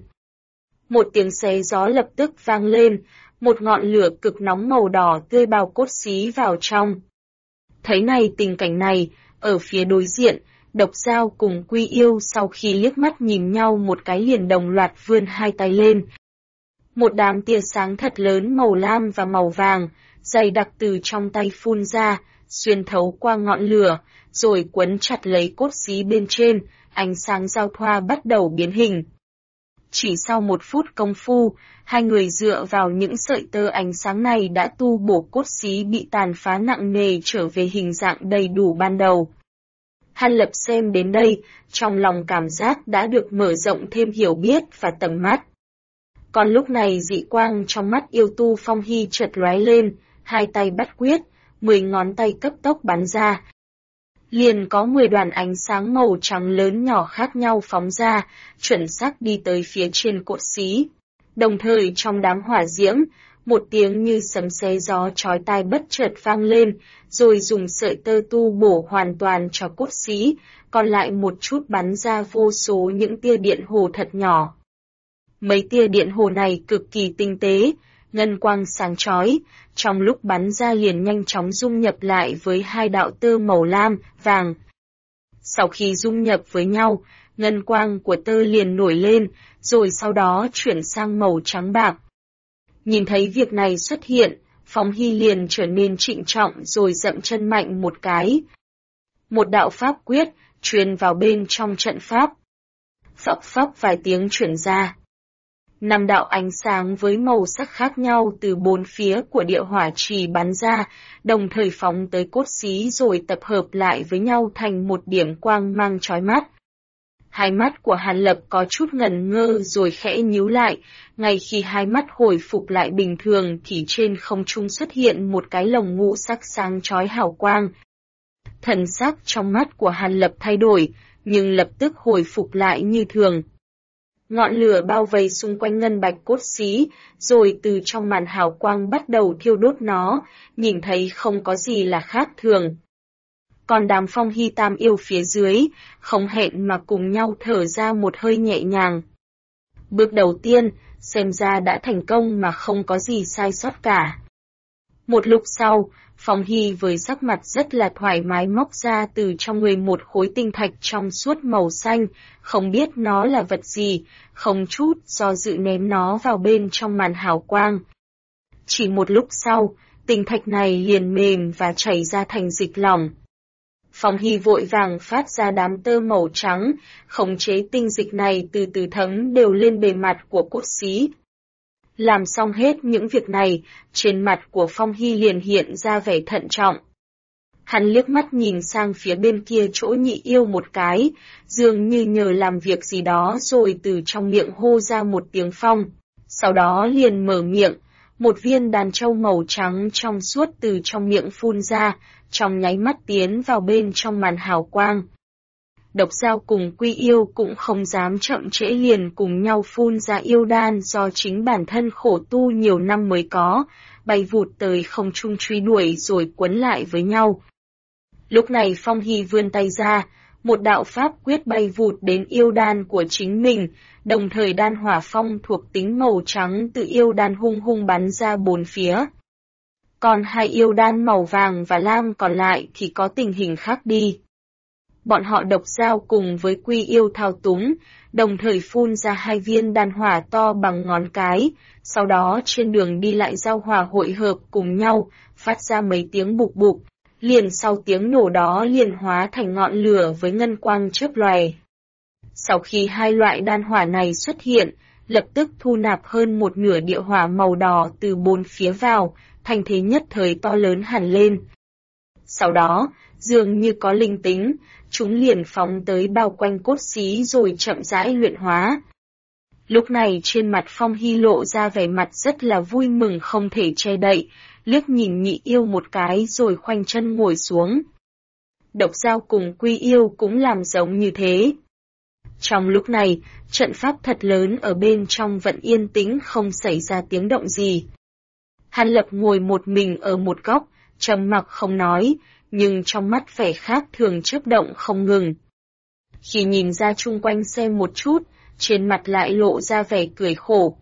Một tiếng xé gió lập tức vang lên, một ngọn lửa cực nóng màu đỏ tươi bao cốt xí vào trong. Thấy này tình cảnh này, ở phía đối diện, Độc Dao cùng Quy Yêu sau khi liếc mắt nhìn nhau một cái liền đồng loạt vươn hai tay lên. Một đám tia sáng thật lớn màu lam và màu vàng, dày đặc từ trong tay phun ra, xuyên thấu qua ngọn lửa, rồi quấn chặt lấy cốt xí bên trên, ánh sáng giao thoa bắt đầu biến hình. Chỉ sau 1 phút công phu, hai người dựa vào những sợi tơ ánh sáng này đã tu bổ cốt xí bị tàn phá nặng nề trở về hình dạng đầy đủ ban đầu. Hàn Lập xem đến đây, trong lòng cảm giác đã được mở rộng thêm hiểu biết và tầm mắt. Còn lúc này dị quang trong mắt yêu tu Phong Hy chợt lóe lên, hai tay bắt quyết, 10 ngón tay cấp tốc bắn ra. liền có 10 đoàn ánh sáng màu trắng lớn nhỏ khác nhau phóng ra, chuẩn xác đi tới phía trên cột xí. Đồng thời trong đám hỏa diễm, một tiếng như sấm sét gió chói tai bất chợt vang lên, rồi dùng sợi tơ tu bổ hoàn toàn cho cốt xí, còn lại một chút bắn ra vô số những tia điện hồ thật nhỏ. Mấy tia điện hồ này cực kỳ tinh tế, ngân quang sáng chói, trong lúc bắn ra liền nhanh chóng dung nhập lại với hai đạo tơ màu lam, vàng. Sau khi dung nhập với nhau, ngân quang của tơ liền nổi lên, rồi sau đó chuyển sang màu trắng bạc. Nhìn thấy việc này xuất hiện, Phong Hy liền trở nên trịnh trọng rồi dậm chân mạnh một cái. Một đạo pháp quyết truyền vào bên trong trận pháp. Phập phập vài tiếng chuyển ra. 5 đạo ánh sáng với màu sắc khác nhau từ 4 phía của địa hỏa trì bắn ra, đồng thời phóng tới cốt xí rồi tập hợp lại với nhau thành một điểm quang mang chói mắt. Hai mắt của Hàn Lập có chút ngẩn ngơ rồi khẽ nhíu lại, ngay khi hai mắt hồi phục lại bình thường thì trên không trung xuất hiện một cái lồng ngũ sắc sáng chói hào quang. Thần sắc trong mắt của Hàn Lập thay đổi, nhưng lập tức hồi phục lại như thường. Ngọn lửa bao vây xung quanh ngân bạch cốt xí, rồi từ trong màn hào quang bắt đầu thiêu đốt nó, nhìn thấy không có gì là khác thường. Còn đám Phong Hy tam yêu phía dưới, không hẹn mà cùng nhau thở ra một hơi nhẹ nhàng. Bước đầu tiên, xem ra đã thành công mà không có gì sai sót cả. Một lúc sau, Phong Hy với sắc mặt rất là thoải mái móc ra từ trong người một khối tinh thạch trong suốt màu xanh, không biết nó là vật gì, không chút do dự ném nó vào bên trong màn hào quang. Chỉ một lúc sau, tinh thạch này liền mềm và chảy ra thành dịch lỏng. Phong Hy vội vàng phát ra đám tơ màu trắng, khống chế tinh dịch này từ từ thấm đều lên bề mặt của cốt xí. Làm xong hết những việc này, trên mặt của Phong Hy liền hiện ra vẻ thận trọng. Hắn liếc mắt nhìn sang phía bên kia chỗ nhị yêu một cái, dường như nhờ làm việc gì đó rồi từ trong miệng hô ra một tiếng phong. Sau đó liền mở miệng, một viên đàn châu màu trắng trong suốt từ trong miệng phun ra, trong nháy mắt tiến vào bên trong màn hào quang. Độc Dao cùng Quy Yêu cũng không dám chậm trễ liền cùng nhau phun ra yêu đan do chính bản thân khổ tu nhiều năm mới có, bay vụt tới không trung truy đuổi rồi quấn lại với nhau. Lúc này Phong Hy vươn tay ra, một đạo pháp quyết bay vụt đến yêu đan của chính mình, đồng thời đan hỏa phong thuộc tính màu trắng từ yêu đan hung hung bắn ra bốn phía. Còn hai yêu đan màu vàng và lam còn lại thì có tình hình khác đi. Bọn họ Độc Dao cùng với Quy Yêu thao túng, đồng thời phun ra hai viên đan hỏa to bằng ngón cái, sau đó trên đường đi lại giao hòa hội hợp cùng nhau, phát ra mấy tiếng bục bục, liền sau tiếng nổ đó liền hóa thành ngọn lửa với ngân quang chớp lòe. Sau khi hai loại đan hỏa này xuất hiện, lập tức thu nạp hơn một nửa địa hỏa màu đỏ từ bốn phía vào, thành thế nhất thời to lớn hẳn lên. Sau đó, dường như có linh tính, chúng liền phóng tới bao quanh cốt xí rồi chậm rãi luyện hóa. Lúc này trên mặt Phong Hy lộ ra vẻ mặt rất là vui mừng không thể che đậy, liếc nhìn nhị yêu một cái rồi khoanh chân ngồi xuống. Độc Dao cùng Quy Yêu cũng làm giống như thế. Trong lúc này, trận pháp thật lớn ở bên trong vẫn yên tĩnh không xảy ra tiếng động gì. Hàn Lập ngồi một mình ở một góc, trầm mặc không nói, nhưng trong mắt vẻ khác thường chớp động không ngừng. Khi nhìn ra chung quanh xem một chút, trên mặt lại lộ ra vẻ cười khổ.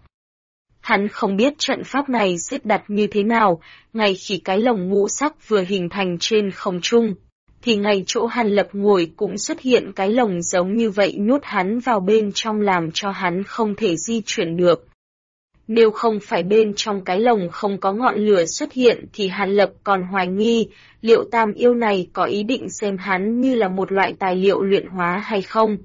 Hắn không biết trận pháp này xếp đặt như thế nào, ngay khi cái lồng ngũ sắc vừa hình thành trên không trung, thì ngay chỗ Hàn Lập ngồi cũng xuất hiện cái lồng giống như vậy nhốt hắn vào bên trong làm cho hắn không thể di chuyển được. Nếu không phải bên trong cái lồng không có ngọn lửa xuất hiện thì Hàn Lập còn hoài nghi liệu tam yêu này có ý định xem hắn như là một loại tài liệu luyện hóa hay không.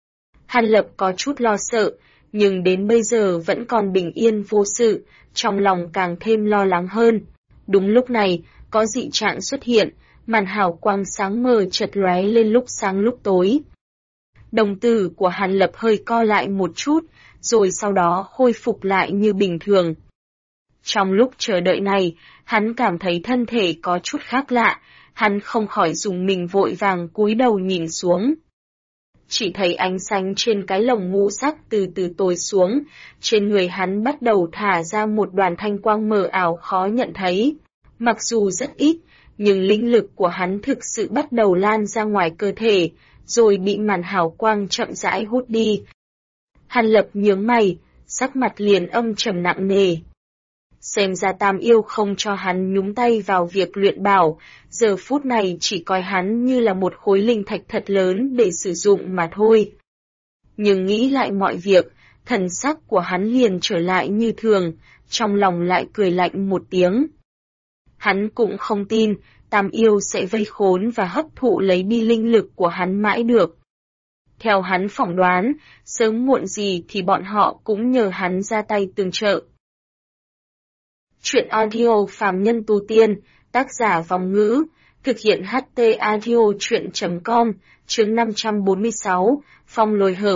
Hàn Lập có chút lo sợ, nhưng đến bây giờ vẫn còn bình yên vô sự, trong lòng càng thêm lo lắng hơn. Đúng lúc này, có dị trạng xuất hiện, màn hào quang sáng mờ chợt lóe lên lúc sáng lúc tối. Đồng tử của Hàn Lập hơi co lại một chút, rồi sau đó khôi phục lại như bình thường. Trong lúc chờ đợi này, hắn cảm thấy thân thể có chút khác lạ, hắn không khỏi rùng mình vội vàng cúi đầu nhìn xuống. Chỉ thấy ánh sáng trên cái lồng ngũ sắc từ từ tối xuống, trên người hắn bắt đầu thả ra một đoàn thanh quang mờ ảo khó nhận thấy. Mặc dù rất ít, nhưng linh lực của hắn thực sự bắt đầu lan ra ngoài cơ thể, rồi bị màn hào quang chậm rãi hút đi. Hàn Lập nhướng mày, sắc mặt liền âm trầm nặng nề. Xem ra Tam Yêu không cho hắn nhúng tay vào việc luyện bảo, giờ phút này chỉ coi hắn như là một khối linh thạch thật lớn để sử dụng mà thôi. Nhưng nghĩ lại mọi việc, thần sắc của hắn liền trở lại như thường, trong lòng lại cười lạnh một tiếng. Hắn cũng không tin, Tam Yêu sẽ vây khốn và hấp thụ lấy đi linh lực của hắn mãi được. Theo hắn phỏng đoán, sớm muộn gì thì bọn họ cũng nhờ hắn ra tay tương trợ. Chuyện audio Phàm Nhân Tu Tiên, tác giả Vòng Ngữ, thực hiện HT Audio Chuyện.com, chương 546, Phong Lôi Hợp.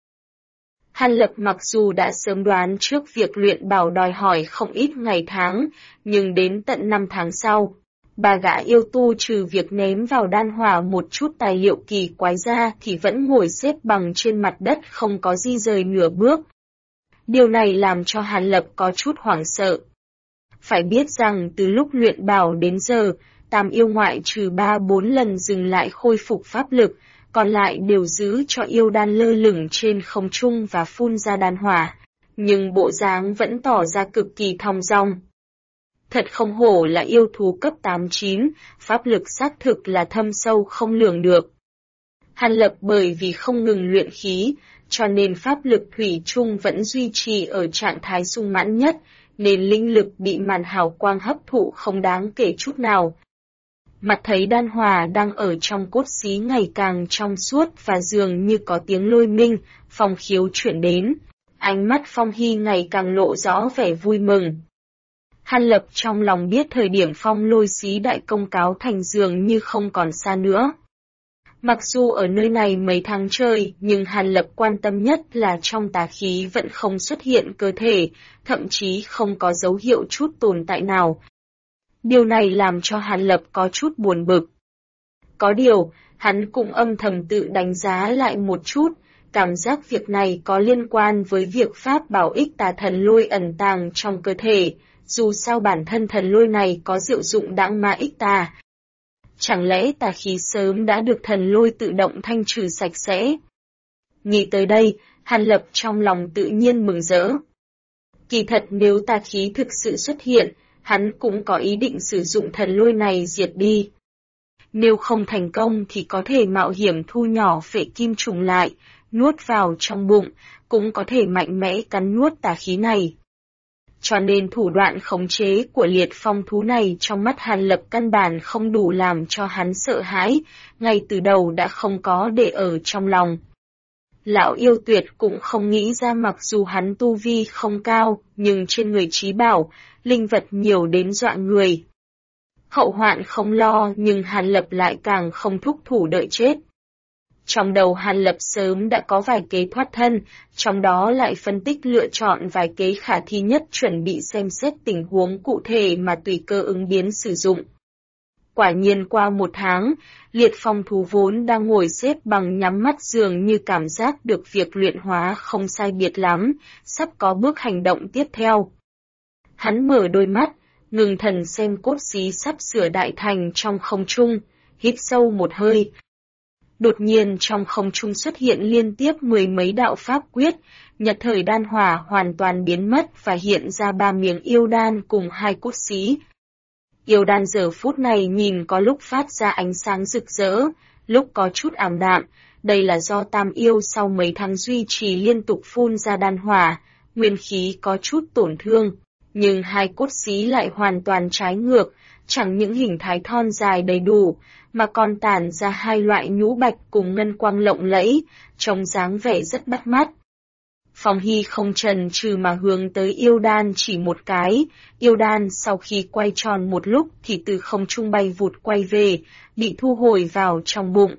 Hàn Lập mặc dù đã sớm đoán trước việc luyện bảo đòi hỏi không ít ngày tháng, nhưng đến tận 5 tháng sau, bà gã yêu tu trừ việc ném vào đan hỏa một chút tài liệu kỳ quái ra thì vẫn ngồi xếp bằng trên mặt đất không có di rời nửa bước. Điều này làm cho Hàn Lập có chút hoảng sợ. Phải biết rằng từ lúc luyện bảo đến giờ, Tam Yêu ngoại trừ 3-4 lần dừng lại khôi phục pháp lực, còn lại đều giữ cho yêu đan lơ lửng trên không trung và phun ra đan hỏa, nhưng bộ dáng vẫn tỏ ra cực kỳ thong dong. Thật không hổ là yêu thú cấp 8-9, pháp lực xác thực là thâm sâu không lường được. Hàn Lập bởi vì không ngừng luyện khí, cho nên pháp lực thủy chung vẫn duy trì ở trạng thái sung mãn nhất, nên linh lực bị màn hào quang hấp thụ không đáng kể chút nào. Mặt thấy đan hỏa đang ở trong cốt xí ngày càng trong suốt và dường như có tiếng lôi minh, Phong Khiếu chuyển đến. Ánh mắt Phong Hy ngày càng lộ rõ vẻ vui mừng. Hàn Lập trong lòng biết thời điểm Phong Lôi xí đại công cáo thành dường như không còn xa nữa. Mặc dù ở nơi này mấy tháng chơi, nhưng Hàn Lập quan tâm nhất là trong tà khí vẫn không xuất hiện cơ thể, thậm chí không có dấu hiệu chút tồn tại nào. Điều này làm cho Hàn Lập có chút buồn bực. Có điều, hắn cũng âm thầm tự đánh giá lại một chút, cảm giác việc này có liên quan với việc pháp bảo ích tà thần lôi ẩn tàng trong cơ thể, dù sao bản thân thần lôi này có diệu dụng đãng ma ích tà. Chẳng lẽ tà khí sớm đã được thần lôi tự động thanh trừ sạch sẽ? Nghĩ tới đây, Hàn Lập trong lòng tự nhiên mừng rỡ. Kỳ thật nếu tà khí thực sự xuất hiện, hắn cũng có ý định sử dụng thần lôi này diệt đi. Nếu không thành công thì có thể mạo hiểm thu nhỏ phệ kim trùng lại, nuốt vào trong bụng, cũng có thể mạnh mẽ cắn nuốt tà khí này. Cho nên thủ đoạn khống chế của liệt phong thú này trong mắt Hàn Lập căn bản không đủ làm cho hắn sợ hãi, ngay từ đầu đã không có để ở trong lòng. Lão yêu tuyệt cũng không nghĩ ra mặc dù hắn tu vi không cao, nhưng trên người trí bảo, linh vật nhiều đến dọa người. Hậu hoạn không lo nhưng Hàn Lập lại càng không thúc thủ đợi chết. Trong đầu Hàn Lập sớm đã có vài kế thoát thân, trong đó lại phân tích lựa chọn vài kế khả thi nhất chuẩn bị xem xét tình huống cụ thể mà tùy cơ ứng biến sử dụng. Quả nhiên qua 1 tháng, liệt phong thú vốn đang ngồi xếp bằng nhắm mắt dường như cảm giác được việc luyện hóa không sai biệt lắm, sắp có bước hành động tiếp theo. Hắn mở đôi mắt, ngừng thần xem cốt xí sắp sửa đại thành trong không trung, hít sâu một hơi. Đột nhiên trong không trung xuất hiện liên tiếp 10 mấy đạo pháp quyết, nhật thời đan hỏa hoàn toàn biến mất và hiện ra 3 miếng yêu đan cùng 2 cốt xí. Yêu đan giờ phút này nhìn có lúc phát ra ánh sáng rực rỡ, lúc có chút ảm đạm, đây là do Tam Yêu sau mấy tháng duy trì liên tục phun ra đan hỏa, nguyên khí có chút tổn thương, nhưng 2 cốt xí lại hoàn toàn trái ngược, chẳng những hình thái thon dài đầy đủ, mà còn tản ra 2 loại nhũ bạch cùng ngân quang lộng lẫy, trông dáng vẻ rất bắt mắt. Phong Hy không chần chừ mà hướng tới yêu đan chỉ một cái, yêu đan sau khi quay tròn một lúc thì từ không trung bay vụt quay về, bị thu hồi vào trong bụng.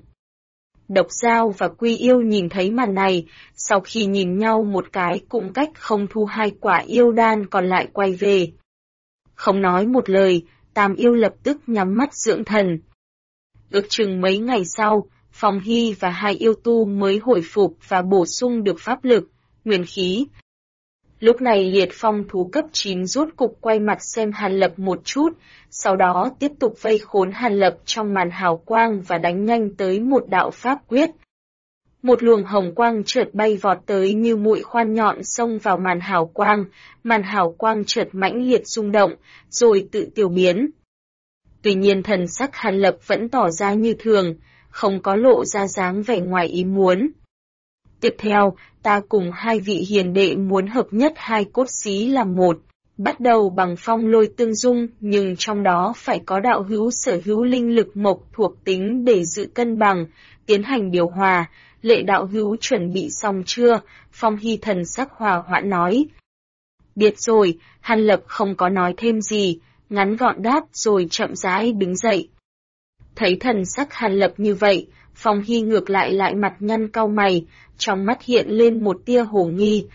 Độc Dao và Quy Yêu nhìn thấy màn này, sau khi nhìn nhau một cái cũng cách không thu 2 quả yêu đan còn lại quay về. Không nói một lời, Tam Yêu lập tức nhắm mắt dưỡng thần. Ước chừng mấy ngày sau, Phong Hy và hai yêu tu mới hồi phục và bổ sung được pháp lực, nguyên khí. Lúc này liệt phong thú cấp 9 rốt cục quay mặt xem Hàn Lập một chút, sau đó tiếp tục vây khốn Hàn Lập trong màn hào quang và đánh nhanh tới một đạo pháp quyết. Một luồng hồng quang chợt bay vọt tới như mũi khoan nhọn xông vào màn hào quang chợt mãnh liệt rung động, rồi tự tiêu biến. Tuy nhiên thần sắc Hàn Lập vẫn tỏ ra như thường, không có lộ ra dáng vẻ ngoài ý muốn. Tiếp theo, ta cùng hai vị hiền đệ muốn hợp nhất hai cốt xí làm một, bắt đầu bằng phong lôi tương dung, nhưng trong đó phải có đạo hữu sở hữu linh lực mộc thuộc tính để giữ cân bằng, tiến hành điều hòa. Lệ đạo hữu chuẩn bị xong chưa? Phong Hy thần sắc hòa hoãn nói. Biết rồi, Hàn Lập không có nói thêm gì, ngắn gọn đáp rồi chậm rãi đứng dậy. Thấy thần sắc Hàn Lập như vậy, Phong Hy ngược lại mặt nhăn cau mày, trong mắt hiện lên một tia hồ nghi.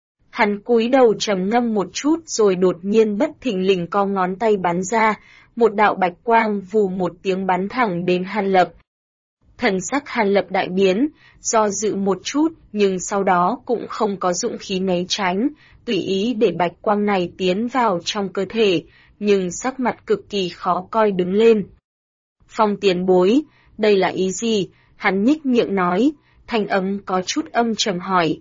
Hắn cúi đầu trầm ngâm một chút rồi đột nhiên bất thình lình co ngón tay bắn ra, một đạo bạch quang vù một tiếng bắn thẳng đến Hàn Lập. Thần sắc Hàn Lập đại biến, do dự một chút nhưng sau đó cũng không có dũng khí né tránh, tùy ý để bạch quang này tiến vào trong cơ thể, nhưng sắc mặt cực kỳ khó coi đứng lên. Phong tiền bối, đây là ý gì? Hắn nhích miệng nói, thanh âm có chút âm trầm hỏi.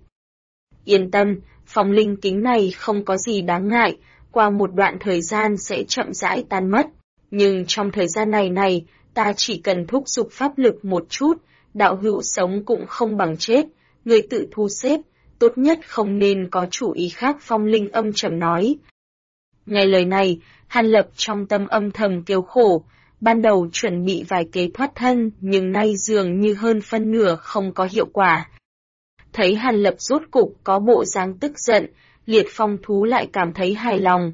Yên tâm, phong linh kính này không có gì đáng ngại, qua một đoạn thời gian sẽ chậm rãi tan mất, nhưng trong thời gian này, ta chỉ cần thúc giục pháp lực một chút, đạo hữu sống cũng không bằng chết, người tự thu xếp, tốt nhất không nên có chủ ý khác. Phong linh âm trầm nói. Nghe lời này, Hàn Lập trong tâm âm thầm kêu khổ, ban đầu chuẩn bị vài kế thoát thân nhưng nay dường như hơn phân nửa không có hiệu quả. Thấy Hàn Lập rốt cục có bộ dáng tức giận, liệt phong thú lại cảm thấy hài lòng.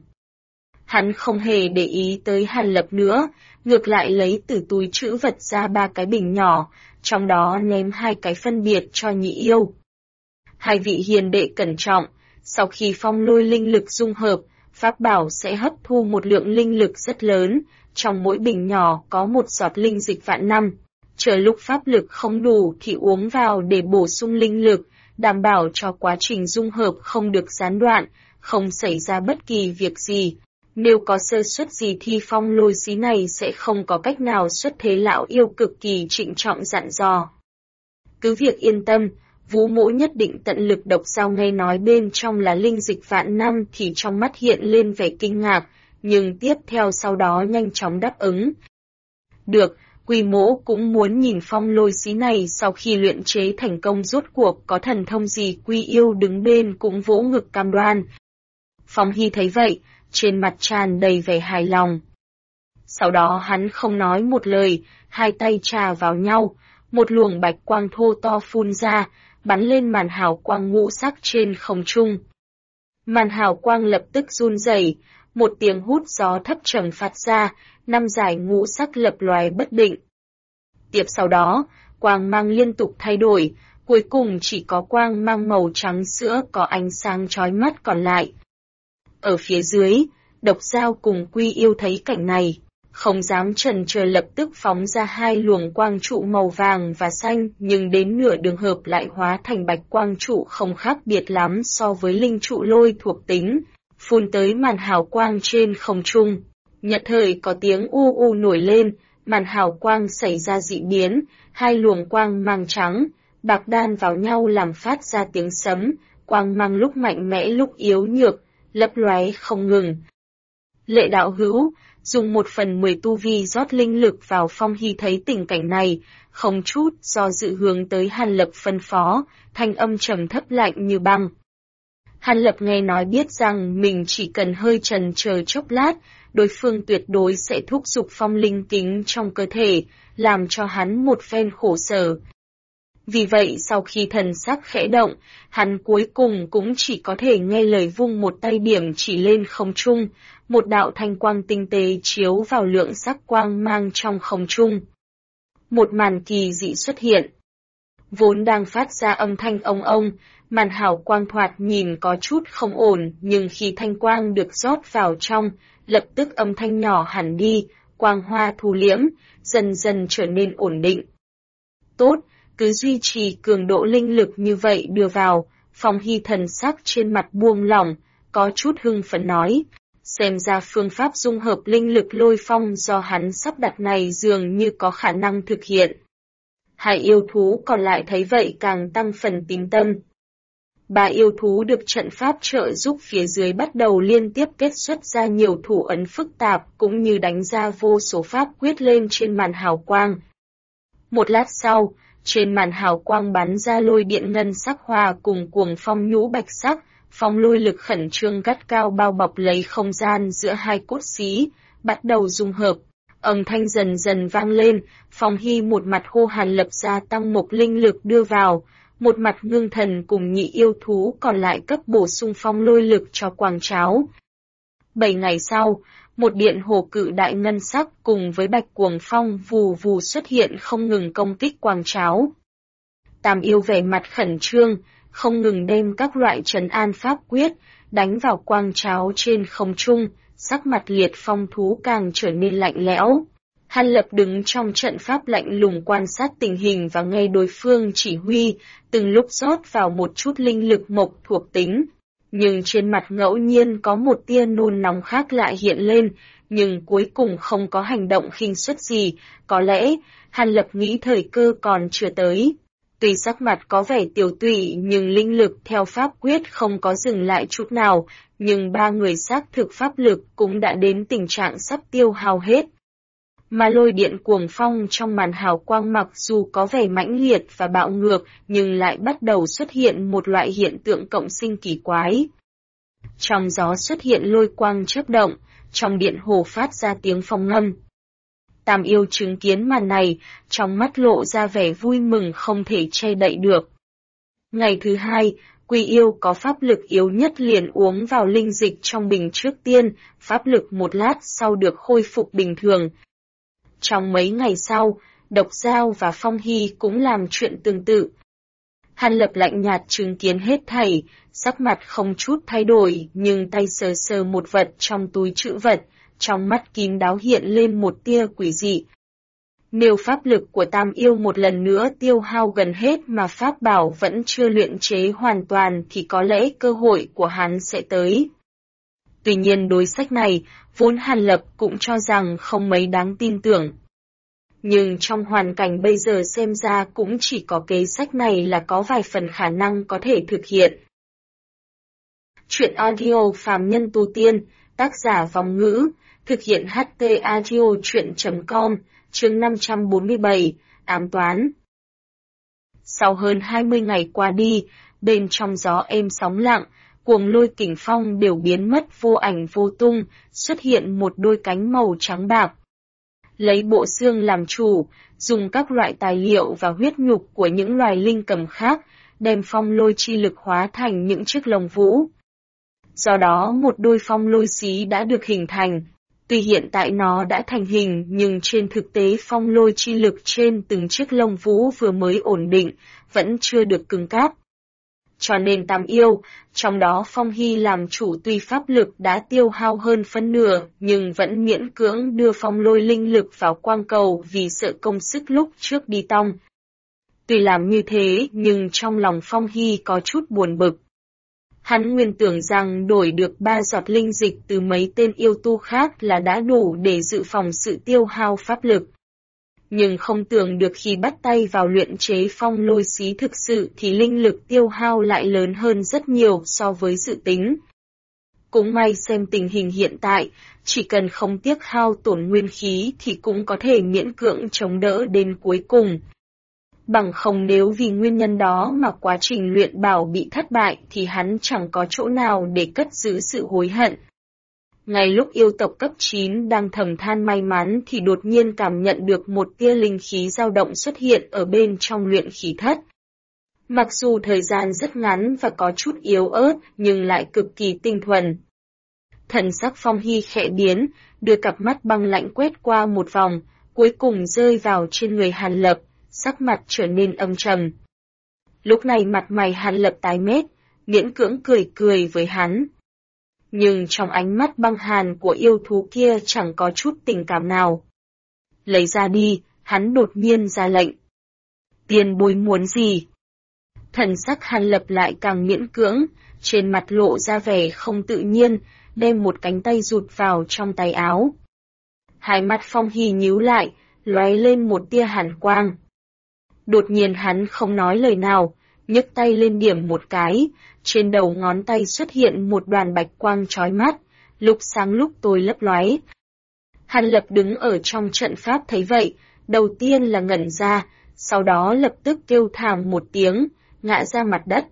Hắn không hề để ý tới Hàn Lập nữa, ngược lại lấy từ túi trữ vật ra 3 cái bình nhỏ, trong đó ném 2 cái phân biệt cho nhị yêu. Hai vị hiền đệ cẩn trọng, sau khi phong lôi linh lực dung hợp, pháp bảo sẽ hấp thu một lượng linh lực rất lớn, trong mỗi bình nhỏ có một giọt linh dịch vạn năm. Chờ lúc pháp lực không đủ thì uống vào để bổ sung linh lực, đảm bảo cho quá trình dung hợp không được gián đoạn, không xảy ra bất kỳ việc gì. Nếu có sơ suất gì thì phong lôi xí này sẽ không có cách nào xuất thế. Lão yêu cực kỳ trịnh trọng dặn dò. Cứ việc yên tâm, Vũ Mỗ nhất định tận lực độc giao. Nghe nói bên trong là linh dịch vạn năm thì trong mắt hiện lên vẻ kinh ngạc, nhưng tiếp theo sau đó nhanh chóng đáp ứng. Được, Quy Mỗ cũng muốn nhìn phong lôi xí này sau khi luyện chế thành công rốt cuộc có thần thông gì. Quy Yêu đứng bên cũng vỗ ngực cam đoan. Phong Hy thấy vậy, trên mặt tràn đầy vẻ hài lòng. Sau đó hắn không nói một lời, hai tay chà vào nhau, một luồng bạch quang thô to phun ra, bắn lên màn hào quang ngũ sắc trên không trung. Màn hào quang lập tức run rẩy, một tiếng hút gió thấp trầm phát ra, 5 dải ngũ sắc lập loè bất định. Tiếp sau đó, quang mang liên tục thay đổi, cuối cùng chỉ có quang mang màu trắng sữa có ánh sáng chói mắt còn lại. Ở phía dưới, Độc Dao cùng Quy Yêu thấy cảnh này, không dám chần chờ lập tức phóng ra 2 luồng quang trụ màu vàng và xanh, nhưng đến nửa đường hợp lại hóa thành bạch quang trụ không khác biệt lắm so với linh trụ lôi thuộc tính, phun tới màn hào quang trên không trung. Nhất thời có tiếng u u nổi lên, màn hào quang xảy ra dị biến, 2 luồng quang mang trắng, bạc đan vào nhau làm phát ra tiếng sấm, quang mang lúc mạnh mẽ lúc yếu nhược, lấp lóe không ngừng. Lệ đạo hữu, dùng 1/10 tu vi rót linh lực vào. Phong Hy thấy tình cảnh này, không chút do dự hướng tới Hàn Lập phân phó, thanh âm trầm thấp lạnh như băng. Hàn Lập nghe nói biết rằng mình chỉ cần hơi chần chờ chốc lát, đối phương tuyệt đối sẽ thúc giục phong linh kính trong cơ thể, làm cho hắn một phen khổ sở. Vì vậy sau khi thần sắc khẽ động, hắn cuối cùng cũng chỉ có thể nghe lời vung một tay điểm chỉ lên không trung, một đạo thanh quang tinh tế chiếu vào lượng sắc quang mang trong không trung. Một màn kỳ dị xuất hiện. Vốn đang phát ra âm thanh ông ông, màn hào quang thoạt nhìn có chút không ổn, nhưng khi thanh quang được rót vào trong, lập tức âm thanh nhỏ hẳn đi, quang hoa thu liễm, dần dần trở nên ổn định. Tốt, cứ duy trì cường độ linh lực như vậy đưa vào, Phong Hy thần sắc trên mặt buông lỏng, có chút hưng phấn nói. Xem ra phương pháp dung hợp linh lực lôi phong do hắn sắp đặt này dường như có khả năng thực hiện. Hai yêu thú còn lại thấy vậy càng tăng phần tín tâm. Ba yêu thú được trận pháp trợ giúp phía dưới bắt đầu liên tiếp kết xuất ra nhiều thủ ấn phức tạp cũng như đánh ra vô số pháp quyết lên trên màn hào quang. Một lát sau, trên màn hào quang bắn ra lôi điện ngân sắc hòa cùng cuồng phong nhũ bạch sắc, phong lôi lực khẩn trương gắt cao bao bọc lấy không gian giữa hai cốt xí, bắt đầu dung hợp. Âm thanh dần dần vang lên, Phong Hy một mặt hô hàn lập ra tăng mục linh lực đưa vào, một mặt ngưng thần cùng nhị yêu thú còn lại cấp bổ sung phong lôi lực cho quang tráo. 7 ngày sau, một điện hồ cự đại ngân sắc cùng với bạch cuồng phong vù vù xuất hiện không ngừng công kích quang tráo. Tam yêu vẻ mặt khẩn trương, không ngừng đem các loại trấn an pháp quyết, đánh vào quang tráo trên không trung, sắc mặt liệt phong thú càng trở nên lạnh lẽo. Hàn Lập đứng trong trận pháp lạnh lùng quan sát tình hình và nghe đối phương chỉ huy, từng lúc rót vào một chút linh lực mộc thuộc tính. Nhưng trên mặt ngẫu nhiên có một tia nôn nóng khác lại hiện lên, nhưng cuối cùng không có hành động khinh suất gì, có lẽ Hàn Lập nghĩ thời cơ còn chưa tới. Tuy sắc mặt có vẻ tiều tụy nhưng linh lực theo pháp quyết không có dừng lại chút nào, nhưng ba người xác thực pháp lực cũng đã đến tình trạng sắp tiêu hao hết. Mà lôi điện cuồng phong trong màn hào quang mặc dù có vẻ mãnh liệt và bạo ngược nhưng lại bắt đầu xuất hiện một loại hiện tượng cộng sinh kỳ quái. Trong gió xuất hiện lôi quang chớp động, trong điện hồ phát ra tiếng phong ngâm. Tam yêu chứng kiến màn này, trong mắt lộ ra vẻ vui mừng không thể che đậy được. Ngày thứ hai, Quy yêu có pháp lực yếu nhất liền uống vào linh dịch trong bình trước tiên, pháp lực một lát sau được khôi phục bình thường. Trong mấy ngày sau, Độc Dao và Phong Hy cũng làm chuyện tương tự. Hàn Lập lạnh nhạt chứng kiến hết thảy, sắc mặt không chút thay đổi nhưng tay sờ sờ một vật trong túi trữ vật, trong mắt kín đáo hiện lên một tia quỷ dị. Nếu pháp lực của Tam yêu một lần nữa tiêu hao gần hết mà pháp bảo vẫn chưa luyện chế hoàn toàn thì có lẽ cơ hội của hắn sẽ tới. Tuy nhiên đối sách này, vốn Hàn Lập cũng cho rằng không mấy đáng tin tưởng. Nhưng trong hoàn cảnh bây giờ xem ra cũng chỉ có kế sách này là có vài phần khả năng có thể thực hiện. Chuyện audio phàm nhân tu tiên, tác giả Vòng Ngữ, thực hiện HT Audio chuyện.com, chương 547, ám toán. Sau hơn 20 ngày qua đi, bên trong gió êm sóng lặng, cuồng lôi kình phong đều biến mất vô ảnh vô tung, xuất hiện một đôi cánh màu trắng bạc. Lấy bộ xương làm chủ, dùng các loại tài liệu và huyết nhục của những loài linh cầm khác, đem phong lôi chi lực hóa thành những chiếc lồng vũ. Do đó một đôi phong lôi xí đã được hình thành. Tuy hiện tại nó đã thành hình nhưng trên thực tế phong lôi chi lực trên từng chiếc lông vũ vừa mới ổn định, vẫn chưa được cứng cáp. Cho nên Tam yêu, trong đó Phong Hy làm chủ tuy pháp lực đã tiêu hao hơn phân nửa nhưng vẫn miễn cưỡng đưa phong lôi linh lực vào quang cầu vì sợ công sức lúc trước đi tong. Tuy làm như thế nhưng trong lòng Phong Hy có chút buồn bực. Hắn nguyên tưởng rằng đổi được 3 giọt linh dịch từ mấy tên yêu tu khác là đã đủ để dự phòng sự tiêu hao pháp lực. Nhưng không tưởng được khi bắt tay vào luyện chế phong lôi xí thực sự thì linh lực tiêu hao lại lớn hơn rất nhiều so với dự tính. Cũng may xem tình hình hiện tại, chỉ cần không tiếc hao tổn nguyên khí thì cũng có thể miễn cưỡng chống đỡ đến cuối cùng. Bằng không nếu vì nguyên nhân đó mà quá trình luyện bảo bị thất bại thì hắn chẳng có chỗ nào để cất giữ sự hối hận. Ngay lúc yêu tộc cấp 9 đang thầm than may mắn thì đột nhiên cảm nhận được một tia linh khí dao động xuất hiện ở bên trong luyện khí thất. Mặc dù thời gian rất ngắn và có chút yếu ớt nhưng lại cực kỳ tinh thuần. Thần sắc Phong Hy khẽ biến, đưa cặp mắt băng lạnh quét qua một vòng, cuối cùng rơi vào trên người Hàn Lập, sắc mặt trở nên âm trầm. Lúc này mặt mày Hàn Lập tái mét, miễn cưỡng cười cười với hắn. Nhưng trong ánh mắt băng hàn của yêu thú kia chẳng có chút tình cảm nào. lấy ra đi, hắn đột nhiên ra lệnh. Tiền bối muốn gì? Thần sắc Hàn Lập lại càng miễn cưỡng, trên mặt lộ ra vẻ không tự nhiên, đem một cánh tay rụt vào trong tay áo. Hai mắt Phong Hy nhíu lại, lóe lên một tia hàn quang. Đột nhiên hắn không nói lời nào, nhấc tay lên điểm một cái, trên đầu ngón tay xuất hiện một đoàn bạch quang chói mắt, lúc sáng lúc tối lấp lóe. Hàn Lập đứng ở trong trận pháp thấy vậy, đầu tiên là ngẩn ra, sau đó lập tức kêu thảm một tiếng, ngã ra mặt đất.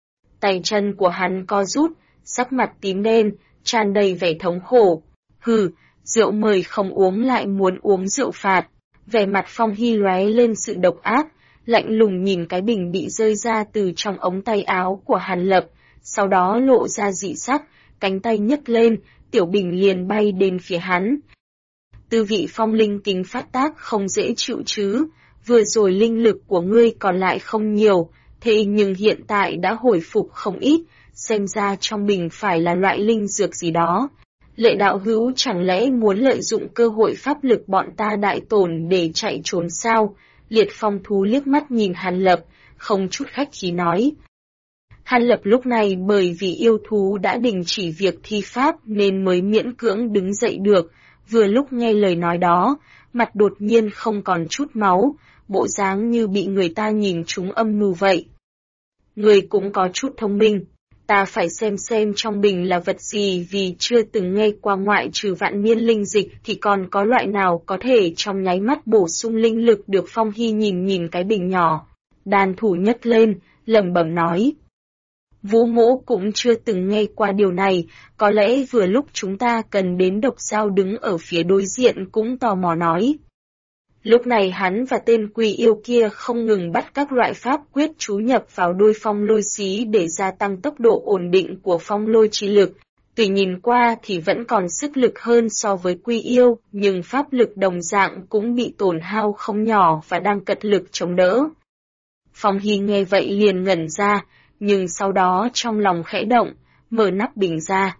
Tay chân của hắn co rút, sắc mặt tím đen, tràn đầy vẻ thống khổ. Hừ, rượu mời không uống lại muốn uống rượu phạt. Vẻ mặt Phong Hy lóe lên sự độc ác, lạnh lùng nhìn cái bình bị rơi ra từ trong ống tay áo của Hàn Lập, sau đó lộ ra dị sắc, cánh tay nhấc lên, tiểu bình liền bay đến phía hắn. Tư vị phong linh kính phát tác không dễ chịu chứ, vừa rồi linh lực của ngươi còn lại không nhiều, thế nhưng hiện tại đã hồi phục không ít, xem ra trong bình phải là loại linh dược gì đó. Lệ đạo hữu chẳng lẽ muốn lợi dụng cơ hội pháp lực bọn ta đại tổn để chạy trốn sao? Liệt phong thú liếc mắt nhìn Hàn Lập, không chút khách khí nói. Hàn Lập lúc này bởi vì yêu thú đã đình chỉ việc thi pháp nên mới miễn cưỡng đứng dậy được, vừa lúc nghe lời nói đó, mặt đột nhiên không còn chút máu, bộ dáng như bị người ta nhìn trúng âm mưu vậy. Người cũng có chút thông minh, ta phải xem trong bình là vật gì vì chưa từng nghe qua ngoại trừ vạn niên linh dịch thì còn có loại nào có thể trong nháy mắt bổ sung linh lực được. Phong Hy nhìn cái bình nhỏ, đàn thủ nhấc lên, lẩm bẩm nói. Vũ Mỗ cũng chưa từng nghe qua điều này, có lẽ vừa lúc chúng ta cần đến Độc Giao đứng ở phía đối diện cũng tò mò nói. Lúc này hắn và tên quỷ yêu kia không ngừng bắt các loại pháp quyết chú nhập vào đôi phong lôi xí để gia tăng tốc độ ổn định của phong lôi chi lực. Tuy nhìn qua thì vẫn còn sức lực hơn so với quy yêu, nhưng pháp lực đồng dạng cũng bị tổn hao không nhỏ và đang cật lực chống đỡ. Phong Hy nghe vậy liền ngẩn ra, nhưng sau đó trong lòng khẽ động, mở nắp bình ra.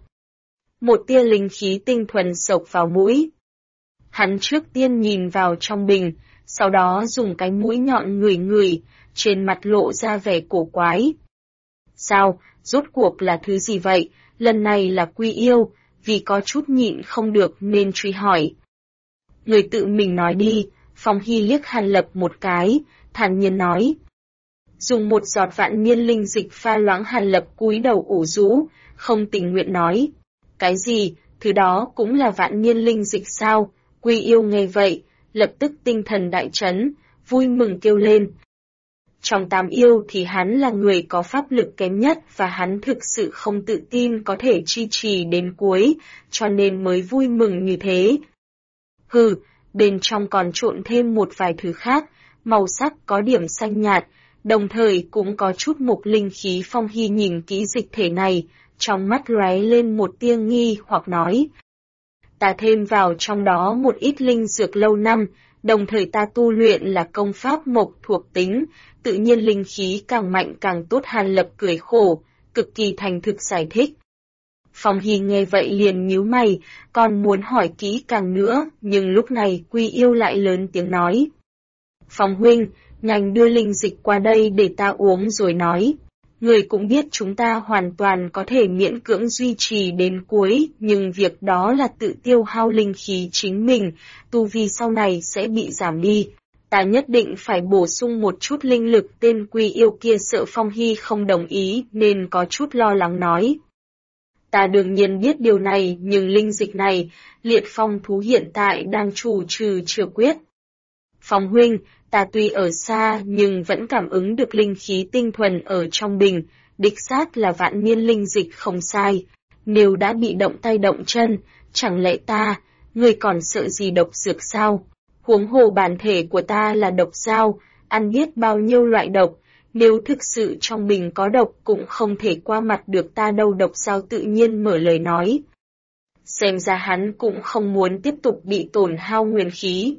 Một tia linh khí tinh thuần xộc vào mũi. Hắn trước tiên nhìn vào trong bình, sau đó dùng cái mũi nhọn ngửi, trên mặt lộ ra vẻ cổ quái. Sao, rốt cuộc là thứ gì vậy? Lần này là quy yêu, vì có chút nhịn không được nên truy hỏi. Người tự mình nói đi, Phong Hy liếc Hàn Lập một cái, thản nhiên nói. Dùng một giọt vạn niên linh dịch pha loãng. Hàn Lập cúi đầu ủ rũ, không tình nguyện nói. Cái gì, thứ đó cũng là vạn niên linh dịch sao? Quy yêu nghe vậy, lập tức tinh thần đại chấn, vui mừng kêu lên. Trong 8 yêu thì hắn là người có pháp lực kém nhất và hắn thực sự không tự tin có thể duy trì đến cuối, cho nên mới vui mừng như thế. Hừ, bên trong còn trộn thêm một vài thứ khác, màu sắc có điểm xanh nhạt, đồng thời cũng có chút mục linh khí. Phong Hy nhìn kỹ dịch thể này, trong mắt lóe lên một tia nghi hoặc nói. Ta thêm vào trong đó một ít linh dược lâu năm, đồng thời ta tu luyện là công pháp mộc thuộc tính, tự nhiên linh khí càng mạnh càng tốt. Hàn Lập cười khổ, cực kỳ thành thực giải thích. Phong Hy nghe vậy liền nhíu mày, còn muốn hỏi kỹ càng nữa, nhưng lúc này quy yêu lại lớn tiếng nói. Phong huynh, nhanh đưa linh dịch qua đây để ta uống rồi nói. Người cũng biết chúng ta hoàn toàn có thể miễn cưỡng duy trì đến cuối, nhưng việc đó là tự tiêu hao linh khí chính mình, tu vi sau này sẽ bị giảm đi. Ta nhất định phải bổ sung một chút linh lực. Tên quy yêu kia sợ Phong Hy không đồng ý nên có chút lo lắng nói. Ta đương nhiên biết điều này, nhưng linh dịch này, liệt phong thú hiện tại đang chủ trừ chưa quyết. Phong huynh, ta tuy ở xa nhưng vẫn cảm ứng được linh khí tinh thuần ở trong bình, đích xác là vạn niên linh dịch không sai. Nếu đã bị động tay động chân, chẳng lẽ ngươi còn sợ gì độc dược sao? Huống hồ bản thể của ta là độc dao, ăn biết bao nhiêu loại độc, nếu thực sự trong bình có độc cũng không thể qua mặt được ta đâu. Độc dao tự nhiên mở lời nói. Xem ra hắn cũng không muốn tiếp tục bị tổn hao nguyên khí.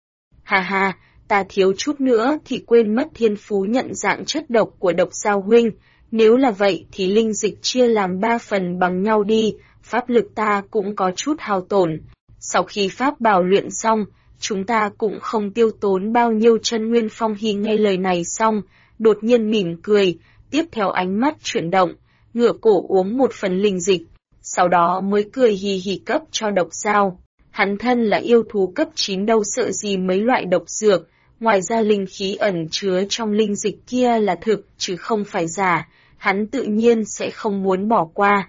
Hà hà, ta thiếu chút nữa thì quên mất thiên phú nhận dạng chất độc của độc dao huynh, nếu là vậy thì linh dịch chia làm 3 phần bằng nhau đi, pháp lực ta cũng có chút hao tổn. Sau khi pháp bảo luyện xong, chúng ta cũng không tiêu tốn bao nhiêu chân nguyên. Phong Hy nghe lời này xong, đột nhiên mỉm cười, tiếp theo ánh mắt chuyển động, ngửa cổ uống một phần linh dịch, sau đó mới cười hì hì cấp cho Độc Dao. Hắn thân là yêu thú cấp 9 đâu sợ gì mấy loại độc dược, ngoài ra linh khí ẩn chứa trong linh dịch kia là thực chứ không phải giả, hắn tự nhiên sẽ không muốn bỏ qua.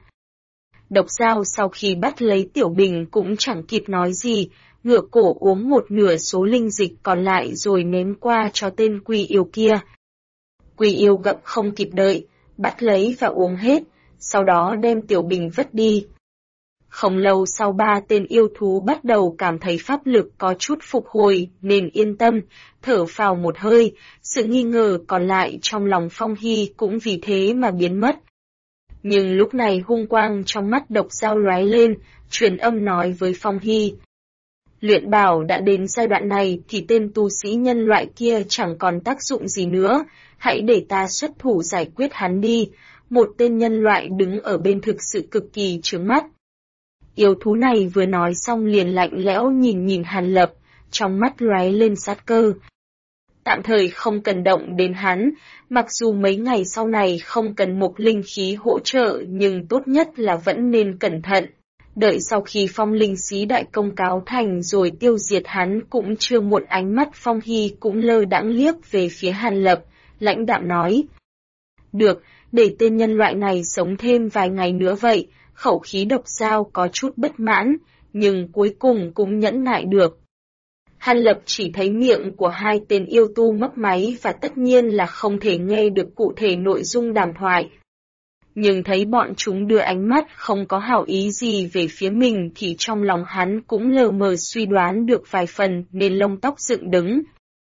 Độc Dao sau khi bắt lấy tiểu bình cũng chẳng kịp nói gì, ngửa cổ uống một nửa số linh dịch còn lại rồi ném qua cho tên Quỷ Yêu kia. Quỷ Yêu gặm không kịp đợi, bắt lấy và uống hết, sau đó đem tiểu bình vứt đi. Không lâu sau 3 tên yêu thú bắt đầu cảm thấy pháp lực có chút phục hồi nên yên tâm, thở phào một hơi, sự nghi ngờ còn lại trong lòng Phong Hy cũng vì thế mà biến mất. Nhưng lúc này hung quang trong mắt Độc Dao lóe lên, truyền âm nói với Phong Hy. Luyện bảo đã đến giai đoạn này thì tên tu sĩ nhân loại kia chẳng còn tác dụng gì nữa, hãy để ta xuất thủ giải quyết hắn đi. Một tên nhân loại đứng ở bên thực sự cực kỳ chướng mắt. Yêu thú này vừa nói xong liền lạnh lẽo nhìn Hàn Lập, trong mắt lóe lên sát cơ. Tạm thời không cần động đến hắn, mặc dù mấy ngày sau này không cần một linh khí hỗ trợ nhưng tốt nhất là vẫn nên cẩn thận. Đợi sau khi Phong Linh Xí đại công cáo thành rồi tiêu diệt hắn cũng chưa muộn. Ánh mắt Phong Hy cũng lơ đãng liếc về phía Hàn Lập, lãnh đạm nói. Được, để tên nhân loại này sống thêm vài ngày nữa vậy. Khẩu khí Độc Dao có chút bất mãn, nhưng cuối cùng cũng nhẫn nại được. Hàn Lập chỉ thấy miệng của hai tên yêu tu mấp máy và tất nhiên là không thể nghe được cụ thể nội dung đàm thoại. Nhưng thấy bọn chúng đưa ánh mắt không có hảo ý gì về phía mình thì trong lòng hắn cũng lờ mờ suy đoán được vài phần nên lông tóc dựng đứng.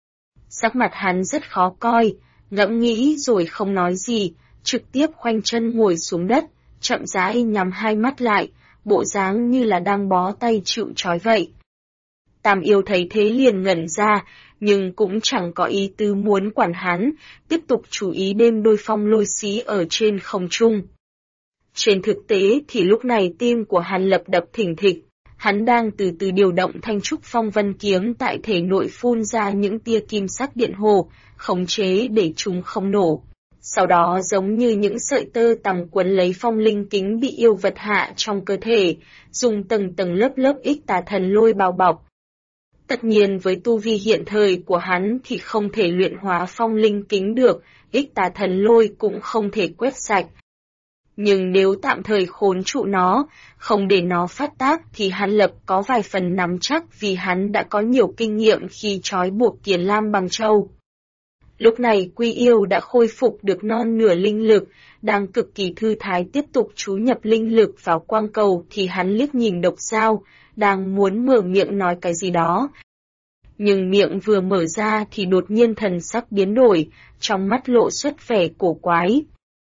Sắc mặt hắn rất khó coi, ngẫm nghĩ rồi không nói gì, trực tiếp khoanh chân ngồi xuống đất, chậm rãi nhắm hai mắt lại, bộ dáng như là đang bó tay chịu trói vậy. Tam yêu thấy thế liền ngẩn ra, nhưng cũng chẳng có ý tứ muốn quản hắn, tiếp tục chú ý đêm đôi Phong Lôi Xí ở trên không trung. Trên thực tế thì lúc này tim của Hàn Lập đập thình thịch, hắn đang từ từ điều động thanh trúc phong vân kiếm tại thể nội phun ra những tia kim sắc điện hồ, khống chế để chúng không nổ. Sau đó giống như những sợi tơ tằm quấn lấy phong linh kính bị yêu vật hạ trong cơ thể, dùng tầng tầng lớp ích tà thần lôi bao bọc. Tất nhiên với tu vi hiện thời của hắn thì không thể luyện hóa phong linh kính được, ích tà thần lôi cũng không thể quét sạch. Nhưng nếu tạm thời khốn trụ nó, không để nó phát tác thì Hàn Lập có vài phần nắm chắc vì hắn đã có nhiều kinh nghiệm khi trói buộc Kiền Lam bằng trâu. Lúc này Quy Yêu đã khôi phục được non nửa linh lực, đang cực kỳ thư thái tiếp tục chú nhập linh lực vào quang cầu thì hắn liếc nhìn Độc Dao, đang muốn mở miệng nói cái gì đó. Nhưng miệng vừa mở ra thì đột nhiên thần sắc biến đổi, trong mắt lộ xuất vẻ cổ quái.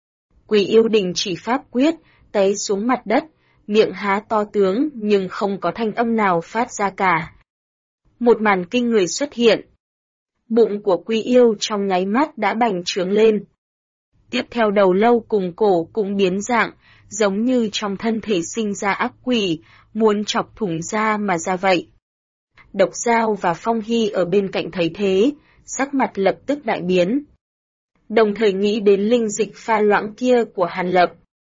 Quỷ Yêu đình chỉ pháp quyết, té xuống mặt đất, miệng há to tướng nhưng không có thanh âm nào phát ra cả. Một màn kinh người xuất hiện. Bụng của Quy Yêu trong nháy mắt đã bành trướng lên. Tiếp theo đầu lâu cùng cổ cũng biến dạng, giống như trong thân thể sinh ra ác quỷ, muốn chọc thủng da mà ra vậy. Độc Dao và Phong Hy ở bên cạnh thấy thế, sắc mặt lập tức đại biến. Đồng thời nghĩ đến linh dịch pha loãng kia của Hàn Lập.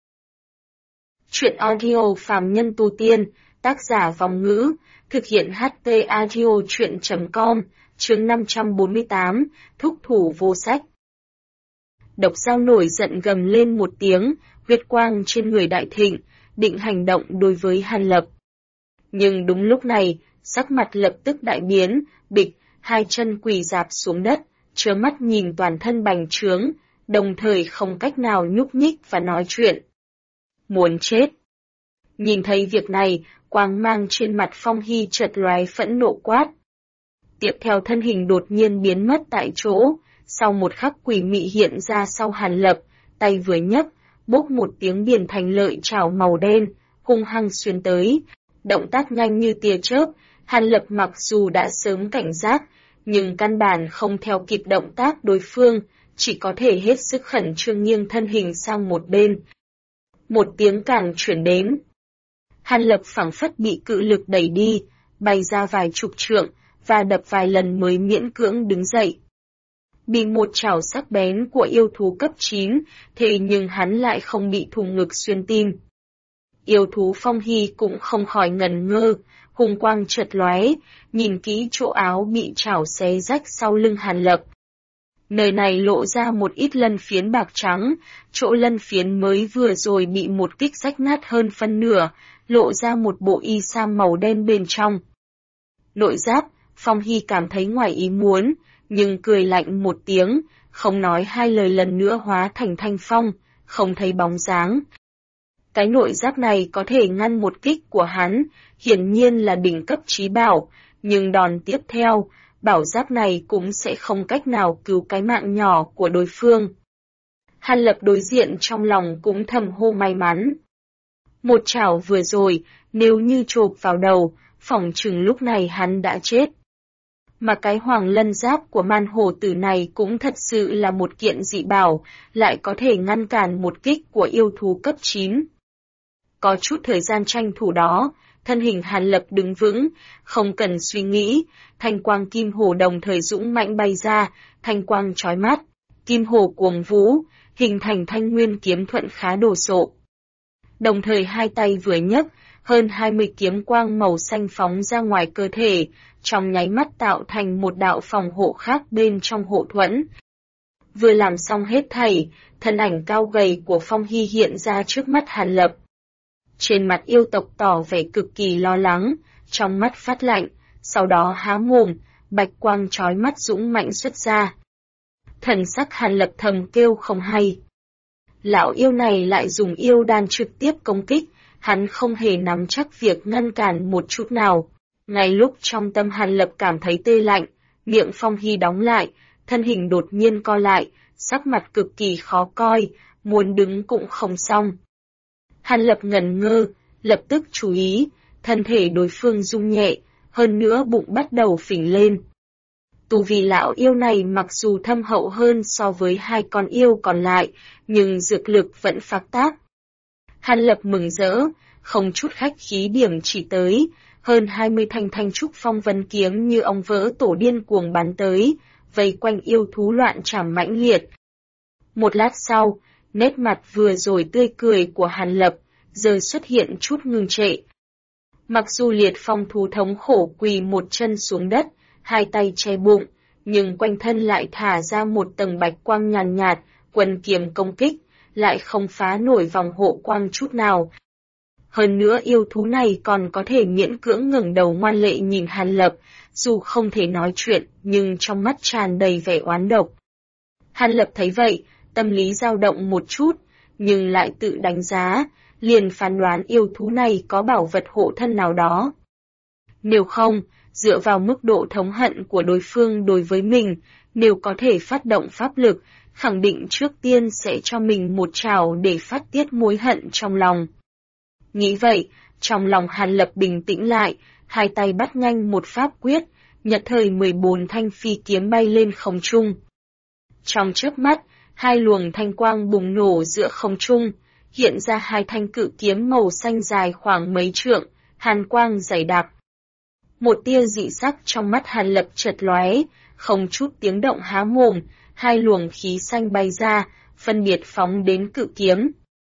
Chuyện audio phàm nhân tu tiên, tác giả Vòng Ngữ, thực hiện HT audio chuyện.com, chương 548, thúc thủ vô sách. Độc Dao nổi giận gầm lên một tiếng, huyết quang trên người đại thịnh, định hành động đối với Hàn Lập. Nhưng đúng lúc này, sắc mặt lập tức đại biến, bịch, hai chân quỳ rạp xuống đất, trơ mắt nhìn toàn thân bành trướng, đồng thời không cách nào nhúc nhích và nói chuyện. Muốn chết. Nhìn thấy việc này, quang mang trên mặt Phong Hy chợt lóe phẫn nộ quát. Tiếp theo thân hình đột nhiên biến mất tại chỗ, sau một khắc quỷ mị hiện ra sau Hàn Lập, tay vừa nhấc, bốc một tiếng biển thành lợi chảo màu đen, hung hăng xuyên tới. Động tác nhanh như tia chớp, Hàn Lập mặc dù đã sớm cảnh giác, nhưng căn bản không theo kịp động tác đối phương, chỉ có thể hết sức khẩn trương nghiêng thân hình sang một bên. Một tiếng càn chuyển đến. Hàn Lập phảng phất bị cự lực đẩy đi, bay ra vài chục trượng, và đập vài lần mới miễn cưỡng đứng dậy. Bị một chảo sắc bén của yêu thú cấp 9, thế nhưng hắn lại không bị thủng ngực xuyên tim. Yêu thú Phong Hy cũng không khỏi ngần ngơ, hùng quang chợt lóe, nhìn kỹ chỗ áo bị chảo xé rách sau lưng Hàn Lập. Nơi này lộ ra một ít lân phiến bạc trắng, chỗ lân phiến mới vừa rồi bị một kích rách nát hơn phân nửa, lộ ra một bộ y sam màu đen bên trong. Nội giáp, Phong Hy cảm thấy ngoài ý muốn, nhưng cười lạnh một tiếng, không nói hai lời lần nữa hóa thành thanh phong, không thấy bóng dáng. Cái nội giáp này có thể ngăn một kích của hắn, hiển nhiên là đỉnh cấp trí bảo, nhưng đòn tiếp theo, bảo giáp này cũng sẽ không cách nào cứu cái mạng nhỏ của đối phương. Hàn Lập đối diện trong lòng cũng thầm hô may mắn. Một chảo vừa rồi, nếu như chộp vào đầu, phỏng chừng lúc này hắn đã chết. Mà cái hoàng lân giáp của man hồ tử này cũng thật sự là một kiện dị bảo, lại có thể ngăn cản một kích của yêu thú cấp 9. Có chút thời gian tranh thủ đó, thân hình Hàn Lập đứng vững, không cần suy nghĩ, thanh quang kim hồ đồng thời dũng mãnh bay ra, thanh quang chói mắt, kim hồ cuồng vũ, hình thành thanh nguyên kiếm thuận khá đồ sộ. Đồng thời hai tay vừa nhấc, hơn 20 kiếm quang màu xanh phóng ra ngoài cơ thể, trong nháy mắt tạo thành một đạo phòng hộ khác bên trong hộ thuẫn. Vừa làm xong hết thảy, thân ảnh cao gầy của Phong Hy hiện ra trước mắt Hàn Lập. Trên mặt yêu tộc tỏ vẻ cực kỳ lo lắng, trong mắt phát lạnh, sau đó há mồm, bạch quang chói mắt dũng mạnh xuất ra. Thần sắc Hàn Lập thầm kêu không hay. Lão yêu này lại dùng yêu đan trực tiếp công kích, hắn không hề nắm chắc việc ngăn cản một chút nào. Ngay lúc trong tâm Hàn Lập cảm thấy tê lạnh, miệng Phong Hy đóng lại, thân hình đột nhiên co lại, sắc mặt cực kỳ khó coi, muốn đứng cũng không xong. Hàn Lập ngẩn ngơ, lập tức chú ý, thân thể đối phương rung nhẹ, hơn nữa bụng bắt đầu phình lên. Tu vi lão yêu này mặc dù thâm hậu hơn so với hai con yêu còn lại, nhưng dược lực vẫn phát tác. Hàn Lập mừng rỡ, không chút khách khí điểm chỉ tới, hơn 20 thanh trúc phong vân kiếm như ong vỡ tổ điên cuồng bắn tới, vây quanh yêu thú loạn trảm mãnh liệt. Một lát sau, nét mặt vừa rồi tươi cười của Hàn Lập, giờ xuất hiện chút ngưng trệ. Mặc dù liệt phong thú thống khổ quỳ một chân xuống đất, hai tay che bụng, nhưng quanh thân lại thả ra một tầng bạch quang nhàn nhạt, quần kiếm công kích, lại không phá nổi vòng hộ quang chút nào. Hơn nữa yêu thú này còn có thể miễn cưỡng ngẩng đầu ngoan lệ nhìn Hàn Lập, dù không thể nói chuyện, nhưng trong mắt tràn đầy vẻ oán độc. Hàn Lập thấy vậy, tâm lý dao động một chút, nhưng lại tự đánh giá, liền phán đoán yêu thú này có bảo vật hộ thân nào đó. Nếu không, dựa vào mức độ thống hận của đối phương đối với mình, nếu có thể phát động pháp lực, khẳng định trước tiên sẽ cho mình một trảo để phát tiết mối hận trong lòng. Nghĩ vậy, trong lòng Hàn Lập bình tĩnh lại, hai tay bắt nhanh một pháp quyết, nhật thời 14 thanh phi kiếm bay lên không trung. Trong chớp mắt, hai luồng thanh quang bùng nổ giữa không trung, hiện ra hai thanh cự kiếm màu xanh dài khoảng mấy trượng, hàn quang dày đặc. Một tia dị sắc trong mắt Hàn Lập chợt lóe, không chút tiếng động há mồm, hai luồng khí xanh bay ra, phân biệt phóng đến cự kiếm.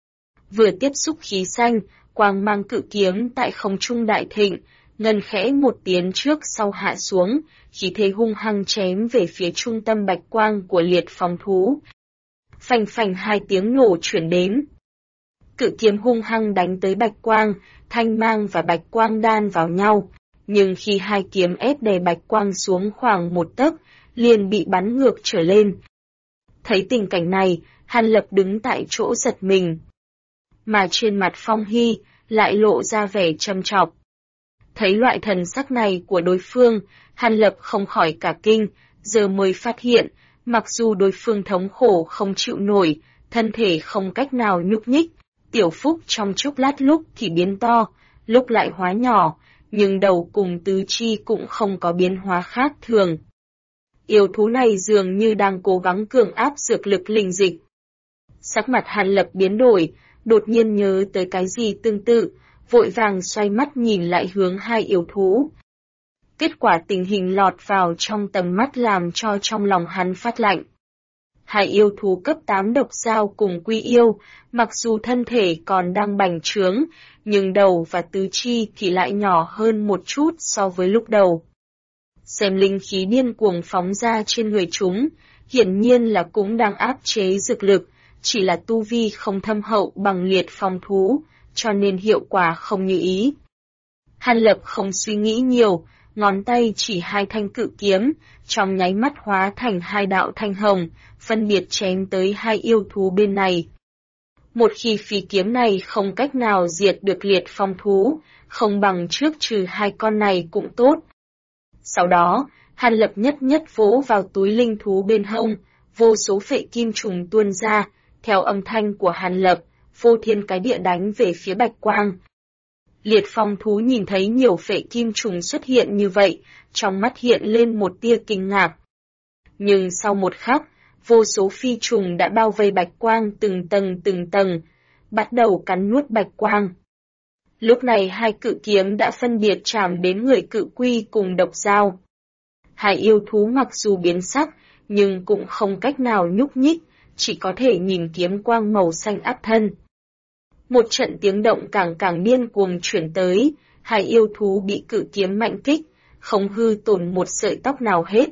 Vừa tiếp xúc khí xanh, quang mang cự kiếm tại không trung đại thịnh, ngân khẽ một tiếng trước sau hạ xuống, khí thế hung hăng chém về phía trung tâm bạch quang của liệt phong thú. Phành phành hai tiếng nổ chuyển đến. Cự kiếm hung hăng đánh tới bạch quang, thanh mang và bạch quang đan vào nhau, nhưng khi hai kiếm ép đè bạch quang xuống khoảng một tấc, liền bị bắn ngược trở lên. Thấy tình cảnh này, Hàn Lập đứng tại chỗ giật mình. Mà trên mặt Phong Hy lại lộ ra vẻ trầm trọng. Thấy loại thần sắc này của đối phương, Hàn Lập không khỏi cả kinh, giờ mới phát hiện, mặc dù đối phương thống khổ không chịu nổi, thân thể không cách nào nhúc nhích, tiểu phúc trong chốc lát lúc thì biến to, lúc lại hóa nhỏ, nhưng đầu cùng tứ chi cũng không có biến hóa khác thường. Yêu thú này dường như đang cố gắng cường áp dược lực linh dịch. Sắc mặt Hàn Lập biến đổi, đột nhiên nhớ tới cái gì tương tự, vội vàng xoay mắt nhìn lại hướng hai yêu thú. Kết quả tình hình lọt vào trong tầm mắt làm cho trong lòng hắn phát lạnh. Hai yêu thú cấp 8 độc dao cùng quy yêu, mặc dù thân thể còn đang bành trướng, nhưng đầu và tứ chi thì lại nhỏ hơn một chút so với lúc đầu. Xem linh khí điên cuồng phóng ra trên người chúng, hiển nhiên là cũng đang áp chế dược lực, chỉ là tu vi không thâm hậu bằng Liệt Phong thú, cho nên hiệu quả không như ý. Hàn Lập không suy nghĩ nhiều, ngón tay chỉ hai thanh cự kiếm, trong nháy mắt hóa thành hai đạo thanh hồng, phân biệt chém tới hai yêu thú bên này. Một khi phi kiếm này không cách nào diệt được Liệt Phong thú, không bằng trước trừ hai con này cũng tốt. Sau đó, Hàn Lập nhất vỗ vào túi linh thú bên hông, vô số phệ kim trùng tuôn ra, theo âm thanh của Hàn Lập, phô thiên cái địa đánh về phía Bạch Quang. Liệt Phong thú nhìn thấy nhiều phệ kim trùng xuất hiện như vậy, trong mắt hiện lên một tia kinh ngạc. Nhưng sau một khắc, vô số phi trùng đã bao vây Bạch Quang từng tầng, bắt đầu cắn nuốt Bạch Quang. Lúc này hai cự kiếm đã phân biệt chạm đến người cự quy cùng độc dao. Hai yêu thú mặc dù biến sắc, nhưng cũng không cách nào nhúc nhích, chỉ có thể nhìn kiếm quang màu xanh áp thân. Một trận tiếng động càng điên cuồng chuyển tới, hai yêu thú bị cự kiếm mạnh kích, không hư tổn một sợi tóc nào hết.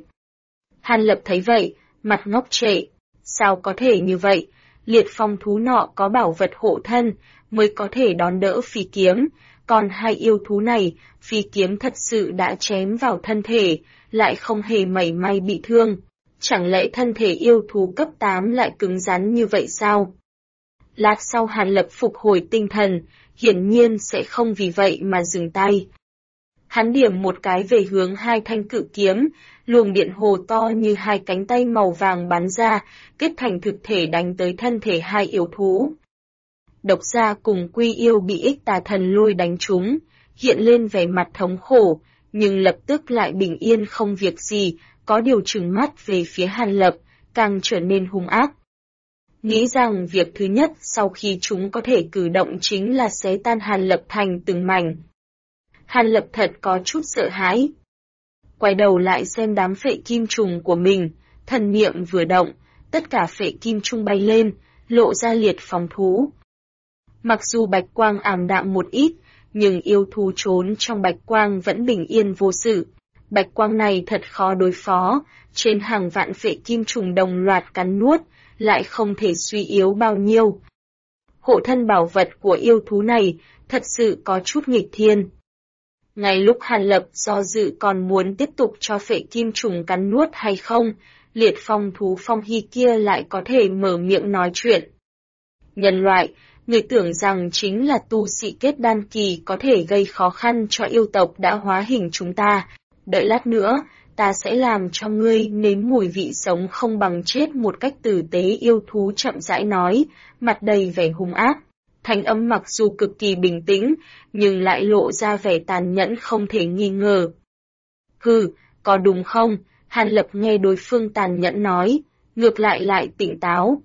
Hàn Lập thấy vậy, mặt ngốc trệ, sao có thể như vậy, Liệt Phong thú nọ có bảo vật hộ thân, mới có thể đón đỡ phi kiếm, còn hai yêu thú này, phi kiếm thật sự đã chém vào thân thể, lại không hề mảy may bị thương. Chẳng lẽ thân thể yêu thú cấp 8 lại cứng rắn như vậy sao? Lát sau Hàn Lập phục hồi tinh thần, hiển nhiên sẽ không vì vậy mà dừng tay. Hắn điểm một cái về hướng hai thanh cự kiếm, luồng điện hồ to như hai cánh tay màu vàng bắn ra, kết thành thực thể đánh tới thân thể hai yêu thú. Độc gia cùng quy yêu bị ích tà thần lôi đánh trúng, hiện lên vẻ mặt thống khổ, nhưng lập tức lại bình yên không việc gì, có điều trừng mắt về phía Hàn Lập, càng trở nên hung ác. Nghĩ rằng việc thứ nhất sau khi chúng có thể cử động chính là xé tan Hàn Lập thành từng mảnh. Hàn Lập thật có chút sợ hãi. Quay đầu lại xem đám phệ kim trùng của mình, thần niệm vừa động, tất cả phệ kim trùng bay lên, lộ ra Liệt Phong thú. Mặc dù Bạch Quang ảm đạm một ít, nhưng yêu thú trốn trong Bạch Quang vẫn bình yên vô sự. Bạch Quang này thật khó đối phó, trên hàng vạn phệ kim trùng đồng loạt cắn nuốt, lại không thể suy yếu bao nhiêu. Hộ thân bảo vật của yêu thú này thật sự có chút nghịch thiên. Ngay lúc Hàn Lập do dự còn muốn tiếp tục cho phệ kim trùng cắn nuốt hay không, Liệt Phong thú Phong Hy kia lại có thể mở miệng nói chuyện. Nhân loại, người tưởng rằng chính là tu sĩ kết đan kỳ có thể gây khó khăn cho yêu tộc đã hóa hình chúng ta. Đợi lát nữa, ta sẽ làm cho ngươi nếm mùi vị sống không bằng chết một cách tử tế, yêu thú chậm rãi nói, mặt đầy vẻ hung ác. Thanh âm mặc dù cực kỳ bình tĩnh, nhưng lại lộ ra vẻ tàn nhẫn không thể nghi ngờ. Hừ, có đúng không? Hàn Lập nghe đối phương tàn nhẫn nói, ngược lại tỉnh táo.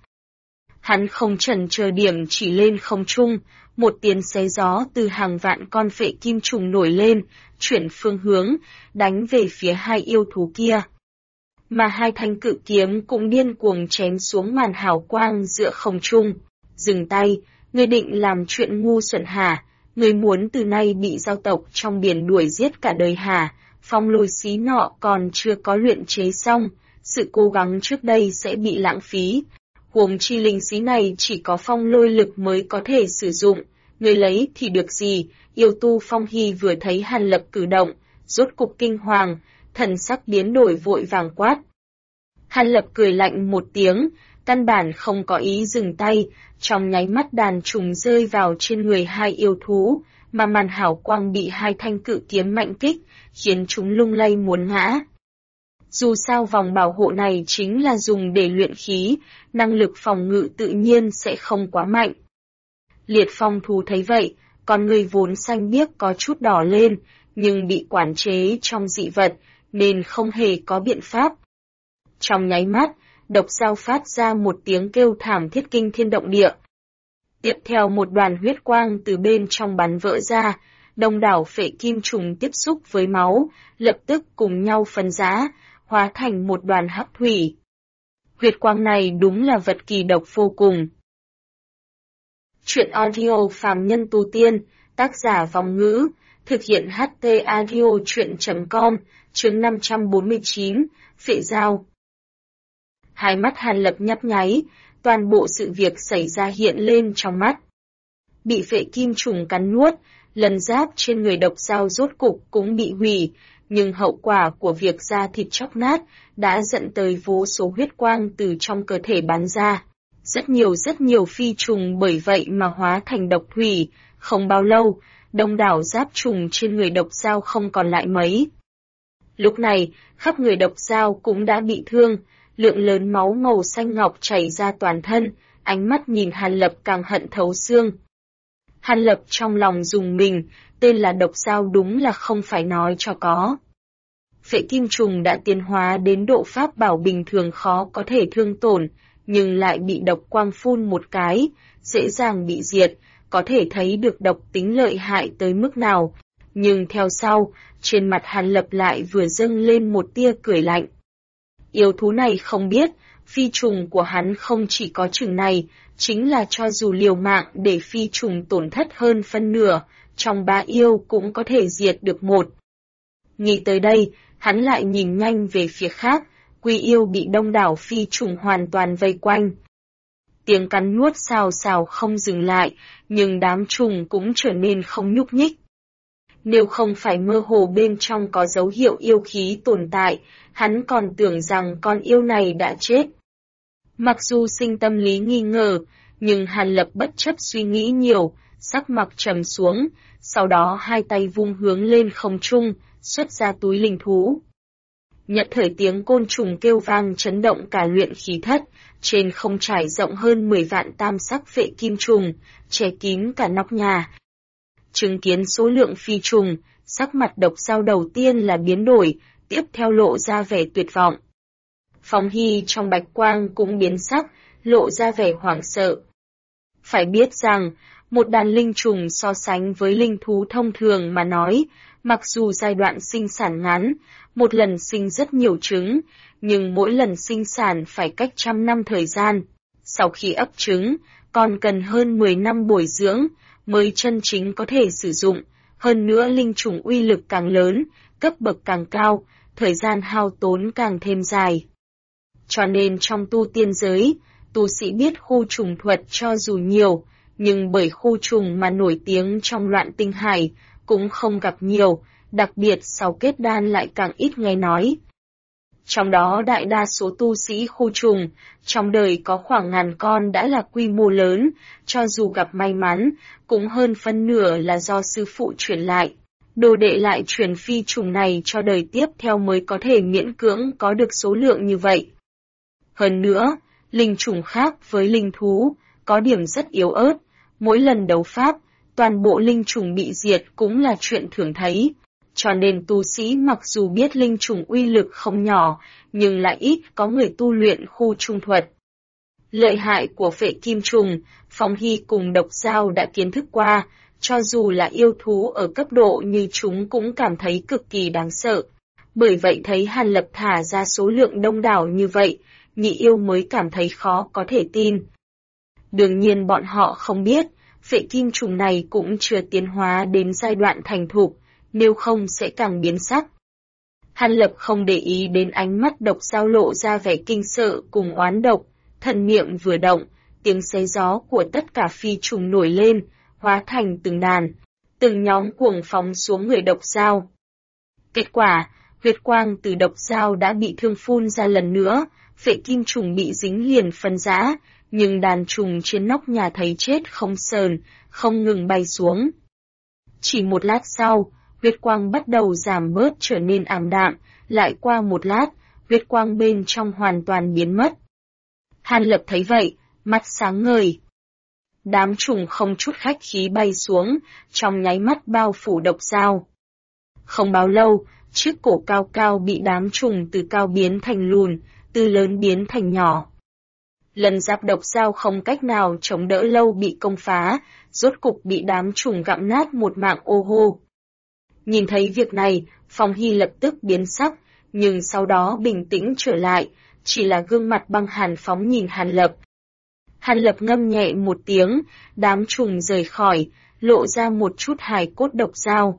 Hắn không chần chờ điểm chỉ lên không trung, một tiếng xé gió từ hàng vạn con phệ kim trùng nổi lên, chuyển phương hướng, đánh về phía hai yêu thú kia. Mà hai thanh cự kiếm cũng điên cuồng chém xuống màn hào quang giữa không trung. Dừng tay, ngươi định làm chuyện ngu xuẩn hả? Ngươi muốn từ nay bị giao tộc trong biển đuổi giết cả đời hả? Phong lôi xí nọ còn chưa có luyện chế xong, sự cố gắng trước đây sẽ bị lãng phí. Huống chi linh xí này chỉ có phong lôi lực mới có thể sử dụng, người lấy thì được gì? Yêu tu Phong Hy vừa thấy Hàn Lập cử động, rốt cục kinh hoàng, thần sắc biến đổi vội vàng quát. Hàn Lập cười lạnh một tiếng, căn bản không có ý dừng tay, trong nháy mắt đàn trùng rơi vào trên người hai yêu thú, mà màn hào quang bị hai thanh cự kiếm mạnh kích, khiến chúng lung lay muốn ngã. Dù sao vòng bảo hộ này chính là dùng để luyện khí, năng lực phòng ngự tự nhiên sẽ không quá mạnh. Liệt Phong thú thấy vậy, con người vốn xanh biếc có chút đỏ lên, nhưng bị quản chế trong dị vật, nên không hề có biện pháp. Trong nháy mắt, độc dao phát ra một tiếng kêu thảm thiết kinh thiên động địa. Tiếp theo một đoàn huyết quang từ bên trong bắn vỡ ra, đông đảo phệ kim trùng tiếp xúc với máu, lập tức cùng nhau phân rã, hóa thành một đoàn hắc thủy. Huyết quang này đúng là vật kỳ độc vô cùng. Truyện audio phàm nhân tu tiên, tác giả Vong Ngữ, thực hiện HT Audio Truyện.com, chương 549, Phệ Dao. Hai mắt Hàn Lập nhấp nháy, toàn bộ sự việc xảy ra hiện lên trong mắt. Bị phệ kim trùng cắn nuốt, lần giáp trên người độc dao rốt cục cũng bị hủy, nhưng hậu quả của việc da thịt chóc nát đã dẫn tới vô số huyết quang từ trong cơ thể bắn ra. Rất nhiều phi trùng bởi vậy mà hóa thành độc thủy, không bao lâu, đông đảo giáp trùng trên người độc dao không còn lại mấy. Lúc này, khắp người độc dao cũng đã bị thương, lượng lớn máu màu xanh ngọc chảy ra toàn thân, ánh mắt nhìn Hàn Lập càng hận thấu xương. Hàn Lập trong lòng rùng mình, tên là độc dao đúng là không phải nói cho có. Phệ kim trùng đã tiến hóa đến độ pháp bảo bình thường khó có thể thương tổn, nhưng lại bị độc quang phun một cái, dễ dàng bị diệt, có thể thấy được độc tính lợi hại tới mức nào. Nhưng theo sau, trên mặt Hàn Lập lại vừa dâng lên một tia cười lạnh. Yêu thú này không biết, phi trùng của hắn không chỉ có chừng này, chính là cho dù liều mạng để phi trùng tổn thất hơn phân nửa, trong 3 yêu cũng có thể diệt được 1. Nghĩ tới đây, hắn lại nhìn nhanh về phía khác, Quy yêu bị đông đảo phi trùng hoàn toàn vây quanh. Tiếng cắn nuốt xào xào không dừng lại, nhưng đám trùng cũng trở nên không nhúc nhích. Nếu không phải mơ hồ bên trong có dấu hiệu yêu khí tồn tại, hắn còn tưởng rằng con yêu này đã chết. Mặc dù sinh tâm lý nghi ngờ, nhưng Hàn Lập bất chấp suy nghĩ nhiều, sắc mặt trầm xuống, sau đó hai tay vung hướng lên không trung, xuất ra túi linh thú. Nhận thời tiếng côn trùng kêu vang chấn động cả luyện khí thất, trên không trải rộng hơn 10 vạn tam sắc phệ kim trùng, che kín cả nóc nhà. Chứng kiến số lượng phi trùng, sắc mặt độc dao đầu tiên là biến đổi, tiếp theo lộ ra vẻ tuyệt vọng. Phong Hy trong bạch quang cũng biến sắc, lộ ra vẻ hoảng sợ. Phải biết rằng, một đàn linh trùng so sánh với linh thú thông thường mà nói, mặc dù giai đoạn sinh sản ngắn, một lần sinh rất nhiều trứng, nhưng mỗi lần sinh sản phải cách 100 năm thời gian. Sau khi ấp trứng, còn cần hơn 10 năm bồi dưỡng, mới chân chính có thể sử dụng. Hơn nữa linh trùng uy lực càng lớn, cấp bậc càng cao, thời gian hao tốn càng thêm dài. Cho nên trong tu tiên giới, tu sĩ biết khu trùng thuật cho dù nhiều, nhưng bởi khu trùng mà nổi tiếng trong loạn tinh hải, cũng không gặp nhiều, đặc biệt sau kết đan lại càng ít nghe nói. Trong đó đại đa số tu sĩ khu trùng, trong đời có khoảng 1000 con đã là quy mô lớn, cho dù gặp may mắn, cũng hơn phân nửa là do sư phụ truyền lại. Đồ đệ lại truyền phi trùng này cho đời tiếp theo mới có thể miễn cưỡng có được số lượng như vậy. Hơn nữa, linh trùng khác với linh thú, có điểm rất yếu ớt, mỗi lần đấu pháp, toàn bộ linh trùng bị diệt cũng là chuyện thường thấy. Cho nên tu sĩ mặc dù biết linh trùng uy lực không nhỏ, nhưng lại ít có người tu luyện khu trùng thuật. Lợi hại của phệ kim trùng, Phong Hy cùng độc dao đã kiến thức qua, cho dù là yêu thú ở cấp độ như chúng cũng cảm thấy cực kỳ đáng sợ. Bởi vậy thấy Hàn Lập thả ra số lượng đông đảo như vậy, nhị yêu mới cảm thấy khó có thể tin. Đương nhiên bọn họ không biết, phệ kim trùng này cũng chưa tiến hóa đến giai đoạn thành thục, nếu không sẽ càng biến sắc. Hàn Lập không để ý đến ánh mắt độc dao lộ ra vẻ kinh sợ cùng oán độc, thần niệm vừa động, tiếng xé gió của tất cả phi trùng nổi lên, hóa thành từng đàn, từng nhóm cuồng phóng xuống người độc dao. Kết quả, huyết quang từ độc dao đã bị thương phun ra lần nữa, phệ kim trùng bị dính liền phân rã, nhưng đàn trùng trên nóc nhà thấy chết không sờn, không ngừng bay xuống. Chỉ một lát sau, huyết quang bắt đầu giảm bớt trở nên ảm đạm, lại qua một lát, huyết quang bên trong hoàn toàn biến mất. Hàn Lập thấy vậy, mắt sáng ngời. Đám trùng không chút khách khí bay xuống, trong nháy mắt bao phủ độc dao. Không bao lâu, chiếc cổ cao cao bị đám trùng từ cao biến thành lùn, từ lớn biến thành nhỏ. Lần giáp độc dao không cách nào chống đỡ lâu bị công phá, rốt cục bị đám trùng gặm nát một mảng ô hô. Nhìn thấy việc này, Phong Hy lập tức biến sắc, nhưng sau đó bình tĩnh trở lại, chỉ là gương mặt băng hàn phóng nhìn Hàn Lập. Hàn Lập ngâm nhẹ một tiếng, đám trùng rời khỏi, lộ ra một chút hài cốt độc dao.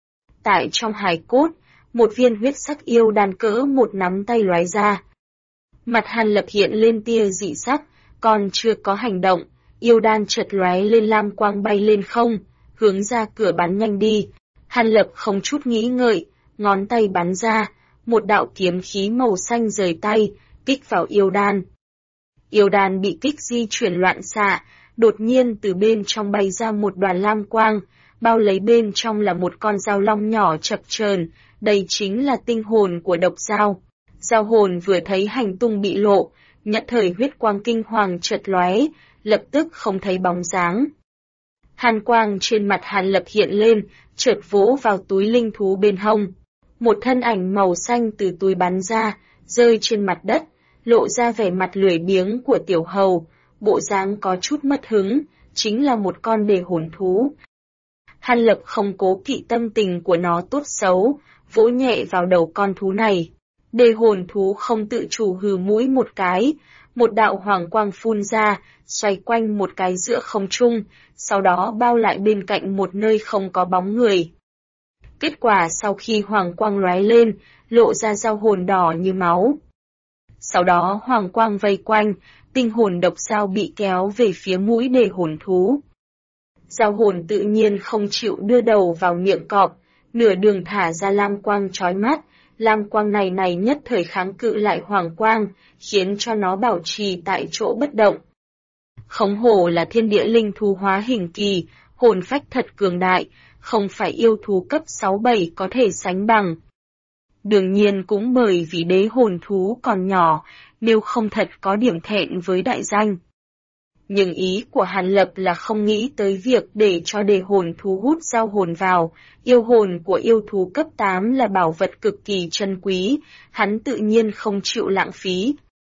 Tại trong hài cốt, một viên huyết sắc yêu đan cỡ một nắm tay lóe ra. Mặt Hàn Lập hiện lên tia dị sắc, còn chưa có hành động, yêu đan chợt lóe lên lam quang bay lên không, hướng ra cửa bắn nhanh đi. Hàn Lập không chút nghĩ ngợi, ngón tay bắn ra, một đạo kiếm khí màu xanh rời tay, kích vào yêu đan. Yêu đan bị kích di chuyển loạn xạ, đột nhiên từ bên trong bay ra một đoàn lam quang, bao lấy bên trong là một con dao long nhỏ chập chờn, đây chính là tinh hồn của độc dao. Dao hồn vừa thấy hành tung bị lộ, nhất thời huyết quang kinh hoàng chợt lóe, lập tức không thấy bóng dáng. Hàn quang trên mặt Hàn Lập hiện lên, chợt vỗ vào túi linh thú bên hông. Một thân ảnh màu xanh từ túi bắn ra, rơi trên mặt đất, lộ ra vẻ mặt lười biếng của tiểu hầu, bộ dáng có chút mất hứng, chính là một con đề hồn thú. Hàn Lập không cố kỵ tâm tình của nó tốt xấu, vỗ nhẹ vào đầu con thú này. Đề hồn thú không tự chủ hừ mũi một cái, một đạo hoàng quang phun ra, xoay quanh một cái giữa không trung, sau đó bao lại bên cạnh một nơi không có bóng người. Kết quả sau khi hoàng quang lóe lên, lộ ra dao hồn đỏ như máu. Sau đó hoàng quang vây quanh, tinh hồn độc dao bị kéo về phía mũi đề hồn thú. Dao hồn tự nhiên không chịu đưa đầu vào miệng cọp, nửa đường thả ra lam quang chói mắt, lam quang này nhất thời kháng cự lại hoàng quang, khiến cho nó bảo trì tại chỗ bất động. Không hổ là thiên địa linh thú hóa hình kỳ, hồn phách thật cường đại, không phải yêu thú cấp 6-7 có thể sánh bằng. Đương nhiên cũng bởi vì đế hồn thú còn nhỏ, nếu không thật có điểm thẹn với đại danh. Nhưng ý của Hàn Lập là không nghĩ tới việc để cho đề hồn thú hút dao hồn vào, yêu hồn của yêu thú cấp 8 là bảo vật cực kỳ chân quý, hắn tự nhiên không chịu lãng phí.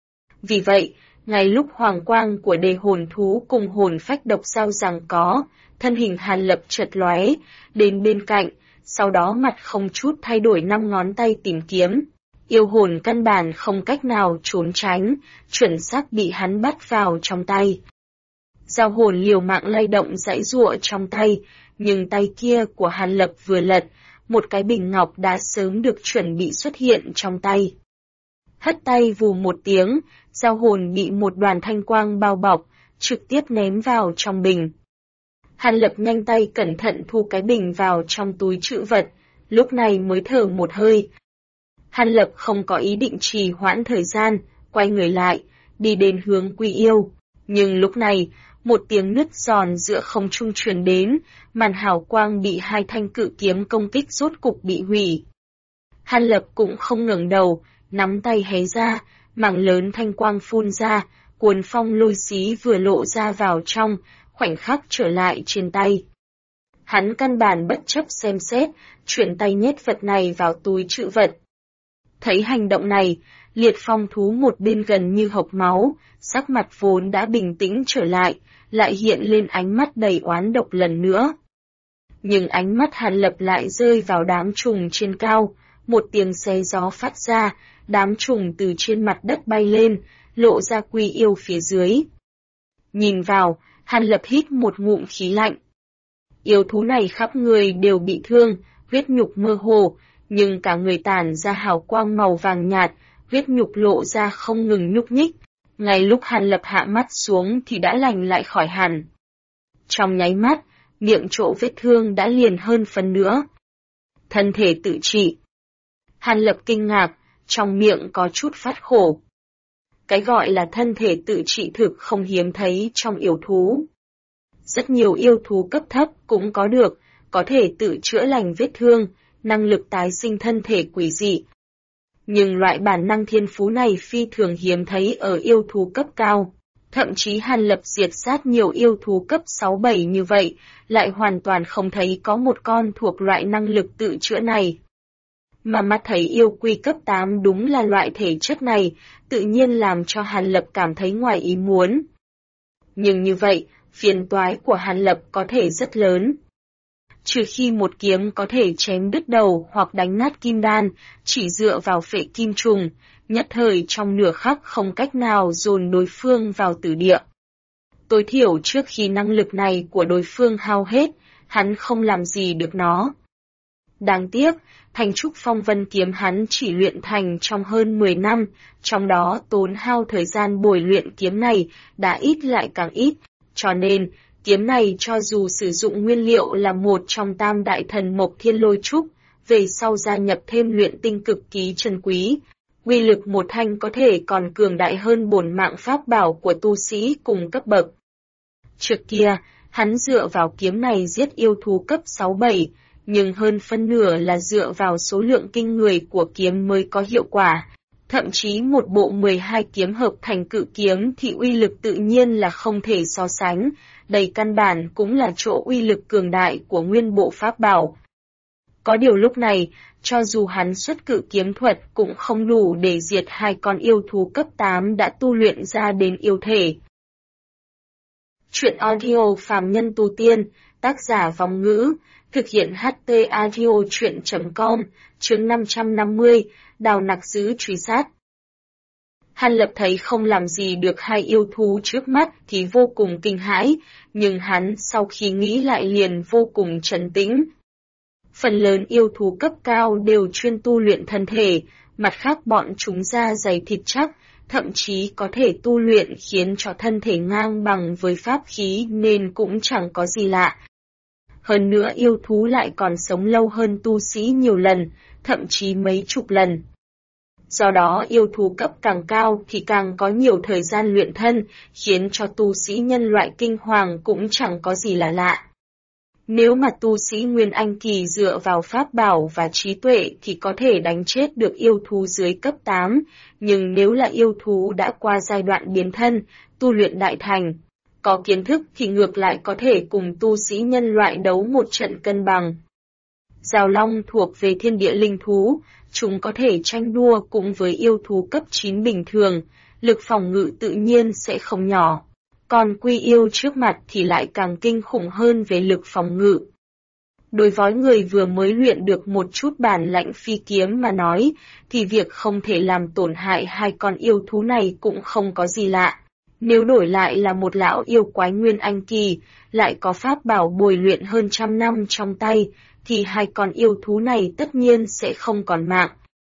Vì vậy, ngay lúc hoàng quang của đề hồn thú cùng hồn phách độc dao giằng có, thân hình Hàn Lập chợt lóe, đến bên cạnh, sau đó mặt không chút thay đổi 5 ngón tay tìm kiếm. Yêu hồn căn bản không cách nào trốn tránh, chuẩn xác bị hắn bắt vào trong tay. Dao hồn liều mạng lay động giãy giụa trong tay, nhưng tay kia của Hàn Lập vừa lật, một cái bình ngọc đã sớm được chuẩn bị xuất hiện trong tay. Hất tay vù một tiếng, dao hồn bị một đoàn thanh quang bao bọc, trực tiếp ném vào trong bình. Hàn Lập nhanh tay cẩn thận thu cái bình vào trong túi trữ vật, lúc này mới thở một hơi. Hàn Lập không có ý định trì hoãn thời gian, quay người lại, đi đến hướng Quy Yêu. Nhưng lúc này, một tiếng nứt giòn giữa không trung truyền đến, màn hào quang bị hai thanh cự kiếm công kích rốt cục bị hủy. Hàn Lập cũng không ngẩng đầu, nắm tay hé ra, mảng lớn thanh quang phun ra, cuốn phong lôi xí vừa lộ ra vào trong, khoảnh khắc trở lại trên tay. Hắn căn bản bất chấp xem xét, chuyển tay nhét vật này vào túi trữ vật. Thấy hành động này, liệt phong thú một bên gần như hộc máu, sắc mặt vốn đã bình tĩnh trở lại hiện lên ánh mắt đầy oán độc lần nữa. Nhưng ánh mắt Hàn Lập lại rơi vào đám trùng trên cao, một tiếng xé gió phát ra, đám trùng từ trên mặt đất bay lên, lộ ra Quy Yêu phía dưới. Nhìn vào, Hàn Lập hít một ngụm khí lạnh. Yêu thú này khắp người đều bị thương, huyết nhục mơ hồ, nhưng cả người tản ra hào quang màu vàng nhạt, huyết nhục lộ ra không ngừng nhúc nhích. Ngay lúc Hàn Lập hạ mắt xuống thì đã lành lại khỏi hẳn. Trong nháy mắt, miệng chỗ vết thương đã liền hơn phần nữa. Thân thể tự trị. Hàn Lập kinh ngạc, trong miệng có chút phát khổ. Cái gọi là thân thể tự trị thực không hiếm thấy trong yêu thú. Rất nhiều yêu thú cấp thấp cũng có được, có thể tự chữa lành vết thương, năng lực tái sinh thân thể quỷ dị. Nhưng loại bản năng thiên phú này phi thường hiếm thấy ở yêu thú cấp cao. Thậm chí Hàn Lập diệt sát nhiều yêu thú cấp 6-7 như vậy, lại hoàn toàn không thấy có một con thuộc loại năng lực tự chữa này. Mà mắt thấy yêu quy cấp 8 đúng là loại thể chất này, tự nhiên làm cho Hàn Lập cảm thấy ngoài ý muốn. Nhưng như vậy, phiền toái của Hàn Lập có thể rất lớn. trừ khi một kiếm có thể chém đứt đầu hoặc đánh nát kim đan, chỉ dựa vào phệ kim trùng, nhất thời trong nửa khắc không cách nào dồn đối phương vào tử địa. Tối thiểu trước khi năng lực này của đối phương hao hết, hắn không làm gì được nó. Đáng tiếc, Thanh Trúc Phong Vân kiếm hắn chỉ luyện thành trong hơn 10 năm, trong đó tốn hao thời gian bồi luyện kiếm này đã ít lại càng ít, cho nên kiếm này cho dù sử dụng nguyên liệu là một trong tam đại thần mộc thiên lôi trúc, về sau gia nhập thêm luyện tinh cực kỳ trân quý, uy lực một thanh có thể còn cường đại hơn bổn mạng pháp bảo của tu sĩ cùng cấp bậc. Trước kia, hắn dựa vào kiếm này giết yêu thú cấp 6-7, nhưng hơn phân nửa là dựa vào số lượng kinh người của kiếm mới có hiệu quả. Thậm chí một bộ 12 kiếm hợp thành cự kiếm thì uy lực tự nhiên là không thể so sánh, đây căn bản cũng là chỗ uy lực cường đại của nguyên bộ pháp bảo. Có điều lúc này, cho dù hắn xuất cự kiếm thuật cũng không đủ để diệt hai con yêu thú cấp 8 đã tu luyện ra đến yêu thể. Chuyện audio phàm nhân tu tiên, tác giả Vong Ngữ, thực hiện HT Audio Chuyện.com, chương 550, Đào Nặc Sứ truy sát. Hàn Lập thấy không làm gì được hai yêu thú trước mắt thì vô cùng kinh hãi, nhưng hắn sau khi nghĩ lại liền vô cùng trấn tĩnh. Phần lớn yêu thú cấp cao đều chuyên tu luyện thân thể, mặt khác bọn chúng da dày thịt chắc, thậm chí có thể tu luyện khiến cho thân thể ngang bằng với pháp khí nên cũng chẳng có gì lạ. Hơn nữa yêu thú lại còn sống lâu hơn tu sĩ nhiều lần, thậm chí mấy chục lần. Do đó yêu thú cấp càng cao thì càng có nhiều thời gian luyện thân, khiến cho tu sĩ nhân loại kinh hoàng cũng chẳng có gì là lạ. Nếu mà tu sĩ Nguyên Anh Kỳ dựa vào pháp bảo và trí tuệ thì có thể đánh chết được yêu thú dưới cấp 8, nhưng nếu là yêu thú đã qua giai đoạn biến thân, tu luyện đại thành, có kiến thức thì ngược lại có thể cùng tu sĩ nhân loại đấu một trận cân bằng. Giao long thuộc về thiên địa linh thú, chúng có thể tranh đua cùng với yêu thú cấp 9 bình thường, lực phòng ngự tự nhiên sẽ không nhỏ. Còn quy yêu trước mặt thì lại càng kinh khủng hơn về lực phòng ngự. Đối với người vừa mới luyện được một chút bản lãnh phi kiếm mà nói, thì việc không thể làm tổn hại hai con yêu thú này cũng không có gì lạ. Nếu đổi lại là một lão yêu quái Nguyên Anh Kỳ, lại có pháp bảo bồi luyện hơn trăm năm trong tay, thì hai con yêu thú này tất nhiên sẽ không còn mạng.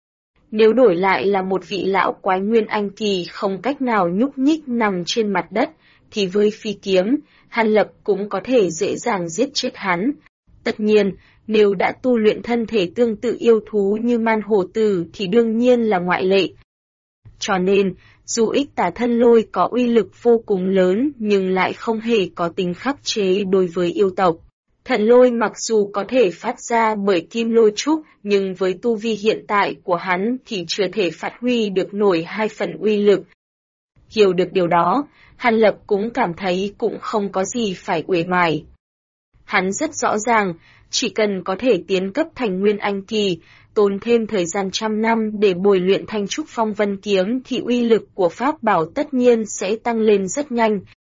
Nếu đổi lại là một vị lão quái Nguyên Anh Kỳ không cách nào nhúc nhích nằm trên mặt đất, thì với phi kiếm, Hàn Lập cũng có thể dễ dàng giết chết hắn. Tất nhiên, nếu đã tu luyện thân thể tương tự yêu thú như man hổ tử thì đương nhiên là ngoại lệ. Cho nên, dù ích tà thân lôi có uy lực vô cùng lớn nhưng lại không hề có tính khắc chế đối với yêu tộc. Thần lôi mặc dù có thể phát ra bởi kim lôi trúc nhưng với tu vi hiện tại của hắn thì chưa thể phát huy được nổi 2 phần uy lực. Hiểu được điều đó, Hàn Lập cũng cảm thấy cũng không có gì phải uể oải. Hắn rất rõ ràng, chỉ cần có thể tiến cấp thành Nguyên Anh Kỳ, tốn thêm thời gian trăm năm để bồi luyện Thanh Trúc Phong Vân kiếm thì uy lực của pháp bảo tất nhiên sẽ tăng lên rất nhanh.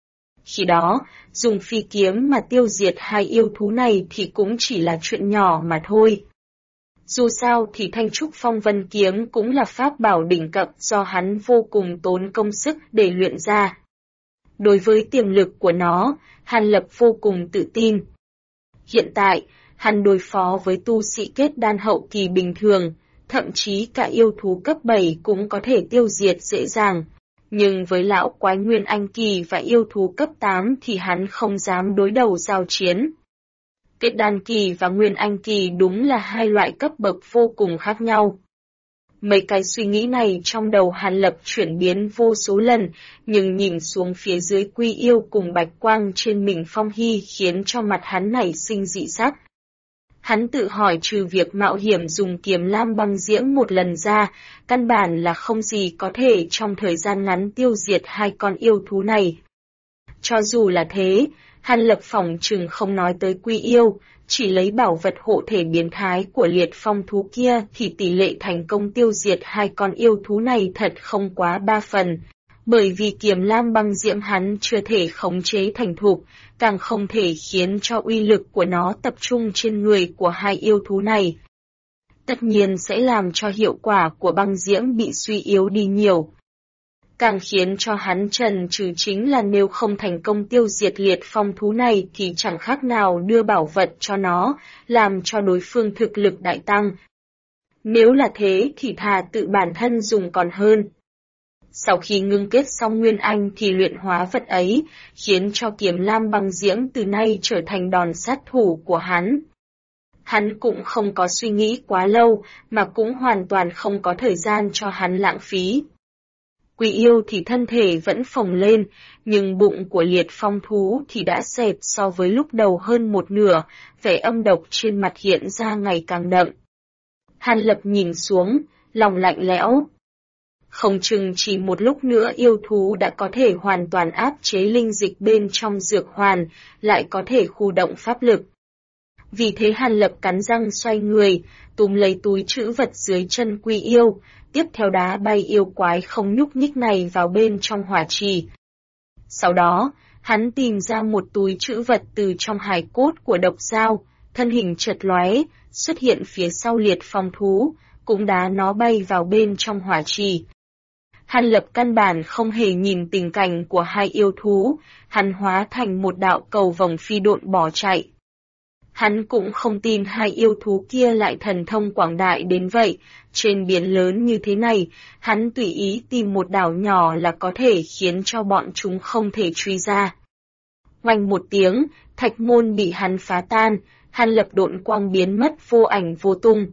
Khi đó, dùng phi kiếm mà tiêu diệt hai yêu thú này thì cũng chỉ là chuyện nhỏ mà thôi. Dù sao thì Thanh Trúc Phong Vân kiếm cũng là pháp bảo đỉnh cấp do hắn vô cùng tốn công sức để luyện ra. Đối với tiềm lực của nó, Hàn Lập vô cùng tự tin. Hiện tại, hắn đối phó với tu sĩ kết đan hậu kỳ bình thường, thậm chí cả yêu thú cấp 7 cũng có thể tiêu diệt dễ dàng. Nhưng với lão quái Nguyên Anh Kỳ và yêu thú cấp 8 thì hắn không dám đối đầu giao chiến. Kết đan kỳ và Nguyên Anh Kỳ đúng là hai loại cấp bậc vô cùng khác nhau. Mấy cái suy nghĩ này trong đầu Hàn Lập chuyển biến vô số lần, nhưng nhìn xuống phía dưới Quy Yêu cùng bạch quang trên mình Phong Hy khiến cho mặt hắn nảy sinh dị sắc. Hắn tự hỏi trừ việc mạo hiểm dùng kiếm lam băng diễm một lần ra, căn bản là không gì có thể trong thời gian ngắn tiêu diệt hai con yêu thú này. Cho dù là thế, Hàn Lập phỏng chừng không nói tới Quy Yêu, chỉ lấy bảo vật hộ thể biến thái của liệt phong thú kia thì tỷ lệ thành công tiêu diệt hai con yêu thú này thật không quá 3 phần. Bởi vì Kiếm Lam băng diễm hắn chưa thể khống chế thành thục, càng không thể khiến cho uy lực của nó tập trung trên người của hai yêu thú này. Tất nhiên sẽ làm cho hiệu quả của băng diễm bị suy yếu đi nhiều. Càng khiến cho hắn chần chừ chính là nếu không thành công tiêu diệt liệt phong thú này thì chẳng khác nào đưa bảo vật cho nó, làm cho đối phương thực lực đại tăng. Nếu là thế thì thà tự bản thân dùng còn hơn. Sau khi ngưng kết xong Nguyên Anh thì luyện hóa vật ấy, khiến cho Kiếm Lam băng diễm từ nay trở thành đòn sát thủ của hắn. Hắn cũng không có suy nghĩ quá lâu, mà cũng hoàn toàn không có thời gian cho hắn lãng phí. Quỷ yêu thì thân thể vẫn phồng lên, nhưng bụng của liệt phong thú thì đã xẹp so với lúc đầu hơn một nửa, vẻ âm độc trên mặt hiện ra ngày càng đậm. Hàn Lập nhìn xuống, lòng lạnh lẽo. Không chừng chỉ một lúc nữa yêu thú đã có thể hoàn toàn áp chế linh dịch bên trong dược hoàn, lại có thể khu động pháp lực. Vì thế Hàn Lập cắn răng xoay người, túm lấy túi trữ vật dưới chân Quy yêu, tiếp theo đá bay yêu quái không nhúc nhích này vào bên trong hỏa trì. Sau đó, hắn tìm ra một túi trữ vật từ trong hài cốt của độc dao, thân hình chợt lóe, xuất hiện phía sau liệt phong thú, cũng đá nó bay vào bên trong hỏa trì. Hàn Lập căn bản không hề nhìn tình cảnh của hai yêu thú, hắn hóa thành một đạo cầu vồng phi độn bỏ chạy. Hắn cũng không tin hai yêu thú kia lại thần thông quảng đại đến vậy, trên biển lớn như thế này, hắn tùy ý tìm một đảo nhỏ là có thể khiến cho bọn chúng không thể truy ra. Oanh một tiếng, thạch môn bị hắn phá tan, Hàn Lập độn quang biến mất vô ảnh vô tung.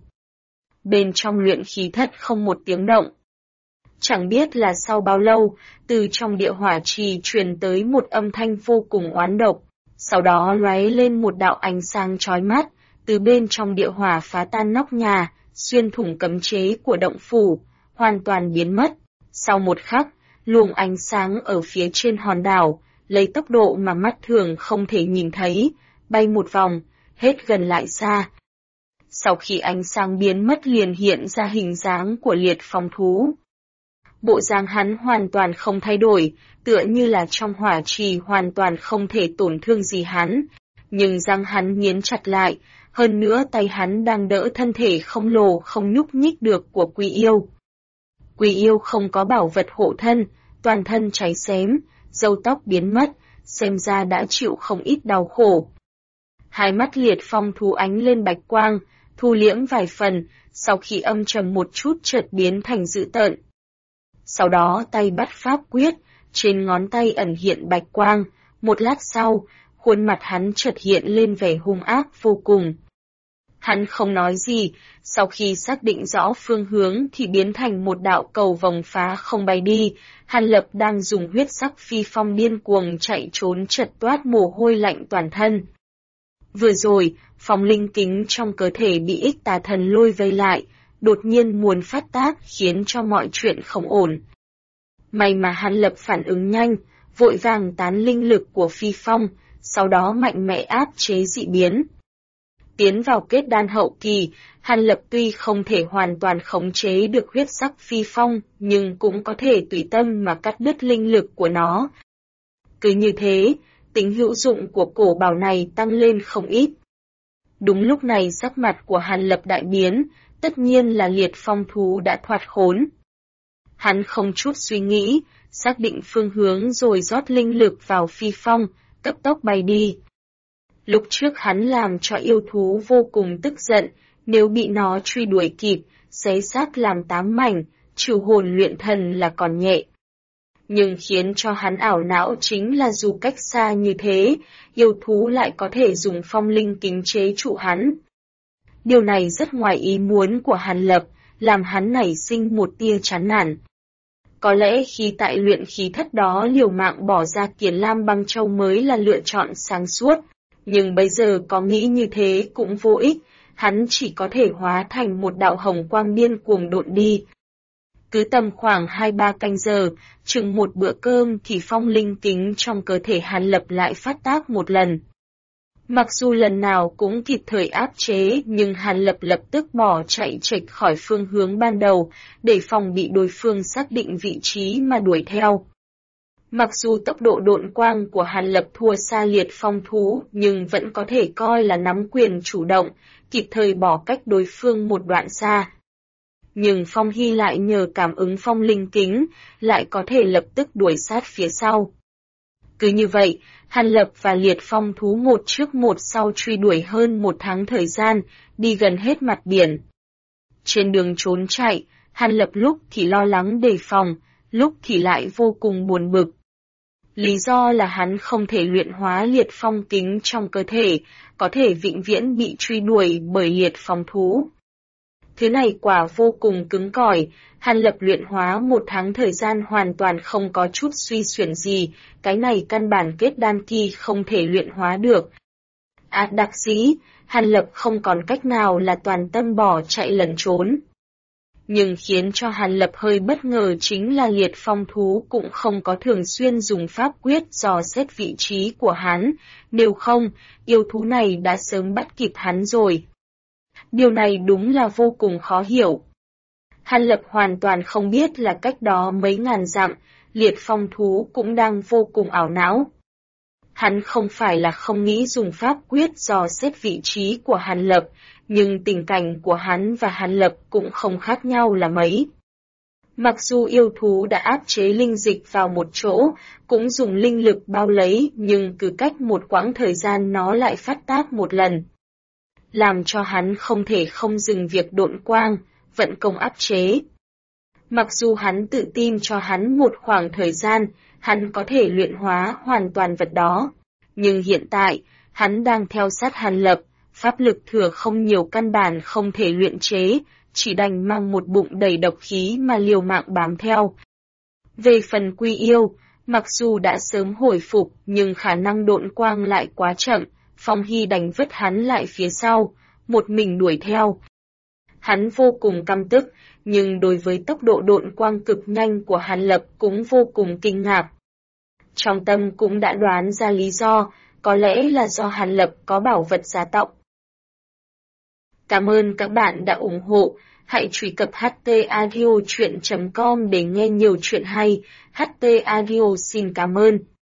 Bên trong luyện khí thất không một tiếng động. Chẳng biết là sau bao lâu, từ trong địa hỏa trì truyền tới một âm thanh vô cùng oán độc. Sau đó lóe lên một đạo ánh sáng chói mắt, từ bên trong địa hỏa phá tan nóc nhà, xuyên thủng cấm chế của động phủ, hoàn toàn biến mất. Sau một khắc, luồng ánh sáng ở phía trên hòn đảo, lấy tốc độ mà mắt thường không thể nhìn thấy, bay một vòng, hết gần lại xa. Sau khi ánh sáng biến mất liền hiện ra hình dáng của liệt phong thú. Bộ dáng hắn hoàn toàn không thay đổi, tựa như là trong hỏa trì hoàn toàn không thể tổn thương gì hắn, nhưng răng hắn nghiến chặt lại, hơn nữa tay hắn đang đỡ thân thể khổng lồ không nhúc nhích được của Quỷ yêu. Quỷ yêu không có bảo vật hộ thân, toàn thân cháy xém, râu tóc biến mất, xem ra đã chịu không ít đau khổ. Hai mắt liệt phong thú ánh lên bạch quang, thu liễm vài phần, sau khi âm trầm một chút chợt biến thành dữ tợn. Sau đó tay bắt pháp quyết, trên ngón tay ẩn hiện bạch quang, một lát sau, khuôn mặt hắn chợt hiện lên vẻ hung ác vô cùng. Hắn không nói gì, sau khi xác định rõ phương hướng thì biến thành một đạo cầu vòng phá không bay đi, Hàn Lập đang dùng huyết sắc phi phong điên cuồng chạy trốn chợt toát mồ hôi lạnh toàn thân. Vừa rồi, phong linh kính trong cơ thể bị ích tà thần lôi vây lại, đột nhiên muốn phát tác khiến cho mọi chuyện không ổn. May mà Hàn Lập phản ứng nhanh, vội vàng tán linh lực của phi phong, sau đó mạnh mẽ áp chế dị biến. Tiến vào kết đan hậu kỳ, Hàn Lập tuy không thể hoàn toàn khống chế được huyết sắc phi phong, nhưng cũng có thể tùy tâm mà cắt đứt linh lực của nó. Cứ như thế, tính hữu dụng của cổ bảo này tăng lên không ít. Đúng lúc này sắc mặt của Hàn Lập đại biến, tất nhiên là liệt phong thú đã thoát khốn. Hắn không chút suy nghĩ, xác định phương hướng rồi rót linh lực vào phi phong, cấp tốc bay đi. Lúc trước hắn làm cho yêu thú vô cùng tức giận, nếu bị nó truy đuổi kịp, xé xác làm 8 mảnh, trừ hồn luyện thần là còn nhẹ. Nhưng khiến cho hắn ảo não chính là dù cách xa như thế, yêu thú lại có thể dùng phong linh kính chế trụ hắn. Điều này rất ngoài ý muốn của Hàn Lập, làm hắn nảy sinh một tia chán nản. Có lẽ khi tại luyện khí thất đó liều mạng bỏ ra Kiền Lam băng châu mới là lựa chọn sáng suốt, nhưng bây giờ có nghĩ như thế cũng vô ích, hắn chỉ có thể hóa thành một đạo hồng quang điên cuồng độn đi. Cứ tầm khoảng 2-3 canh giờ, chừng một bữa cơm thì phong linh kính trong cơ thể Hàn Lập lại phát tác một lần. Mặc dù lần nào cũng kịp thời áp chế nhưng Hàn Lập lập tức bỏ chạy chệch khỏi phương hướng ban đầu, để phòng bị đối phương xác định vị trí mà đuổi theo. Mặc dù tốc độ độn quang của Hàn Lập thua xa Liệt Phong thú nhưng vẫn có thể coi là nắm quyền chủ động, kịp thời bỏ cách đối phương một đoạn xa. Nhưng Phong Hy lại nhờ cảm ứng phong linh kính, lại có thể lập tức đuổi sát phía sau. Cứ như vậy, Hàn Lập và Liệt Phong thú một trước một sau truy đuổi hơn 1 tháng thời gian, đi gần hết mặt biển. Trên đường trốn chạy, Hàn Lập lúc thì lo lắng đề phòng, lúc thì lại vô cùng buồn bực. Lý do là hắn không thể luyện hóa Liệt Phong kính trong cơ thể, có thể vĩnh viễn bị truy đuổi bởi Liệt Phong thú. Thứ này quả vô cùng cứng cỏi, Hàn Lập luyện hóa 1 tháng thời gian hoàn toàn không có chút suy xuyển gì, cái này căn bản kết đan kỳ không thể luyện hóa được. Đặc dĩ, Hàn Lập không còn cách nào là toàn tâm bỏ chạy lẩn trốn. Nhưng khiến cho Hàn Lập hơi bất ngờ chính là Liệt Phong thú cũng không có thường xuyên dùng pháp quyết dò xét vị trí của hắn, nếu không, yêu thú này đã sớm bắt kịp hắn rồi. Điều này đúng là vô cùng khó hiểu. Hàn Lập hoàn toàn không biết là cách đó mấy ngàn dặm, Liệt Phong thú cũng đang vô cùng ảo não. Hắn không phải là không nghĩ dùng pháp quyết dò xét vị trí của Hàn Lập, nhưng tình cảnh của hắn và Hàn Lập cũng không khác nhau là mấy. Mặc dù yêu thú đã áp chế linh dịch vào một chỗ, cũng dùng linh lực bao lấy nhưng cứ cách một quãng thời gian nó lại phát tác một lần. Làm cho hắn không thể không dừng việc độn quang, vận công áp chế. Mặc dù hắn tự tin cho hắn một khoảng thời gian, hắn có thể luyện hóa hoàn toàn vật đó. Nhưng hiện tại, hắn đang theo sát Hàn Lập, pháp lực thừa không nhiều căn bản không thể luyện chế, chỉ đành mang một bụng đầy độc khí mà liều mạng bám theo. Về phần Quy Yêu, mặc dù đã sớm hồi phục nhưng khả năng độn quang lại quá chậm, Phong Hy đành vứt hắn lại phía sau, một mình đuổi theo. Hắn vô cùng căm tức, nhưng đối với tốc độ độn quang cực nhanh của Hàn Lập cũng vô cùng kinh ngạc. Trong tâm cũng đã đoán ra lý do, có lẽ là do Hàn Lập có bảo vật giá tọng. Cảm ơn các bạn đã ủng hộ, hãy truy cập htaudio.com để nghe nhiều chuyện hay, HT Audio xin cảm ơn.